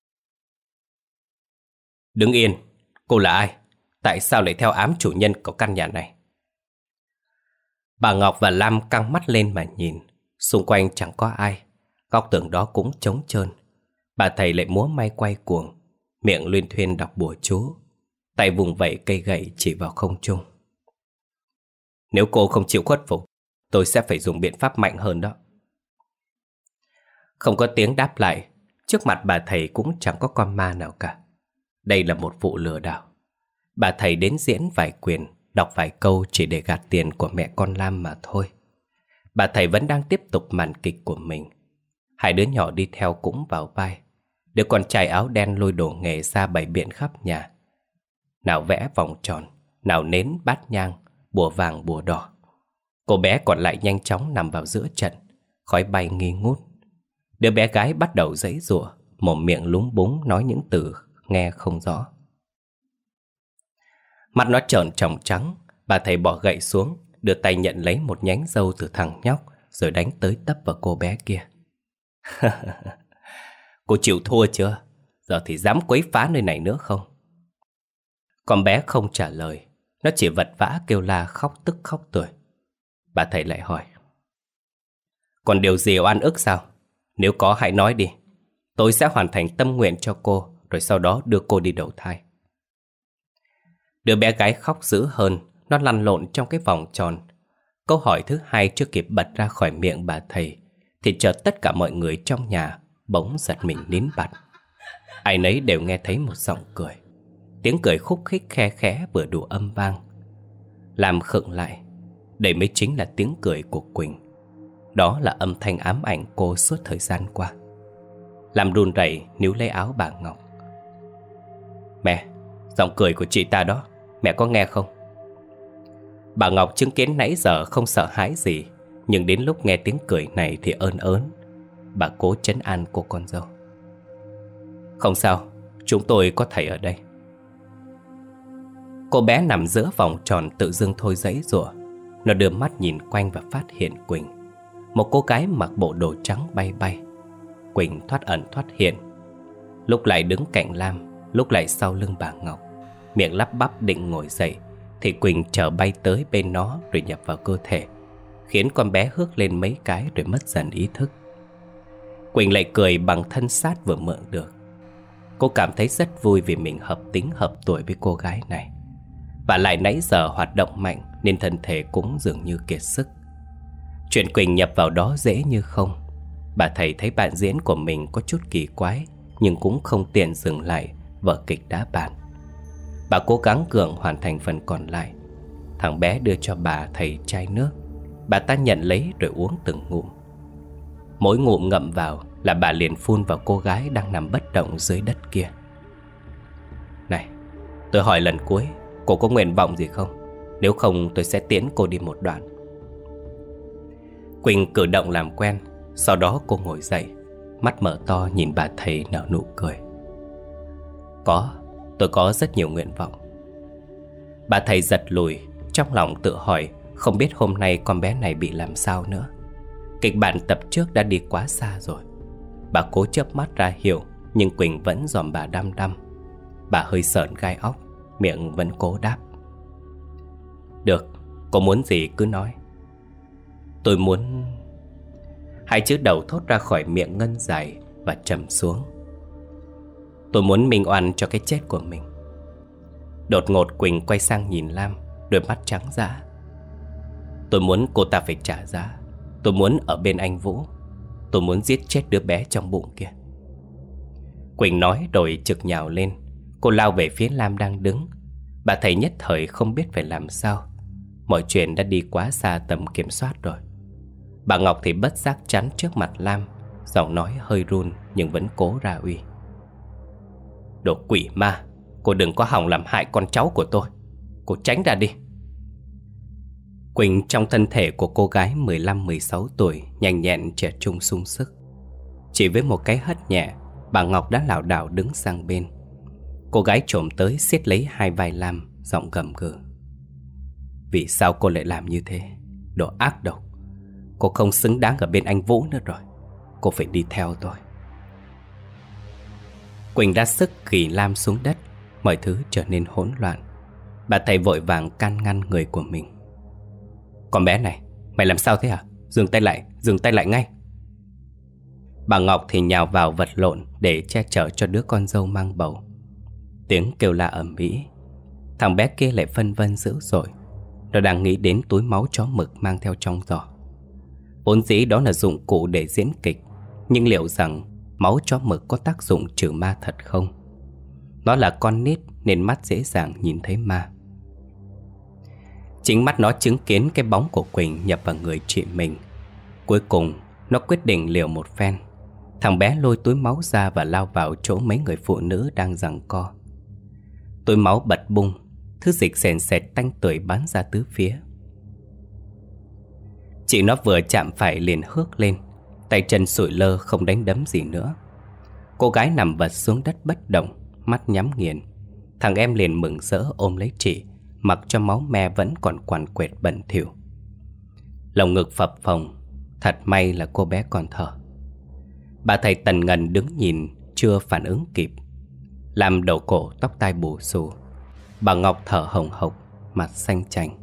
đứng yên, cô là ai? Tại sao lại theo ám chủ nhân của căn nhà này? Bà Ngọc và Lam căng mắt lên mà nhìn. Xung quanh chẳng có ai, góc tường đó cũng trống trơn. Bà thầy lại múa may quay cuồng, miệng luyên thuyên đọc bùa chú, tay vùng vẫy cây gậy chỉ vào không trung. Nếu cô không chịu khuất phục, tôi sẽ phải dùng biện pháp mạnh hơn đó. Không có tiếng đáp lại. Trước mặt bà thầy cũng chẳng có con ma nào cả. Đây là một vụ lừa đảo. Bà thầy đến diễn vài quyền, đọc vài câu chỉ để gạt tiền của mẹ con Lam mà thôi. Bà thầy vẫn đang tiếp tục màn kịch của mình. Hai đứa nhỏ đi theo cũng vào vai. Đứa con trai áo đen lôi đồ nghề ra bày biện khắp nhà. Nào vẽ vòng tròn, nào nến bát nhang, bùa vàng bùa đỏ. Cô bé còn lại nhanh chóng nằm vào giữa trận, khói bay nghi ngút. Đứa bé gái bắt đầu giãy giụa, mồm miệng lúng búng nói những từ nghe không rõ. Mặt nó trợn tròng trắng. Bà thầy bỏ gậy xuống, đưa tay nhận lấy một nhánh râu từ thằng nhóc, rồi đánh tới tấp vào cô bé kia. Cô chịu thua chưa? Giờ thì dám quấy phá nơi này nữa không? Con bé không trả lời. Nó chỉ vật vã kêu la khóc tức khóc tưởi. Bà thầy lại hỏi: còn điều gì oan ức sao? Nếu có hãy nói đi. Tôi sẽ hoàn thành tâm nguyện cho cô, rồi sau đó đưa cô đi đầu thai. Đứa bé gái khóc dữ hơn. Nó lăn lộn trong cái vòng tròn. Câu hỏi thứ hai chưa kịp bật ra khỏi miệng bà thầy thì chợt tất cả mọi người trong nhà bỗng giật mình nín bặt. Ai nấy đều nghe thấy một giọng cười. Tiếng cười khúc khích khe khẽ vừa đủ âm vang. Làm khựng lại. Đây mới chính là tiếng cười của Quỳnh. Đó là âm thanh ám ảnh cô suốt thời gian qua. Làm run rẩy níu lấy áo bà Ngọc. Mẹ, giọng cười của chị ta đó, mẹ có nghe không? Bà Ngọc chứng kiến nãy giờ không sợ hãi gì, nhưng đến lúc nghe tiếng cười này thì ơn ớn. Bà cố trấn an cô con dâu. Không sao, chúng tôi có thầy ở đây. Cô bé nằm giữa vòng tròn tự dưng thôi giãy giụa. Nó đưa mắt nhìn quanh và phát hiện Quỳnh, một cô gái mặc bộ đồ trắng bay bay. Quỳnh thoát ẩn thoát hiện, lúc lại đứng cạnh Lam, lúc lại sau lưng bà Ngọc, miệng lắp bắp định ngồi dậy, thì Quỳnh chở bay tới bên nó rồi nhập vào cơ thể, khiến con bé hước lên mấy cái rồi mất dần ý thức. Quỳnh lại cười bằng thân xác vừa mượn được. Cô cảm thấy rất vui vì mình hợp tính hợp tuổi với cô gái này. Và lại nãy giờ hoạt động mạnh nên thân thể cũng dường như kiệt sức. Chuyện Quỳnh nhập vào đó dễ như không. Bà thầy thấy bạn diễn của mình có chút kỳ quái, nhưng cũng không tiện dừng lại vở kịch đã bàn. Bà cố gắng gượng hoàn thành phần còn lại. Thằng bé đưa cho bà thầy chai nước. Bà ta nhận lấy rồi uống từng ngụm. Mỗi ngụm ngậm vào là bà liền phun vào cô gái đang nằm bất động dưới đất kia. Này, tôi hỏi lần cuối, cô có nguyện vọng gì không? Nếu không tôi sẽ tiễn cô đi một đoạn. Quỳnh cử động làm quen. Sau đó cô ngồi dậy, mắt mở to nhìn bà thầy nở nụ cười. Có, tôi có rất nhiều nguyện vọng. Bà thầy giật lùi, trong lòng tự hỏi không biết hôm nay con bé này bị làm sao nữa. Kịch bản tập trước đã đi quá xa rồi. Bà cố chớp mắt ra hiểu, nhưng Quỳnh vẫn dòm bà đăm đăm. Bà hơi sởn gai óc, miệng vẫn cố đáp. Được, cô muốn gì cứ nói. Tôi muốn... Hai chữ đầu thốt ra khỏi miệng Ngân dài và trầm xuống. Tôi muốn minh oan cho cái chết của mình. Đột ngột Quỳnh quay sang nhìn Lam, đôi mắt trắng dã. Tôi muốn cô ta phải trả giá. Tôi muốn ở bên anh Vũ. Tôi muốn giết chết đứa bé trong bụng kia. Quỳnh nói rồi chực nhào lên. Cô lao về phía Lam đang đứng. Bà thầy nhất thời không biết phải làm sao. Mọi chuyện đã đi quá xa tầm kiểm soát rồi. Bà Ngọc thì bất giác chắn trước mặt Lam, giọng nói hơi run nhưng vẫn cố ra uy. Đồ quỷ ma, cô đừng có hòng làm hại con cháu của tôi. Cô tránh ra đi. Quỳnh trong thân thể của cô gái mười lăm mười sáu tuổi, nhanh nhẹn trẻ trung sung sức. Chỉ với một cái hất nhẹ, bà Ngọc đã lảo đảo đứng sang bên. Cô gái trồm tới siết lấy hai vai Lam, giọng gầm gừ. Vì sao cô lại làm như thế? Đồ ác độc. Cô không xứng đáng ở bên anh Vũ nữa rồi. Cô phải đi theo tôi. Quỳnh ra sức gỉ Lam xuống đất. Mọi thứ trở nên hỗn loạn. Bà thầy vội vàng can ngăn người của mình. Con bé này, mày làm sao thế hả? Dừng tay lại, dừng tay lại ngay. Bà Ngọc thì nhào vào vật lộn để che chở cho đứa con dâu mang bầu. Tiếng kêu la ầm ĩ. Thằng bé kia lại phân vân dữ dội. Nó đang nghĩ đến túi máu chó mực mang theo trong giỏ. Vốn dĩ đó là dụng cụ để diễn kịch, nhưng liệu rằng máu chó mực có tác dụng trừ ma thật không? Nó là con nít nên mắt dễ dàng nhìn thấy ma. Chính mắt nó chứng kiến cái bóng của Quỳnh nhập vào người chị mình. Cuối cùng nó quyết định liều một phen. Thằng bé lôi túi máu ra và lao vào chỗ mấy người phụ nữ đang giằng co. Túi máu bật bung, thứ dịch sền sệt tanh tưởi bắn ra tứ phía. Chị nó vừa chạm phải liền hước lên, tay chân sụi lơ không đánh đấm gì nữa. Cô gái nằm vật xuống đất bất động, mắt nhắm nghiền. Thằng em liền mừng rỡ ôm lấy chị, mặc cho máu me vẫn còn quằn quệt bẩn thỉu. Lồng ngực phập phồng, thật may là cô bé còn thở. Bà thầy tần ngần đứng nhìn, chưa phản ứng kịp. Làm đầu cổ tóc tai bù xù. Bà Ngọc thở hồng hộc, mặt xanh chành.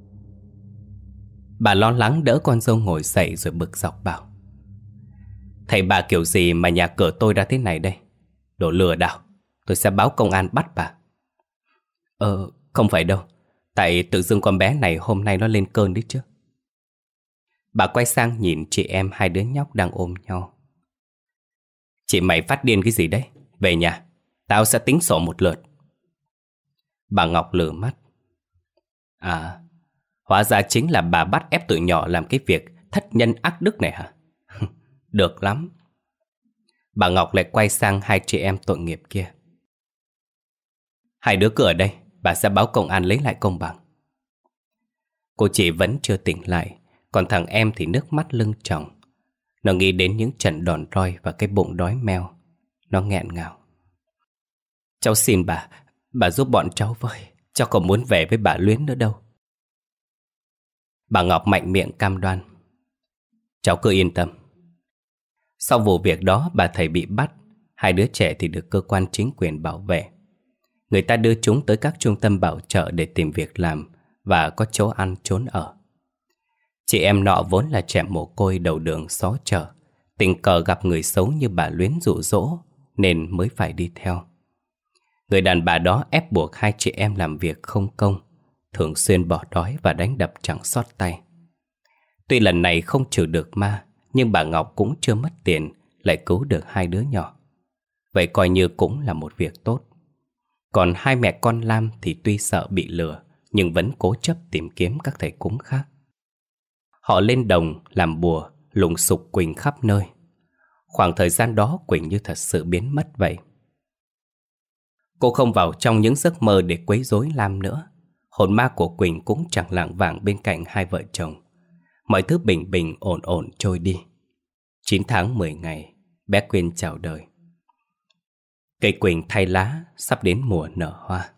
Bà lo lắng đỡ con dâu ngồi dậy rồi bực dọc bảo. Thầy bà kiểu gì mà nhà cửa tôi ra thế này đây? Đồ lừa đảo, tôi sẽ báo công an bắt bà. Ờ, không phải đâu. Tại tự dưng con bé này hôm nay nó lên cơn đấy chứ. Bà quay sang nhìn chị em hai đứa nhóc đang ôm nhau. Chị mày phát điên cái gì đấy? Về nhà, tao sẽ tính sổ một lượt. Bà Ngọc lừ mắt. À, hóa ra chính là bà bắt ép tụi nhỏ làm cái việc thất nhân ác đức này hả? Được lắm. Bà Ngọc lại quay sang hai chị em tội nghiệp kia. Hai đứa cứ ở đây, bà sẽ báo công an lấy lại công bằng. Cô chị vẫn chưa tỉnh lại, còn thằng em thì nước mắt lưng tròng. Nó nghĩ đến những trận đòn roi và cái bụng đói meo. Nó nghẹn ngào. Cháu xin bà, bà giúp bọn cháu với. Cháu không muốn về với bà Luyến nữa đâu. Bà Ngọc mạnh miệng cam đoan. Cháu cứ yên tâm. Sau vụ việc đó bà thầy bị bắt, Hai đứa trẻ thì được cơ quan chính quyền bảo vệ. Người ta đưa chúng tới các trung tâm bảo trợ để tìm việc làm và có chỗ ăn trốn ở. Chị em nọ vốn là trẻ mồ côi đầu đường xó chợ, tình cờ gặp người xấu như bà Luyến dụ dỗ nên mới phải đi theo. Người đàn bà đó ép buộc hai chị em làm việc không công, thường xuyên bỏ đói và đánh đập chẳng xót tay. Tuy lần này không trừ được ma, nhưng bà Ngọc cũng chưa mất tiền, lại cứu được hai đứa nhỏ. Vậy coi như cũng là một việc tốt. Còn hai mẹ con Lam thì tuy sợ bị lừa, nhưng vẫn cố chấp tìm kiếm các thầy cúng khác. Họ lên đồng làm bùa, lùng sục Quỳnh khắp nơi. Khoảng thời gian đó Quỳnh như thật sự biến mất vậy. Cô không vào trong những giấc mơ để quấy rối Lam nữa. Hồn ma của Quỳnh cũng chẳng lảng vảng bên cạnh hai vợ chồng. Mọi thứ bình bình ổn ổn trôi đi. Chín tháng mười ngày, bé Quyên chào đời. Cây Quỳnh thay lá, sắp đến mùa nở hoa.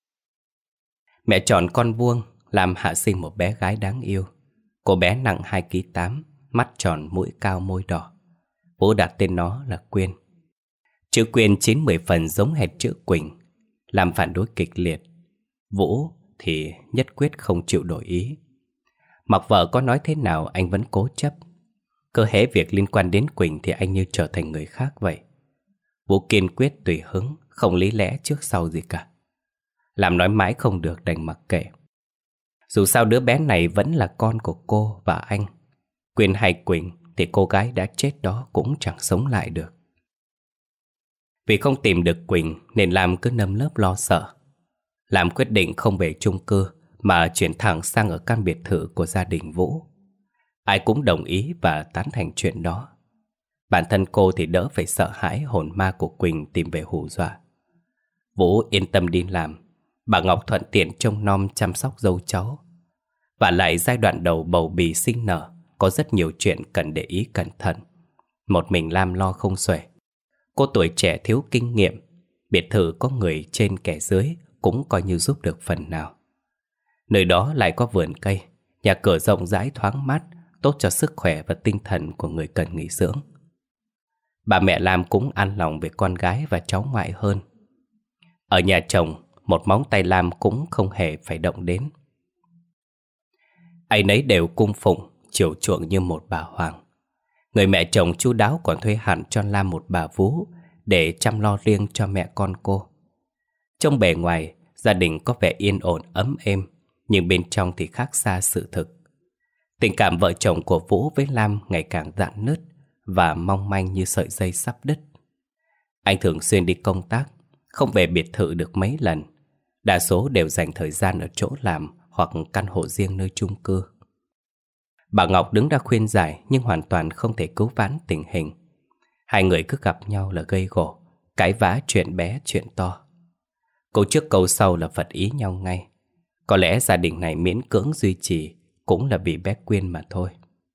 Mẹ chọn con vuông, làm hạ sinh một bé gái đáng yêu. Cô bé nặng hai ki lô gam, mắt tròn, mũi cao, môi đỏ. Bố đặt tên nó là Quyên. Chữ Quyên chín mười phần giống hệt chữ Quỳnh, làm phản đối kịch liệt. Vũ thì nhất quyết không chịu đổi ý. Mặc vợ có nói thế nào anh vẫn cố chấp. Cơ hễ việc liên quan đến Quỳnh thì anh như trở thành người khác vậy. Vũ kiên quyết tùy hứng, không lý lẽ trước sau gì cả. Làm nói mãi không được đành mặc kệ. Dù sao đứa bé này vẫn là con của cô và anh. Quyên hay Quỳnh thì cô gái đã chết đó cũng chẳng sống lại được. Vì không tìm được Quỳnh nên Lam cứ nơm nớp lo sợ. Lam quyết định không về chung cư mà chuyển thẳng sang ở căn biệt thự của gia đình Vũ. Ai cũng đồng ý và tán thành chuyện đó. Bản thân cô thì đỡ phải sợ hãi hồn ma của Quỳnh tìm về hù dọa. Vũ yên tâm đi làm. Bà Ngọc thuận tiện trông nom chăm sóc dâu cháu. Và lại giai đoạn đầu bầu bì sinh nở có rất nhiều chuyện cần để ý cẩn thận. Một mình Lam lo không xuể. Cô tuổi trẻ thiếu kinh nghiệm, biệt thự có người trên kẻ dưới cũng coi như giúp được phần nào. Nơi đó lại có vườn cây, nhà cửa rộng rãi thoáng mát, tốt cho sức khỏe và tinh thần của người cần nghỉ dưỡng. Bà mẹ Lam cũng an lòng về con gái và cháu ngoại hơn. Ở nhà chồng, một móng tay Lam cũng không hề phải động đến. Ai nấy đều cung phụng, chiều chuộng như một bà hoàng. Người mẹ chồng chu đáo còn thuê hẳn cho Lam một bà vú để chăm lo riêng cho mẹ con cô. Trong bề ngoài, gia đình có vẻ yên ổn ấm êm, nhưng bên trong thì khác xa sự thực. Tình cảm vợ chồng của Vũ với Lam ngày càng rạn nứt và mong manh như sợi dây sắp đứt. Anh thường xuyên đi công tác, không về biệt thự được mấy lần. Đa số đều dành thời gian ở chỗ làm hoặc căn hộ riêng nơi chung cư. Bà Ngọc đứng ra khuyên giải nhưng hoàn toàn không thể cứu vãn tình hình. Hai người cứ gặp nhau là gây gổ, cãi vã chuyện bé chuyện to. Câu trước câu sau là phật ý nhau ngay. Có lẽ gia đình này miễn cưỡng duy trì cũng là vì bé Quyên mà thôi.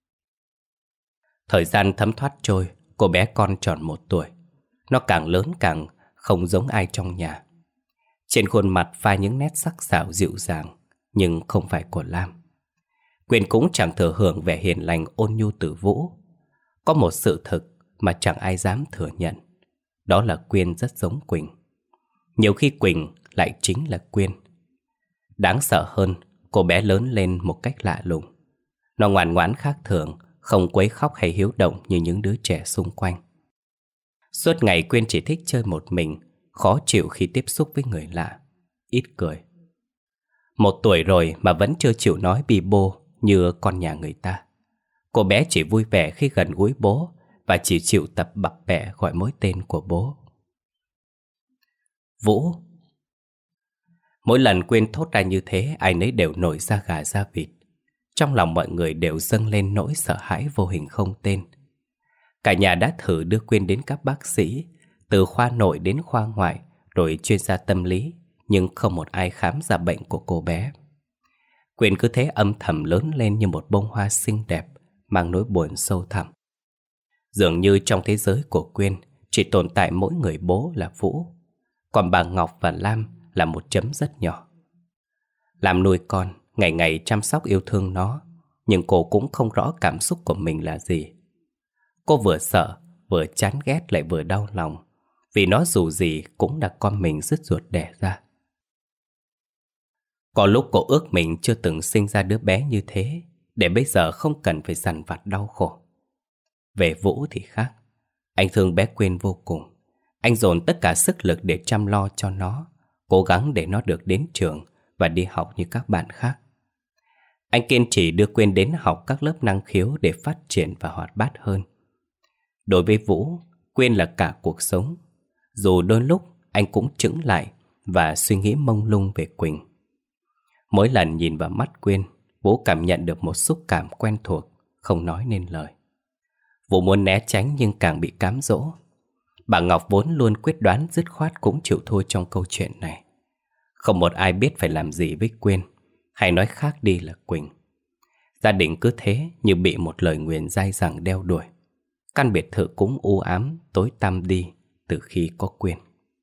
Thời gian thấm thoát trôi, cô bé con tròn một tuổi. Nó càng lớn càng không giống ai trong nhà. Trên khuôn mặt pha những nét sắc sảo dịu dàng, nhưng không phải của Lam. Quyên cũng chẳng thừa hưởng vẻ hiền lành ôn nhu từ Vũ. Có một sự thực mà chẳng ai dám thừa nhận. Đó là Quyên rất giống Quỳnh. Nhiều khi Quỳnh lại chính là Quyên. Đáng sợ hơn, cô bé lớn lên một cách lạ lùng. Nó ngoan ngoãn khác thường, không quấy khóc hay hiếu động như những đứa trẻ xung quanh. Suốt ngày Quyên chỉ thích chơi một mình, khó chịu khi tiếp xúc với người lạ, ít cười. Một tuổi rồi mà vẫn chưa chịu nói bi bô như con nhà người ta. Cô bé chỉ vui vẻ khi gần gũi bố và chỉ chịu tập bập bẹ gọi mối tên của bố. Vũ. Mỗi lần Quyên thốt ra như thế, ai nấy đều nổi da gà da vịt. Trong lòng mọi người đều dâng lên nỗi sợ hãi vô hình không tên. Cả nhà đã thử đưa Quyên đến các bác sĩ, từ khoa nội đến khoa ngoại, rồi chuyên gia tâm lý, nhưng không một ai khám ra bệnh của cô bé. Quyên cứ thế âm thầm lớn lên như một bông hoa xinh đẹp, mang nỗi buồn sâu thẳm. Dường như trong thế giới của Quyên chỉ tồn tại mỗi người bố là Vũ, còn bà Ngọc và Lam là một chấm rất nhỏ. Lam nuôi con, ngày ngày chăm sóc yêu thương nó, nhưng cô cũng không rõ cảm xúc của mình là gì. Cô vừa sợ, vừa chán ghét lại vừa đau lòng, vì nó dù gì cũng là con mình dứt ruột đẻ ra. Có lúc cô ước mình chưa từng sinh ra đứa bé như thế, để bây giờ không cần phải dằn vặt đau khổ. Về Vũ thì khác. Anh thương bé Quyên vô cùng. Anh dồn tất cả sức lực để chăm lo cho nó, cố gắng để nó được đến trường và đi học như các bạn khác. Anh kiên trì đưa Quyên đến học các lớp năng khiếu để phát triển và hoạt bát hơn. Đối với Vũ, Quyên là cả cuộc sống. Dù đôi lúc anh cũng chững lại và suy nghĩ mông lung về Quỳnh. Mỗi lần nhìn vào mắt Quyên, Vũ cảm nhận được một xúc cảm quen thuộc, không nói nên lời. Vũ muốn né tránh nhưng càng bị cám dỗ. Bà Ngọc vốn luôn quyết đoán dứt khoát cũng chịu thua trong câu chuyện này. Không một ai biết phải làm gì với Quyên, hay nói khác đi là Quỳnh. Gia đình cứ thế như bị một lời nguyền dai dẳng đeo đuổi. Căn biệt thự cũng u ám, tối tăm đi từ khi có Quyên.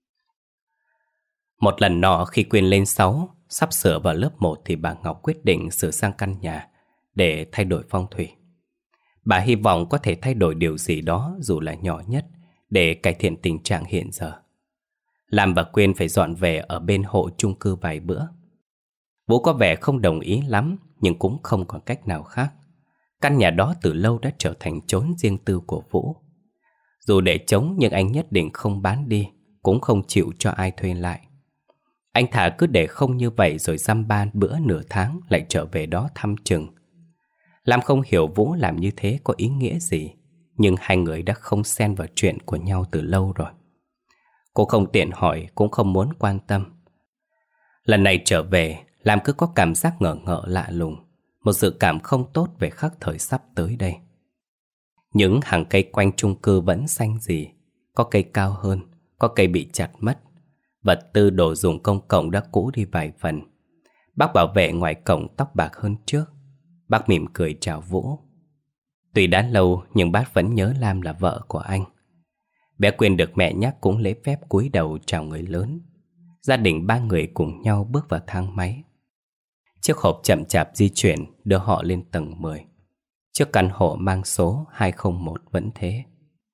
Một lần nọ khi Quyên lên sáu, sắp sửa vào lớp một thì bà Ngọc quyết định sửa sang căn nhà để thay đổi phong thủy. Bà hy vọng có thể thay đổi điều gì đó dù là nhỏ nhất để cải thiện tình trạng hiện giờ. Lam và Quyên phải dọn về ở bên hộ chung cư vài bữa. Vũ có vẻ không đồng ý lắm, nhưng cũng không còn cách nào khác. Căn nhà đó từ lâu đã trở thành chốn riêng tư của Vũ. Dù để trống nhưng anh nhất định không bán đi, cũng không chịu cho ai thuê lại. Anh thà cứ để không như vậy rồi dăm ba bữa nửa tháng lại trở về đó thăm chừng. Lam không hiểu Vũ làm như thế có ý nghĩa gì, nhưng hai người đã không xen vào chuyện của nhau từ lâu rồi. Cô không tiện hỏi, cũng không muốn quan tâm. Lần này trở về, Lam cứ có cảm giác ngờ ngợ lạ lùng, một dự cảm không tốt về khắc thời sắp tới đây. Những hàng cây quanh chung cư vẫn xanh rì, có cây cao hơn, có cây bị chặt mất. Vật tư đồ dùng công cộng đã cũ đi vài phần. Bác bảo vệ ngoài cổng tóc bạc hơn trước. Bác mỉm cười chào Vũ. Tuy đã lâu nhưng bác vẫn nhớ Lam là vợ của anh. Bé Quyên được mẹ nhắc cũng lễ phép cúi đầu chào người lớn. Gia đình ba người cùng nhau bước vào thang máy. Chiếc hộp chậm chạp di chuyển đưa họ lên tầng mười. Chiếc căn hộ mang số hai không một vẫn thế.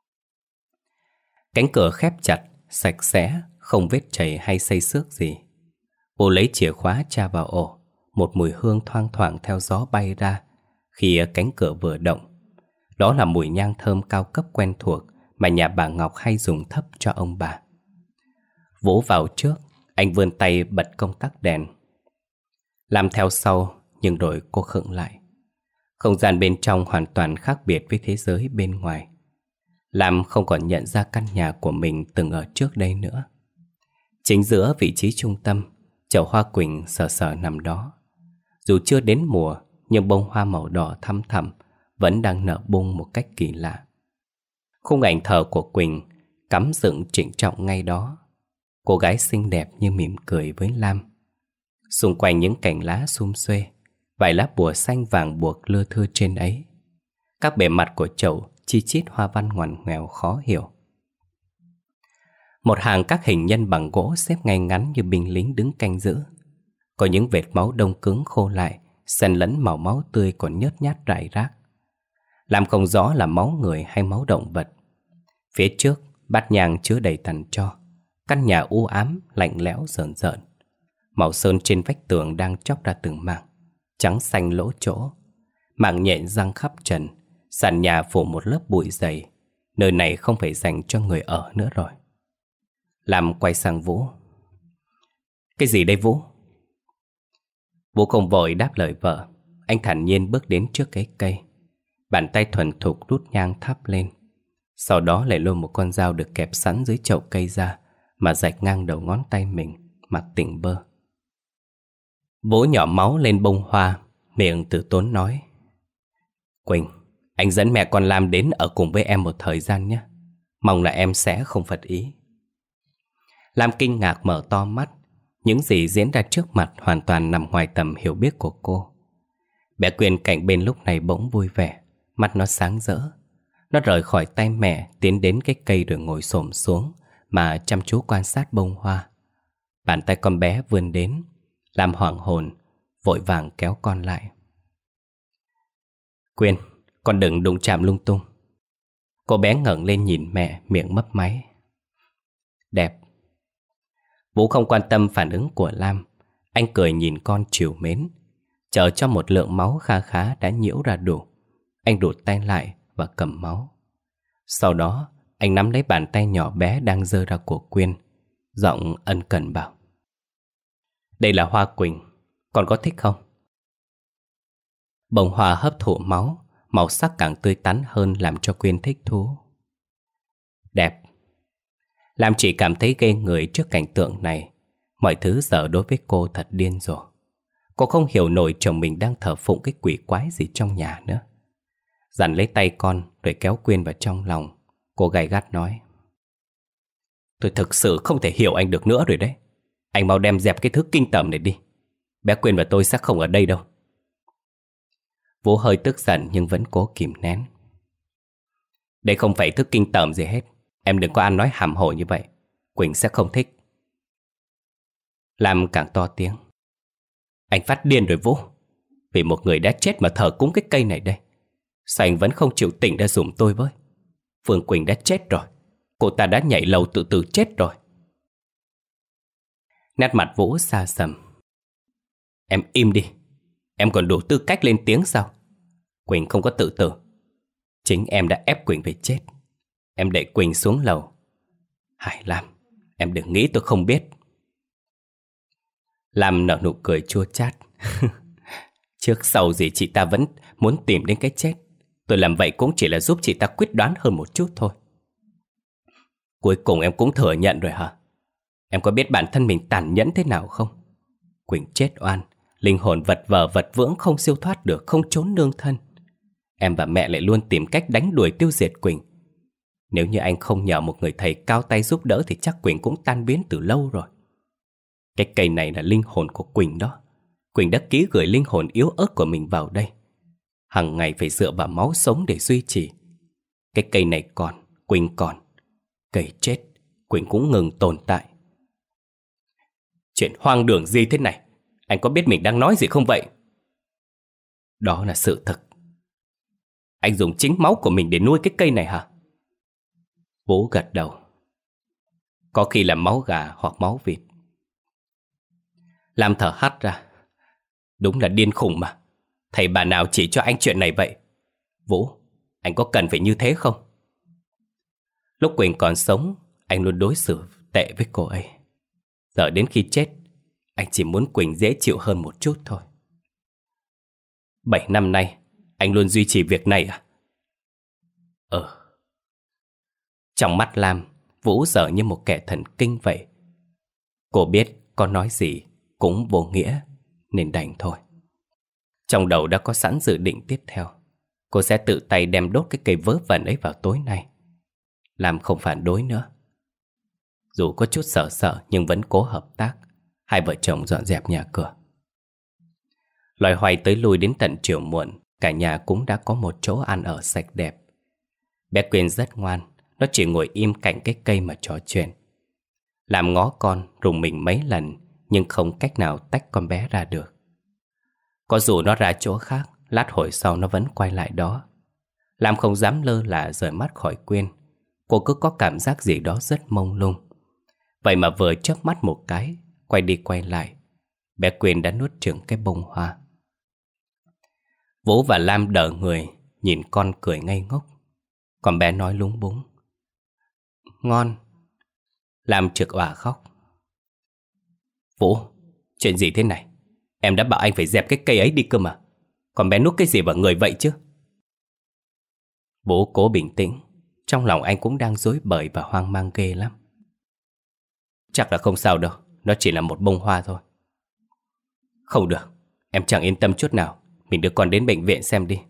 Cánh cửa khép chặt, sạch sẽ, không vết chảy hay xây xước gì. Cô lấy chìa khóa tra vào ổ. Một mùi hương thoang thoảng theo gió bay ra khi cánh cửa vừa động. Đó là mùi nhang thơm cao cấp quen thuộc mà nhà bà Ngọc hay dùng thấp cho ông bà. Vũ vào trước, anh vươn tay bật công tắc đèn. Làm theo sau, nhưng rồi cô khựng lại. Không gian bên trong hoàn toàn khác biệt với thế giới bên ngoài. Lam không còn nhận ra căn nhà của mình từng ở trước đây nữa. Chính giữa vị trí trung tâm, chậu hoa quỳnh sờ sờ nằm đó. Dù chưa đến mùa, nhưng bông hoa màu đỏ thắm thẳm vẫn đang nở bung một cách kỳ lạ. Khung ảnh thờ của Quỳnh cắm dựng trịnh trọng ngay đó. Cô gái xinh đẹp như mỉm cười với Lam. Xung quanh những cành lá sum xuê, vài lá bùa xanh vàng buộc lưa thưa trên ấy. Các bề mặt của chậu chi chít hoa văn ngoằn ngoèo khó hiểu. Một hàng các hình nhân bằng gỗ xếp ngay ngắn như binh lính đứng canh giữ. Có những vệt máu đông cứng khô lại, xen lẫn màu máu tươi còn nhớt nhát rải rác. Làm không rõ là máu người hay máu động vật. Phía trước, bát nhang chứa đầy tàn tro. Căn nhà u ám, lạnh lẽo rợn rợn. Màu sơn trên vách tường đang chóc ra từng mảng, trắng xanh lỗ chỗ. Mảng nhện răng khắp trần, sàn nhà phủ một lớp bụi dày. Nơi này không phải dành cho người ở nữa rồi. Lam quay sang Vũ. Cái gì đây Vũ? Vũ không vội đáp lời vợ. Anh thản nhiên bước đến trước cái cây. Bàn tay thuần thục đút nhang thắp lên. Sau đó lại lôi một con dao được kẹp sẵn dưới chậu cây ra, mà rạch ngang đầu ngón tay mình, mặt tỉnh bơ. Vũ nhỏ máu lên bông hoa, miệng từ tốn nói. Quỳnh, anh dẫn mẹ con Lam đến ở cùng với em một thời gian nhé. Mong là em sẽ không phật ý. Lam kinh ngạc mở to mắt. Những gì diễn ra trước mặt hoàn toàn nằm ngoài tầm hiểu biết của cô. Bé Quyên cạnh bên lúc này bỗng vui vẻ, mắt nó sáng rỡ. Nó rời khỏi tay mẹ, tiến đến cái cây rồi ngồi xổm xuống mà chăm chú quan sát bông hoa. Bàn tay con bé vươn đến, làm hoảng hồn, vội vàng kéo con lại. Quyên, con đừng đụng chạm lung tung. Cô bé ngẩng lên nhìn mẹ, miệng mấp máy. Đẹp. Vũ không quan tâm phản ứng của Lam. Anh cười nhìn con trìu mến. Chờ cho một lượng máu kha khá đã nhiễu ra đủ, anh đụt tay lại và cầm máu. Sau đó anh nắm lấy bàn tay nhỏ bé đang giơ ra của Quyên, giọng ân cần bảo: Đây là hoa quỳnh, con có thích không? Bông hoa hấp thụ máu, màu sắc càng tươi tắn hơn làm cho Quyên thích thú. Đẹp. Lam chỉ cảm thấy ghê người trước cảnh tượng này. Mọi thứ giờ đối với cô thật điên rồ. Cô không hiểu nổi chồng mình đang thờ phụng cái quỷ quái gì trong nhà nữa. Dằn lấy tay con rồi kéo Quyên vào trong lòng. Cô gay gắt nói: Tôi thực sự không thể hiểu anh được nữa rồi đấy. Anh mau đem dẹp cái thứ kinh tởm này đi. Bé Quyên và tôi sẽ không ở đây đâu. Vũ hơi tức giận nhưng vẫn cố kìm nén. Đây không phải thứ kinh tởm gì hết. Em đừng có ăn nói hàm hồ như vậy. Quỳnh sẽ không thích. Lam càng to tiếng: Anh phát điên rồi Vũ. Vì một người đã chết mà thờ cúng cái cây này đây. Sao anh vẫn không chịu tỉnh ra dùm tôi với? Phương Quỳnh đã chết rồi. Cô ta đã nhảy lầu tự tử chết rồi. Nét mặt Vũ xa sầm. Em im đi. Em còn đủ tư cách lên tiếng sao? Quỳnh không có tự tử. Chính em đã ép Quỳnh phải chết. Em đẩy Quỳnh xuống lầu. Hải Lam, em đừng nghĩ tôi không biết. Lam nở nụ cười chua chát. Trước sau gì chị ta vẫn muốn tìm đến cái chết. Tôi làm vậy cũng chỉ là giúp chị ta quyết đoán hơn một chút thôi. Cuối cùng em cũng thừa nhận rồi hả? Em có biết bản thân mình tàn nhẫn thế nào không? Quỳnh chết oan, linh hồn vật vờ vật vưỡng không siêu thoát được, không trốn nương thân. Em và mẹ lại luôn tìm cách đánh đuổi tiêu diệt Quỳnh. Nếu như anh không nhờ một người thầy cao tay giúp đỡ thì chắc Quỳnh cũng tan biến từ lâu rồi. Cái cây này là linh hồn của Quỳnh đó. Quỳnh đã ký gửi linh hồn yếu ớt của mình vào đây. Hằng ngày phải dựa vào máu sống để duy trì. Cái cây này còn, Quỳnh còn. Cây chết, Quỳnh cũng ngừng tồn tại. Chuyện hoang đường gì thế này? Anh có biết mình đang nói gì không vậy? Đó là sự thật. Anh dùng chính máu của mình để nuôi cái cây này hả? Vũ gật đầu. Có khi là máu gà hoặc máu vịt. Lam thở hắt ra. Đúng là điên khùng mà. Thầy bà nào chỉ cho anh chuyện này vậy? Vũ, anh có cần phải như thế không? Lúc Quỳnh còn sống, anh luôn đối xử tệ với cô ấy. Giờ đến khi chết, anh chỉ muốn Quỳnh dễ chịu hơn một chút thôi. Bảy năm nay, anh luôn duy trì việc này à? Ờ. Trong mắt Lam, Vũ giờ như một kẻ thần kinh vậy. Cô biết có nói gì cũng vô nghĩa, nên đành thôi. Trong đầu đã có sẵn dự định tiếp theo. Cô sẽ tự tay đem đốt cái cây vớ vẩn ấy vào tối nay. Lam không phản đối nữa. Dù có chút sợ sợ nhưng vẫn cố hợp tác. Hai vợ chồng dọn dẹp nhà cửa. Loài hoài tới lui đến tận chiều muộn. Cả nhà cũng đã có một chỗ ăn ở sạch đẹp. Bé Quyên rất ngoan. Nó chỉ ngồi im cạnh cái cây mà trò chuyện. Làm ngó con rùng mình mấy lần, nhưng không cách nào tách con bé ra được. Có dù nó ra chỗ khác, lát hồi sau nó vẫn quay lại đó. Lam không dám lơ là rời mắt khỏi Quyên. Cô cứ có cảm giác gì đó rất mông lung. Vậy mà vừa chớp mắt một cái, quay đi quay lại, bé Quyên đã nuốt chửng cái bông hoa. Vũ và Lam đờ người, nhìn con cười ngây ngốc. Còn bé nói lúng búng: Ngon. Lam trực òa khóc. Vũ, chuyện gì thế này? Em đã bảo anh phải dẹp cái cây ấy đi cơ mà. Còn bé nuốt cái gì vào người vậy chứ? Vũ cố bình tĩnh. Trong lòng anh cũng đang rối bời và hoang mang ghê lắm. Chắc là không sao đâu. Nó chỉ là một bông hoa thôi. Không được, em chẳng yên tâm chút nào. Mình đưa con đến bệnh viện xem đi.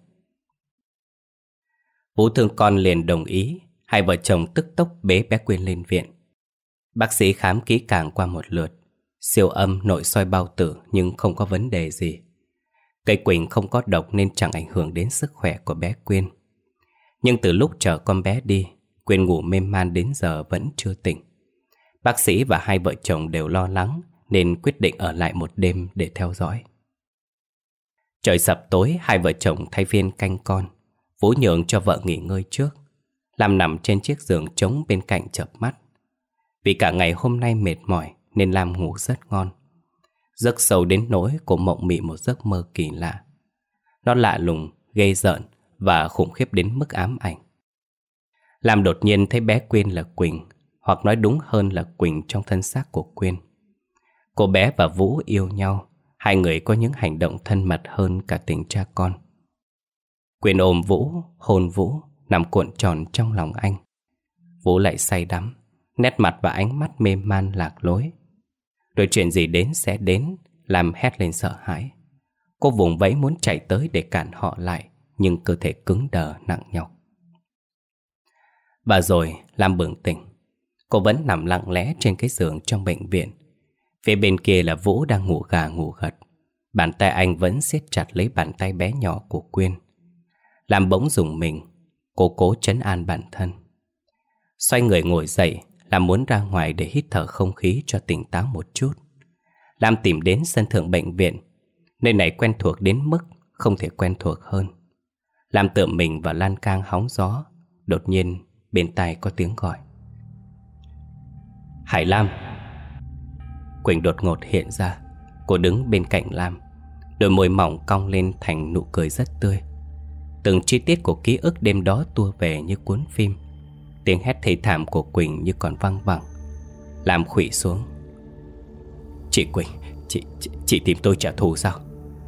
Vũ thương con liền đồng ý. Hai vợ chồng tức tốc bế bé Quyên lên viện. Bác sĩ khám kỹ càng qua một lượt. Siêu âm nội soi bao tử nhưng không có vấn đề gì. Cây quỳnh không có độc nên chẳng ảnh hưởng đến sức khỏe của bé Quyên. Nhưng từ lúc chở con bé đi, Quyên ngủ mê man đến giờ vẫn chưa tỉnh. Bác sĩ và hai vợ chồng đều lo lắng nên quyết định ở lại một đêm để theo dõi. Trời sập tối, hai vợ chồng thay phiên canh con. Vũ nhường cho vợ nghỉ ngơi trước. Lam nằm trên chiếc giường trống bên cạnh chợp mắt. Vì cả ngày hôm nay mệt mỏi nên Lam ngủ rất ngon. Giấc sâu đến nỗi cô mộng mị một giấc mơ kỳ lạ. Nó lạ lùng, ghê rợn và khủng khiếp đến mức ám ảnh. Lam đột nhiên thấy bé Quyên là Quỳnh, hoặc nói đúng hơn là Quỳnh trong thân xác của Quyên. Cô bé và Vũ yêu nhau, hai người có những hành động thân mật hơn cả tình cha con. Quyên ôm Vũ, hôn Vũ, nằm cuộn tròn trong lòng anh. Vũ lại say đắm, nét mặt và ánh mắt mê man lạc lối. Rồi chuyện gì đến sẽ đến, làm hét lên sợ hãi. Cô vùng vẫy muốn chạy tới để cản họ lại, nhưng cơ thể cứng đờ nặng nhọc. Và rồi Lam bừng tỉnh. Cô vẫn nằm lặng lẽ trên cái giường trong bệnh viện. Phía bên kia là Vũ đang ngủ gà ngủ gật. Bàn tay anh vẫn siết chặt lấy bàn tay bé nhỏ của Quyên. Lam bỗng rùng mình. Cô cố trấn an bản thân. Xoay người ngồi dậy, Lam muốn ra ngoài để hít thở không khí cho tỉnh táo một chút. Lam tìm đến sân thượng bệnh viện. Nơi này quen thuộc đến mức không thể quen thuộc hơn. Lam tựa mình vào lan can hóng gió. Đột nhiên bên tai có tiếng gọi. Hải Lam. Quỳnh đột ngột hiện ra. Cô đứng bên cạnh Lam, đôi môi mỏng cong lên thành nụ cười rất tươi. Từng chi tiết của ký ức đêm đó tua về như cuốn phim. Tiếng hét thê thảm của Quỳnh như còn văng vẳng. Lam khuỵu xuống. Chị Quỳnh, chị, chị, chị tìm tôi trả thù sao?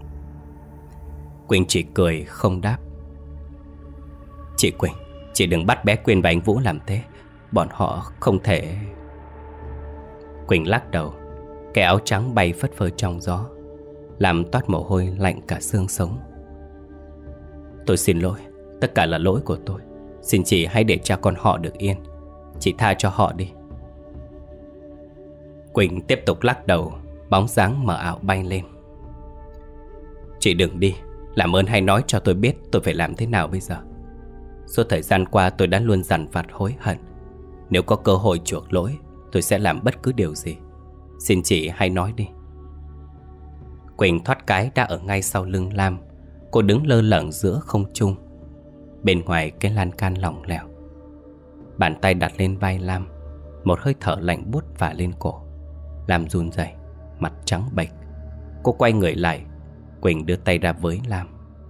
Quỳnh chỉ cười không đáp. Chị Quỳnh, chị đừng bắt bé Quyên và anh Vũ làm thế. Bọn họ không thể... Quỳnh lắc đầu. Cái áo trắng bay phất phơ trong gió, làm toát mồ hôi lạnh cả xương sống. Tôi xin lỗi, tất cả là lỗi của tôi. Xin chị hãy để cha con họ được yên. Chị tha cho họ đi. Quỳnh tiếp tục lắc đầu. Bóng dáng mờ ảo bay lên. Chị đừng đi. Làm ơn hãy nói cho tôi biết tôi phải làm thế nào bây giờ. Suốt thời gian qua tôi đã luôn dằn vặt hối hận. Nếu có cơ hội chuộc lỗi, tôi sẽ làm bất cứ điều gì. Xin chị hãy nói đi. Quỳnh thoát cái đã ở ngay sau lưng Lam. Cô đứng lơ lửng giữa không trung. Bên ngoài cái lan can lỏng lẻo. Bàn tay đặt lên vai Lam. Một hơi thở lạnh buốt phả lên cổ. Lam run rẩy, mặt trắng bệch. Cô quay người lại. Quỳnh đưa tay ra với Lam.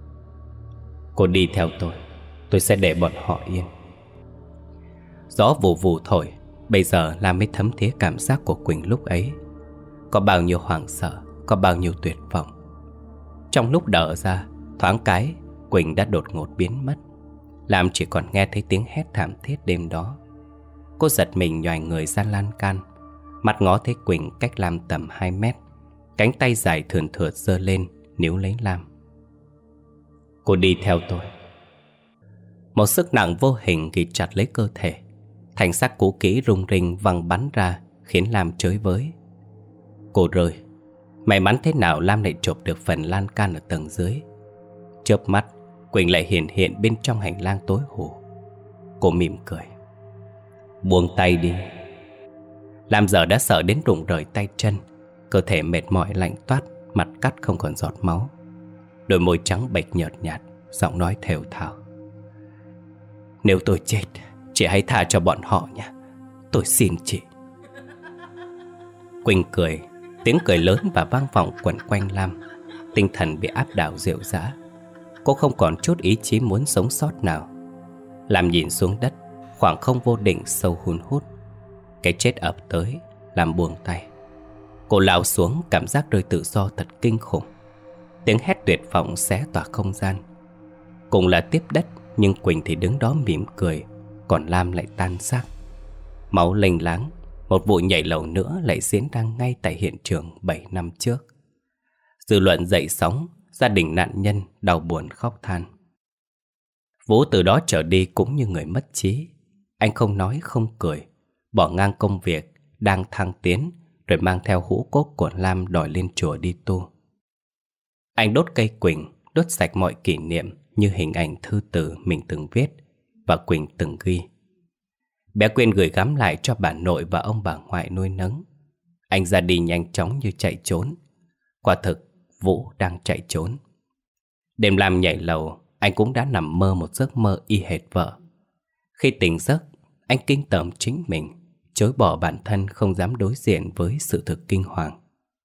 Cô đi theo tôi. Tôi sẽ để bọn họ yên. Gió vù vù thổi. Bây giờ Lam mới thấm thía cảm giác của Quỳnh lúc ấy. Có bao nhiêu hoảng sợ, có bao nhiêu tuyệt vọng. Trong lúc đờ ra, thoáng cái Quỳnh đã đột ngột biến mất. Lam chỉ còn nghe thấy tiếng hét thảm thiết đêm đó. Cô giật mình nhoài người ra lan can. Mắt ngó thấy Quỳnh cách Lam tầm hai mét. Cánh tay dài thườn thượt giơ lên níu lấy Lam. Cô đi theo tôi. Một sức nặng vô hình ghì chặt lấy cơ thể. Thành xác cũ kỹ rung rinh văng bắn ra, khiến Lam chới với. Cô rơi. May mắn thế nào Lam lại chộp được phần lan can ở tầng dưới. Chớp mắt Quỳnh lại hiện hiện bên trong hành lang tối hù. Cô mỉm cười. Buông tay đi. Lam giờ đã sợ đến rụng rời tay chân. Cơ thể mệt mỏi lạnh toát, mặt cắt không còn giọt máu. Đôi môi trắng bệch nhợt nhạt, giọng nói thều thào. Nếu tôi chết, chị hãy tha cho bọn họ nhé. Tôi xin chị. Quỳnh cười. Tiếng cười lớn và vang vọng quẩn quanh Lam. Tinh thần bị áp đảo rệu rã. Cô không còn chút ý chí muốn sống sót nào. Lam nhìn xuống đất. Khoảng không vô định sâu hun hút. Cái chết ập tới, làm buông tay. Cô lao xuống, cảm giác rơi tự do thật kinh khủng. Tiếng hét tuyệt vọng xé tỏa không gian. Cùng là tiếp đất, nhưng Quỳnh thì đứng đó mỉm cười, còn Lam lại tan xác. Máu lênh láng. Một vụ nhảy lầu nữa lại diễn ra ngay tại hiện trường bảy năm trước. Dư luận dậy sóng. Gia đình nạn nhân đau buồn khóc than. Vũ từ đó trở đi cũng như người mất trí. Anh không nói không cười, bỏ ngang công việc đang thăng tiến, rồi mang theo hũ cốt của Lam đòi lên chùa đi tu. Anh đốt cây Quỳnh, đốt sạch mọi kỷ niệm như hình ảnh thư từ mình từng viết và Quỳnh từng ghi. Bé Quyên gửi gắm lại cho bà nội và ông bà ngoại nuôi nấng. Anh ra đi nhanh chóng như chạy trốn. Quả thực Vũ đang chạy trốn. Đêm Lam nhảy lầu, anh cũng đã nằm mơ một giấc mơ y hệt vợ. Khi tỉnh giấc, anh kinh tởm chính mình. chối bỏ bản thân không dám đối diện với sự thực kinh hoàng.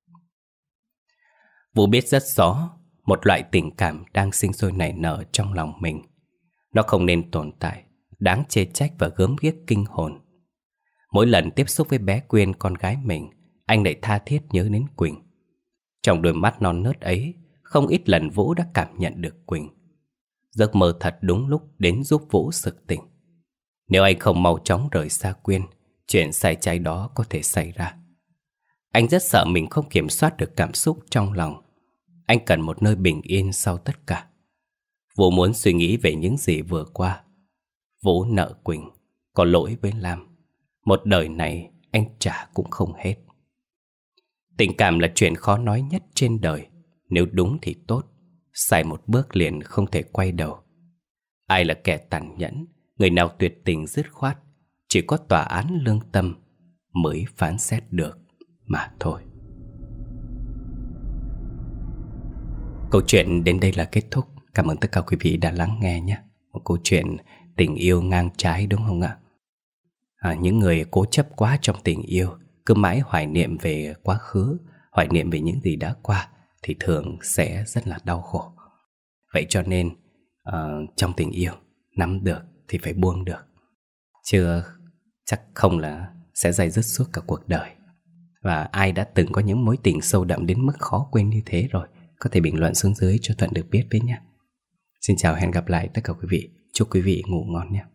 Vũ biết rất rõ một loại tình cảm đang sinh sôi nảy nở trong lòng mình. Nó không nên tồn tại, đáng chê trách và gớm ghiếc kinh hồn. Mỗi lần tiếp xúc với bé Quyên, con gái mình, anh lại tha thiết nhớ đến Quỳnh. Trong đôi mắt non nớt ấy, không ít lần Vũ đã cảm nhận được Quỳnh. Giấc mơ thật đúng lúc đến giúp Vũ sực tỉnh. Nếu anh không mau chóng rời xa Quyên, chuyện sai trái đó có thể xảy ra. Anh rất sợ mình không kiểm soát được cảm xúc trong lòng. Anh cần một nơi bình yên sau tất cả. Vũ muốn suy nghĩ về những gì vừa qua. Vũ nợ Quỳnh, có lỗi với Lam. Một đời này anh trả cũng không hết. Tình cảm là chuyện khó nói nhất trên đời. Nếu đúng thì tốt, sai một bước liền không thể quay đầu. Ai là kẻ tàn nhẫn, người nào tuyệt tình dứt khoát, chỉ có tòa án lương tâm mới phán xét được mà thôi. Câu chuyện đến đây là kết thúc. Cảm ơn tất cả quý vị đã lắng nghe nhé. Một câu chuyện tình yêu ngang trái, đúng không ạ? À, những người cố chấp quá trong tình yêu, cứ mãi hoài niệm về quá khứ, hoài niệm về những gì đã qua, thì thường sẽ rất là đau khổ. Vậy cho nên uh, trong tình yêu, nắm được thì phải buông được, chứ chắc không là sẽ dây dứt suốt cả cuộc đời. Và ai đã từng có những mối tình sâu đậm đến mức khó quên như thế rồi, có thể bình luận xuống dưới cho Thuận được biết với nhé. Xin chào, hẹn gặp lại tất cả quý vị. Chúc quý vị ngủ ngon nhé.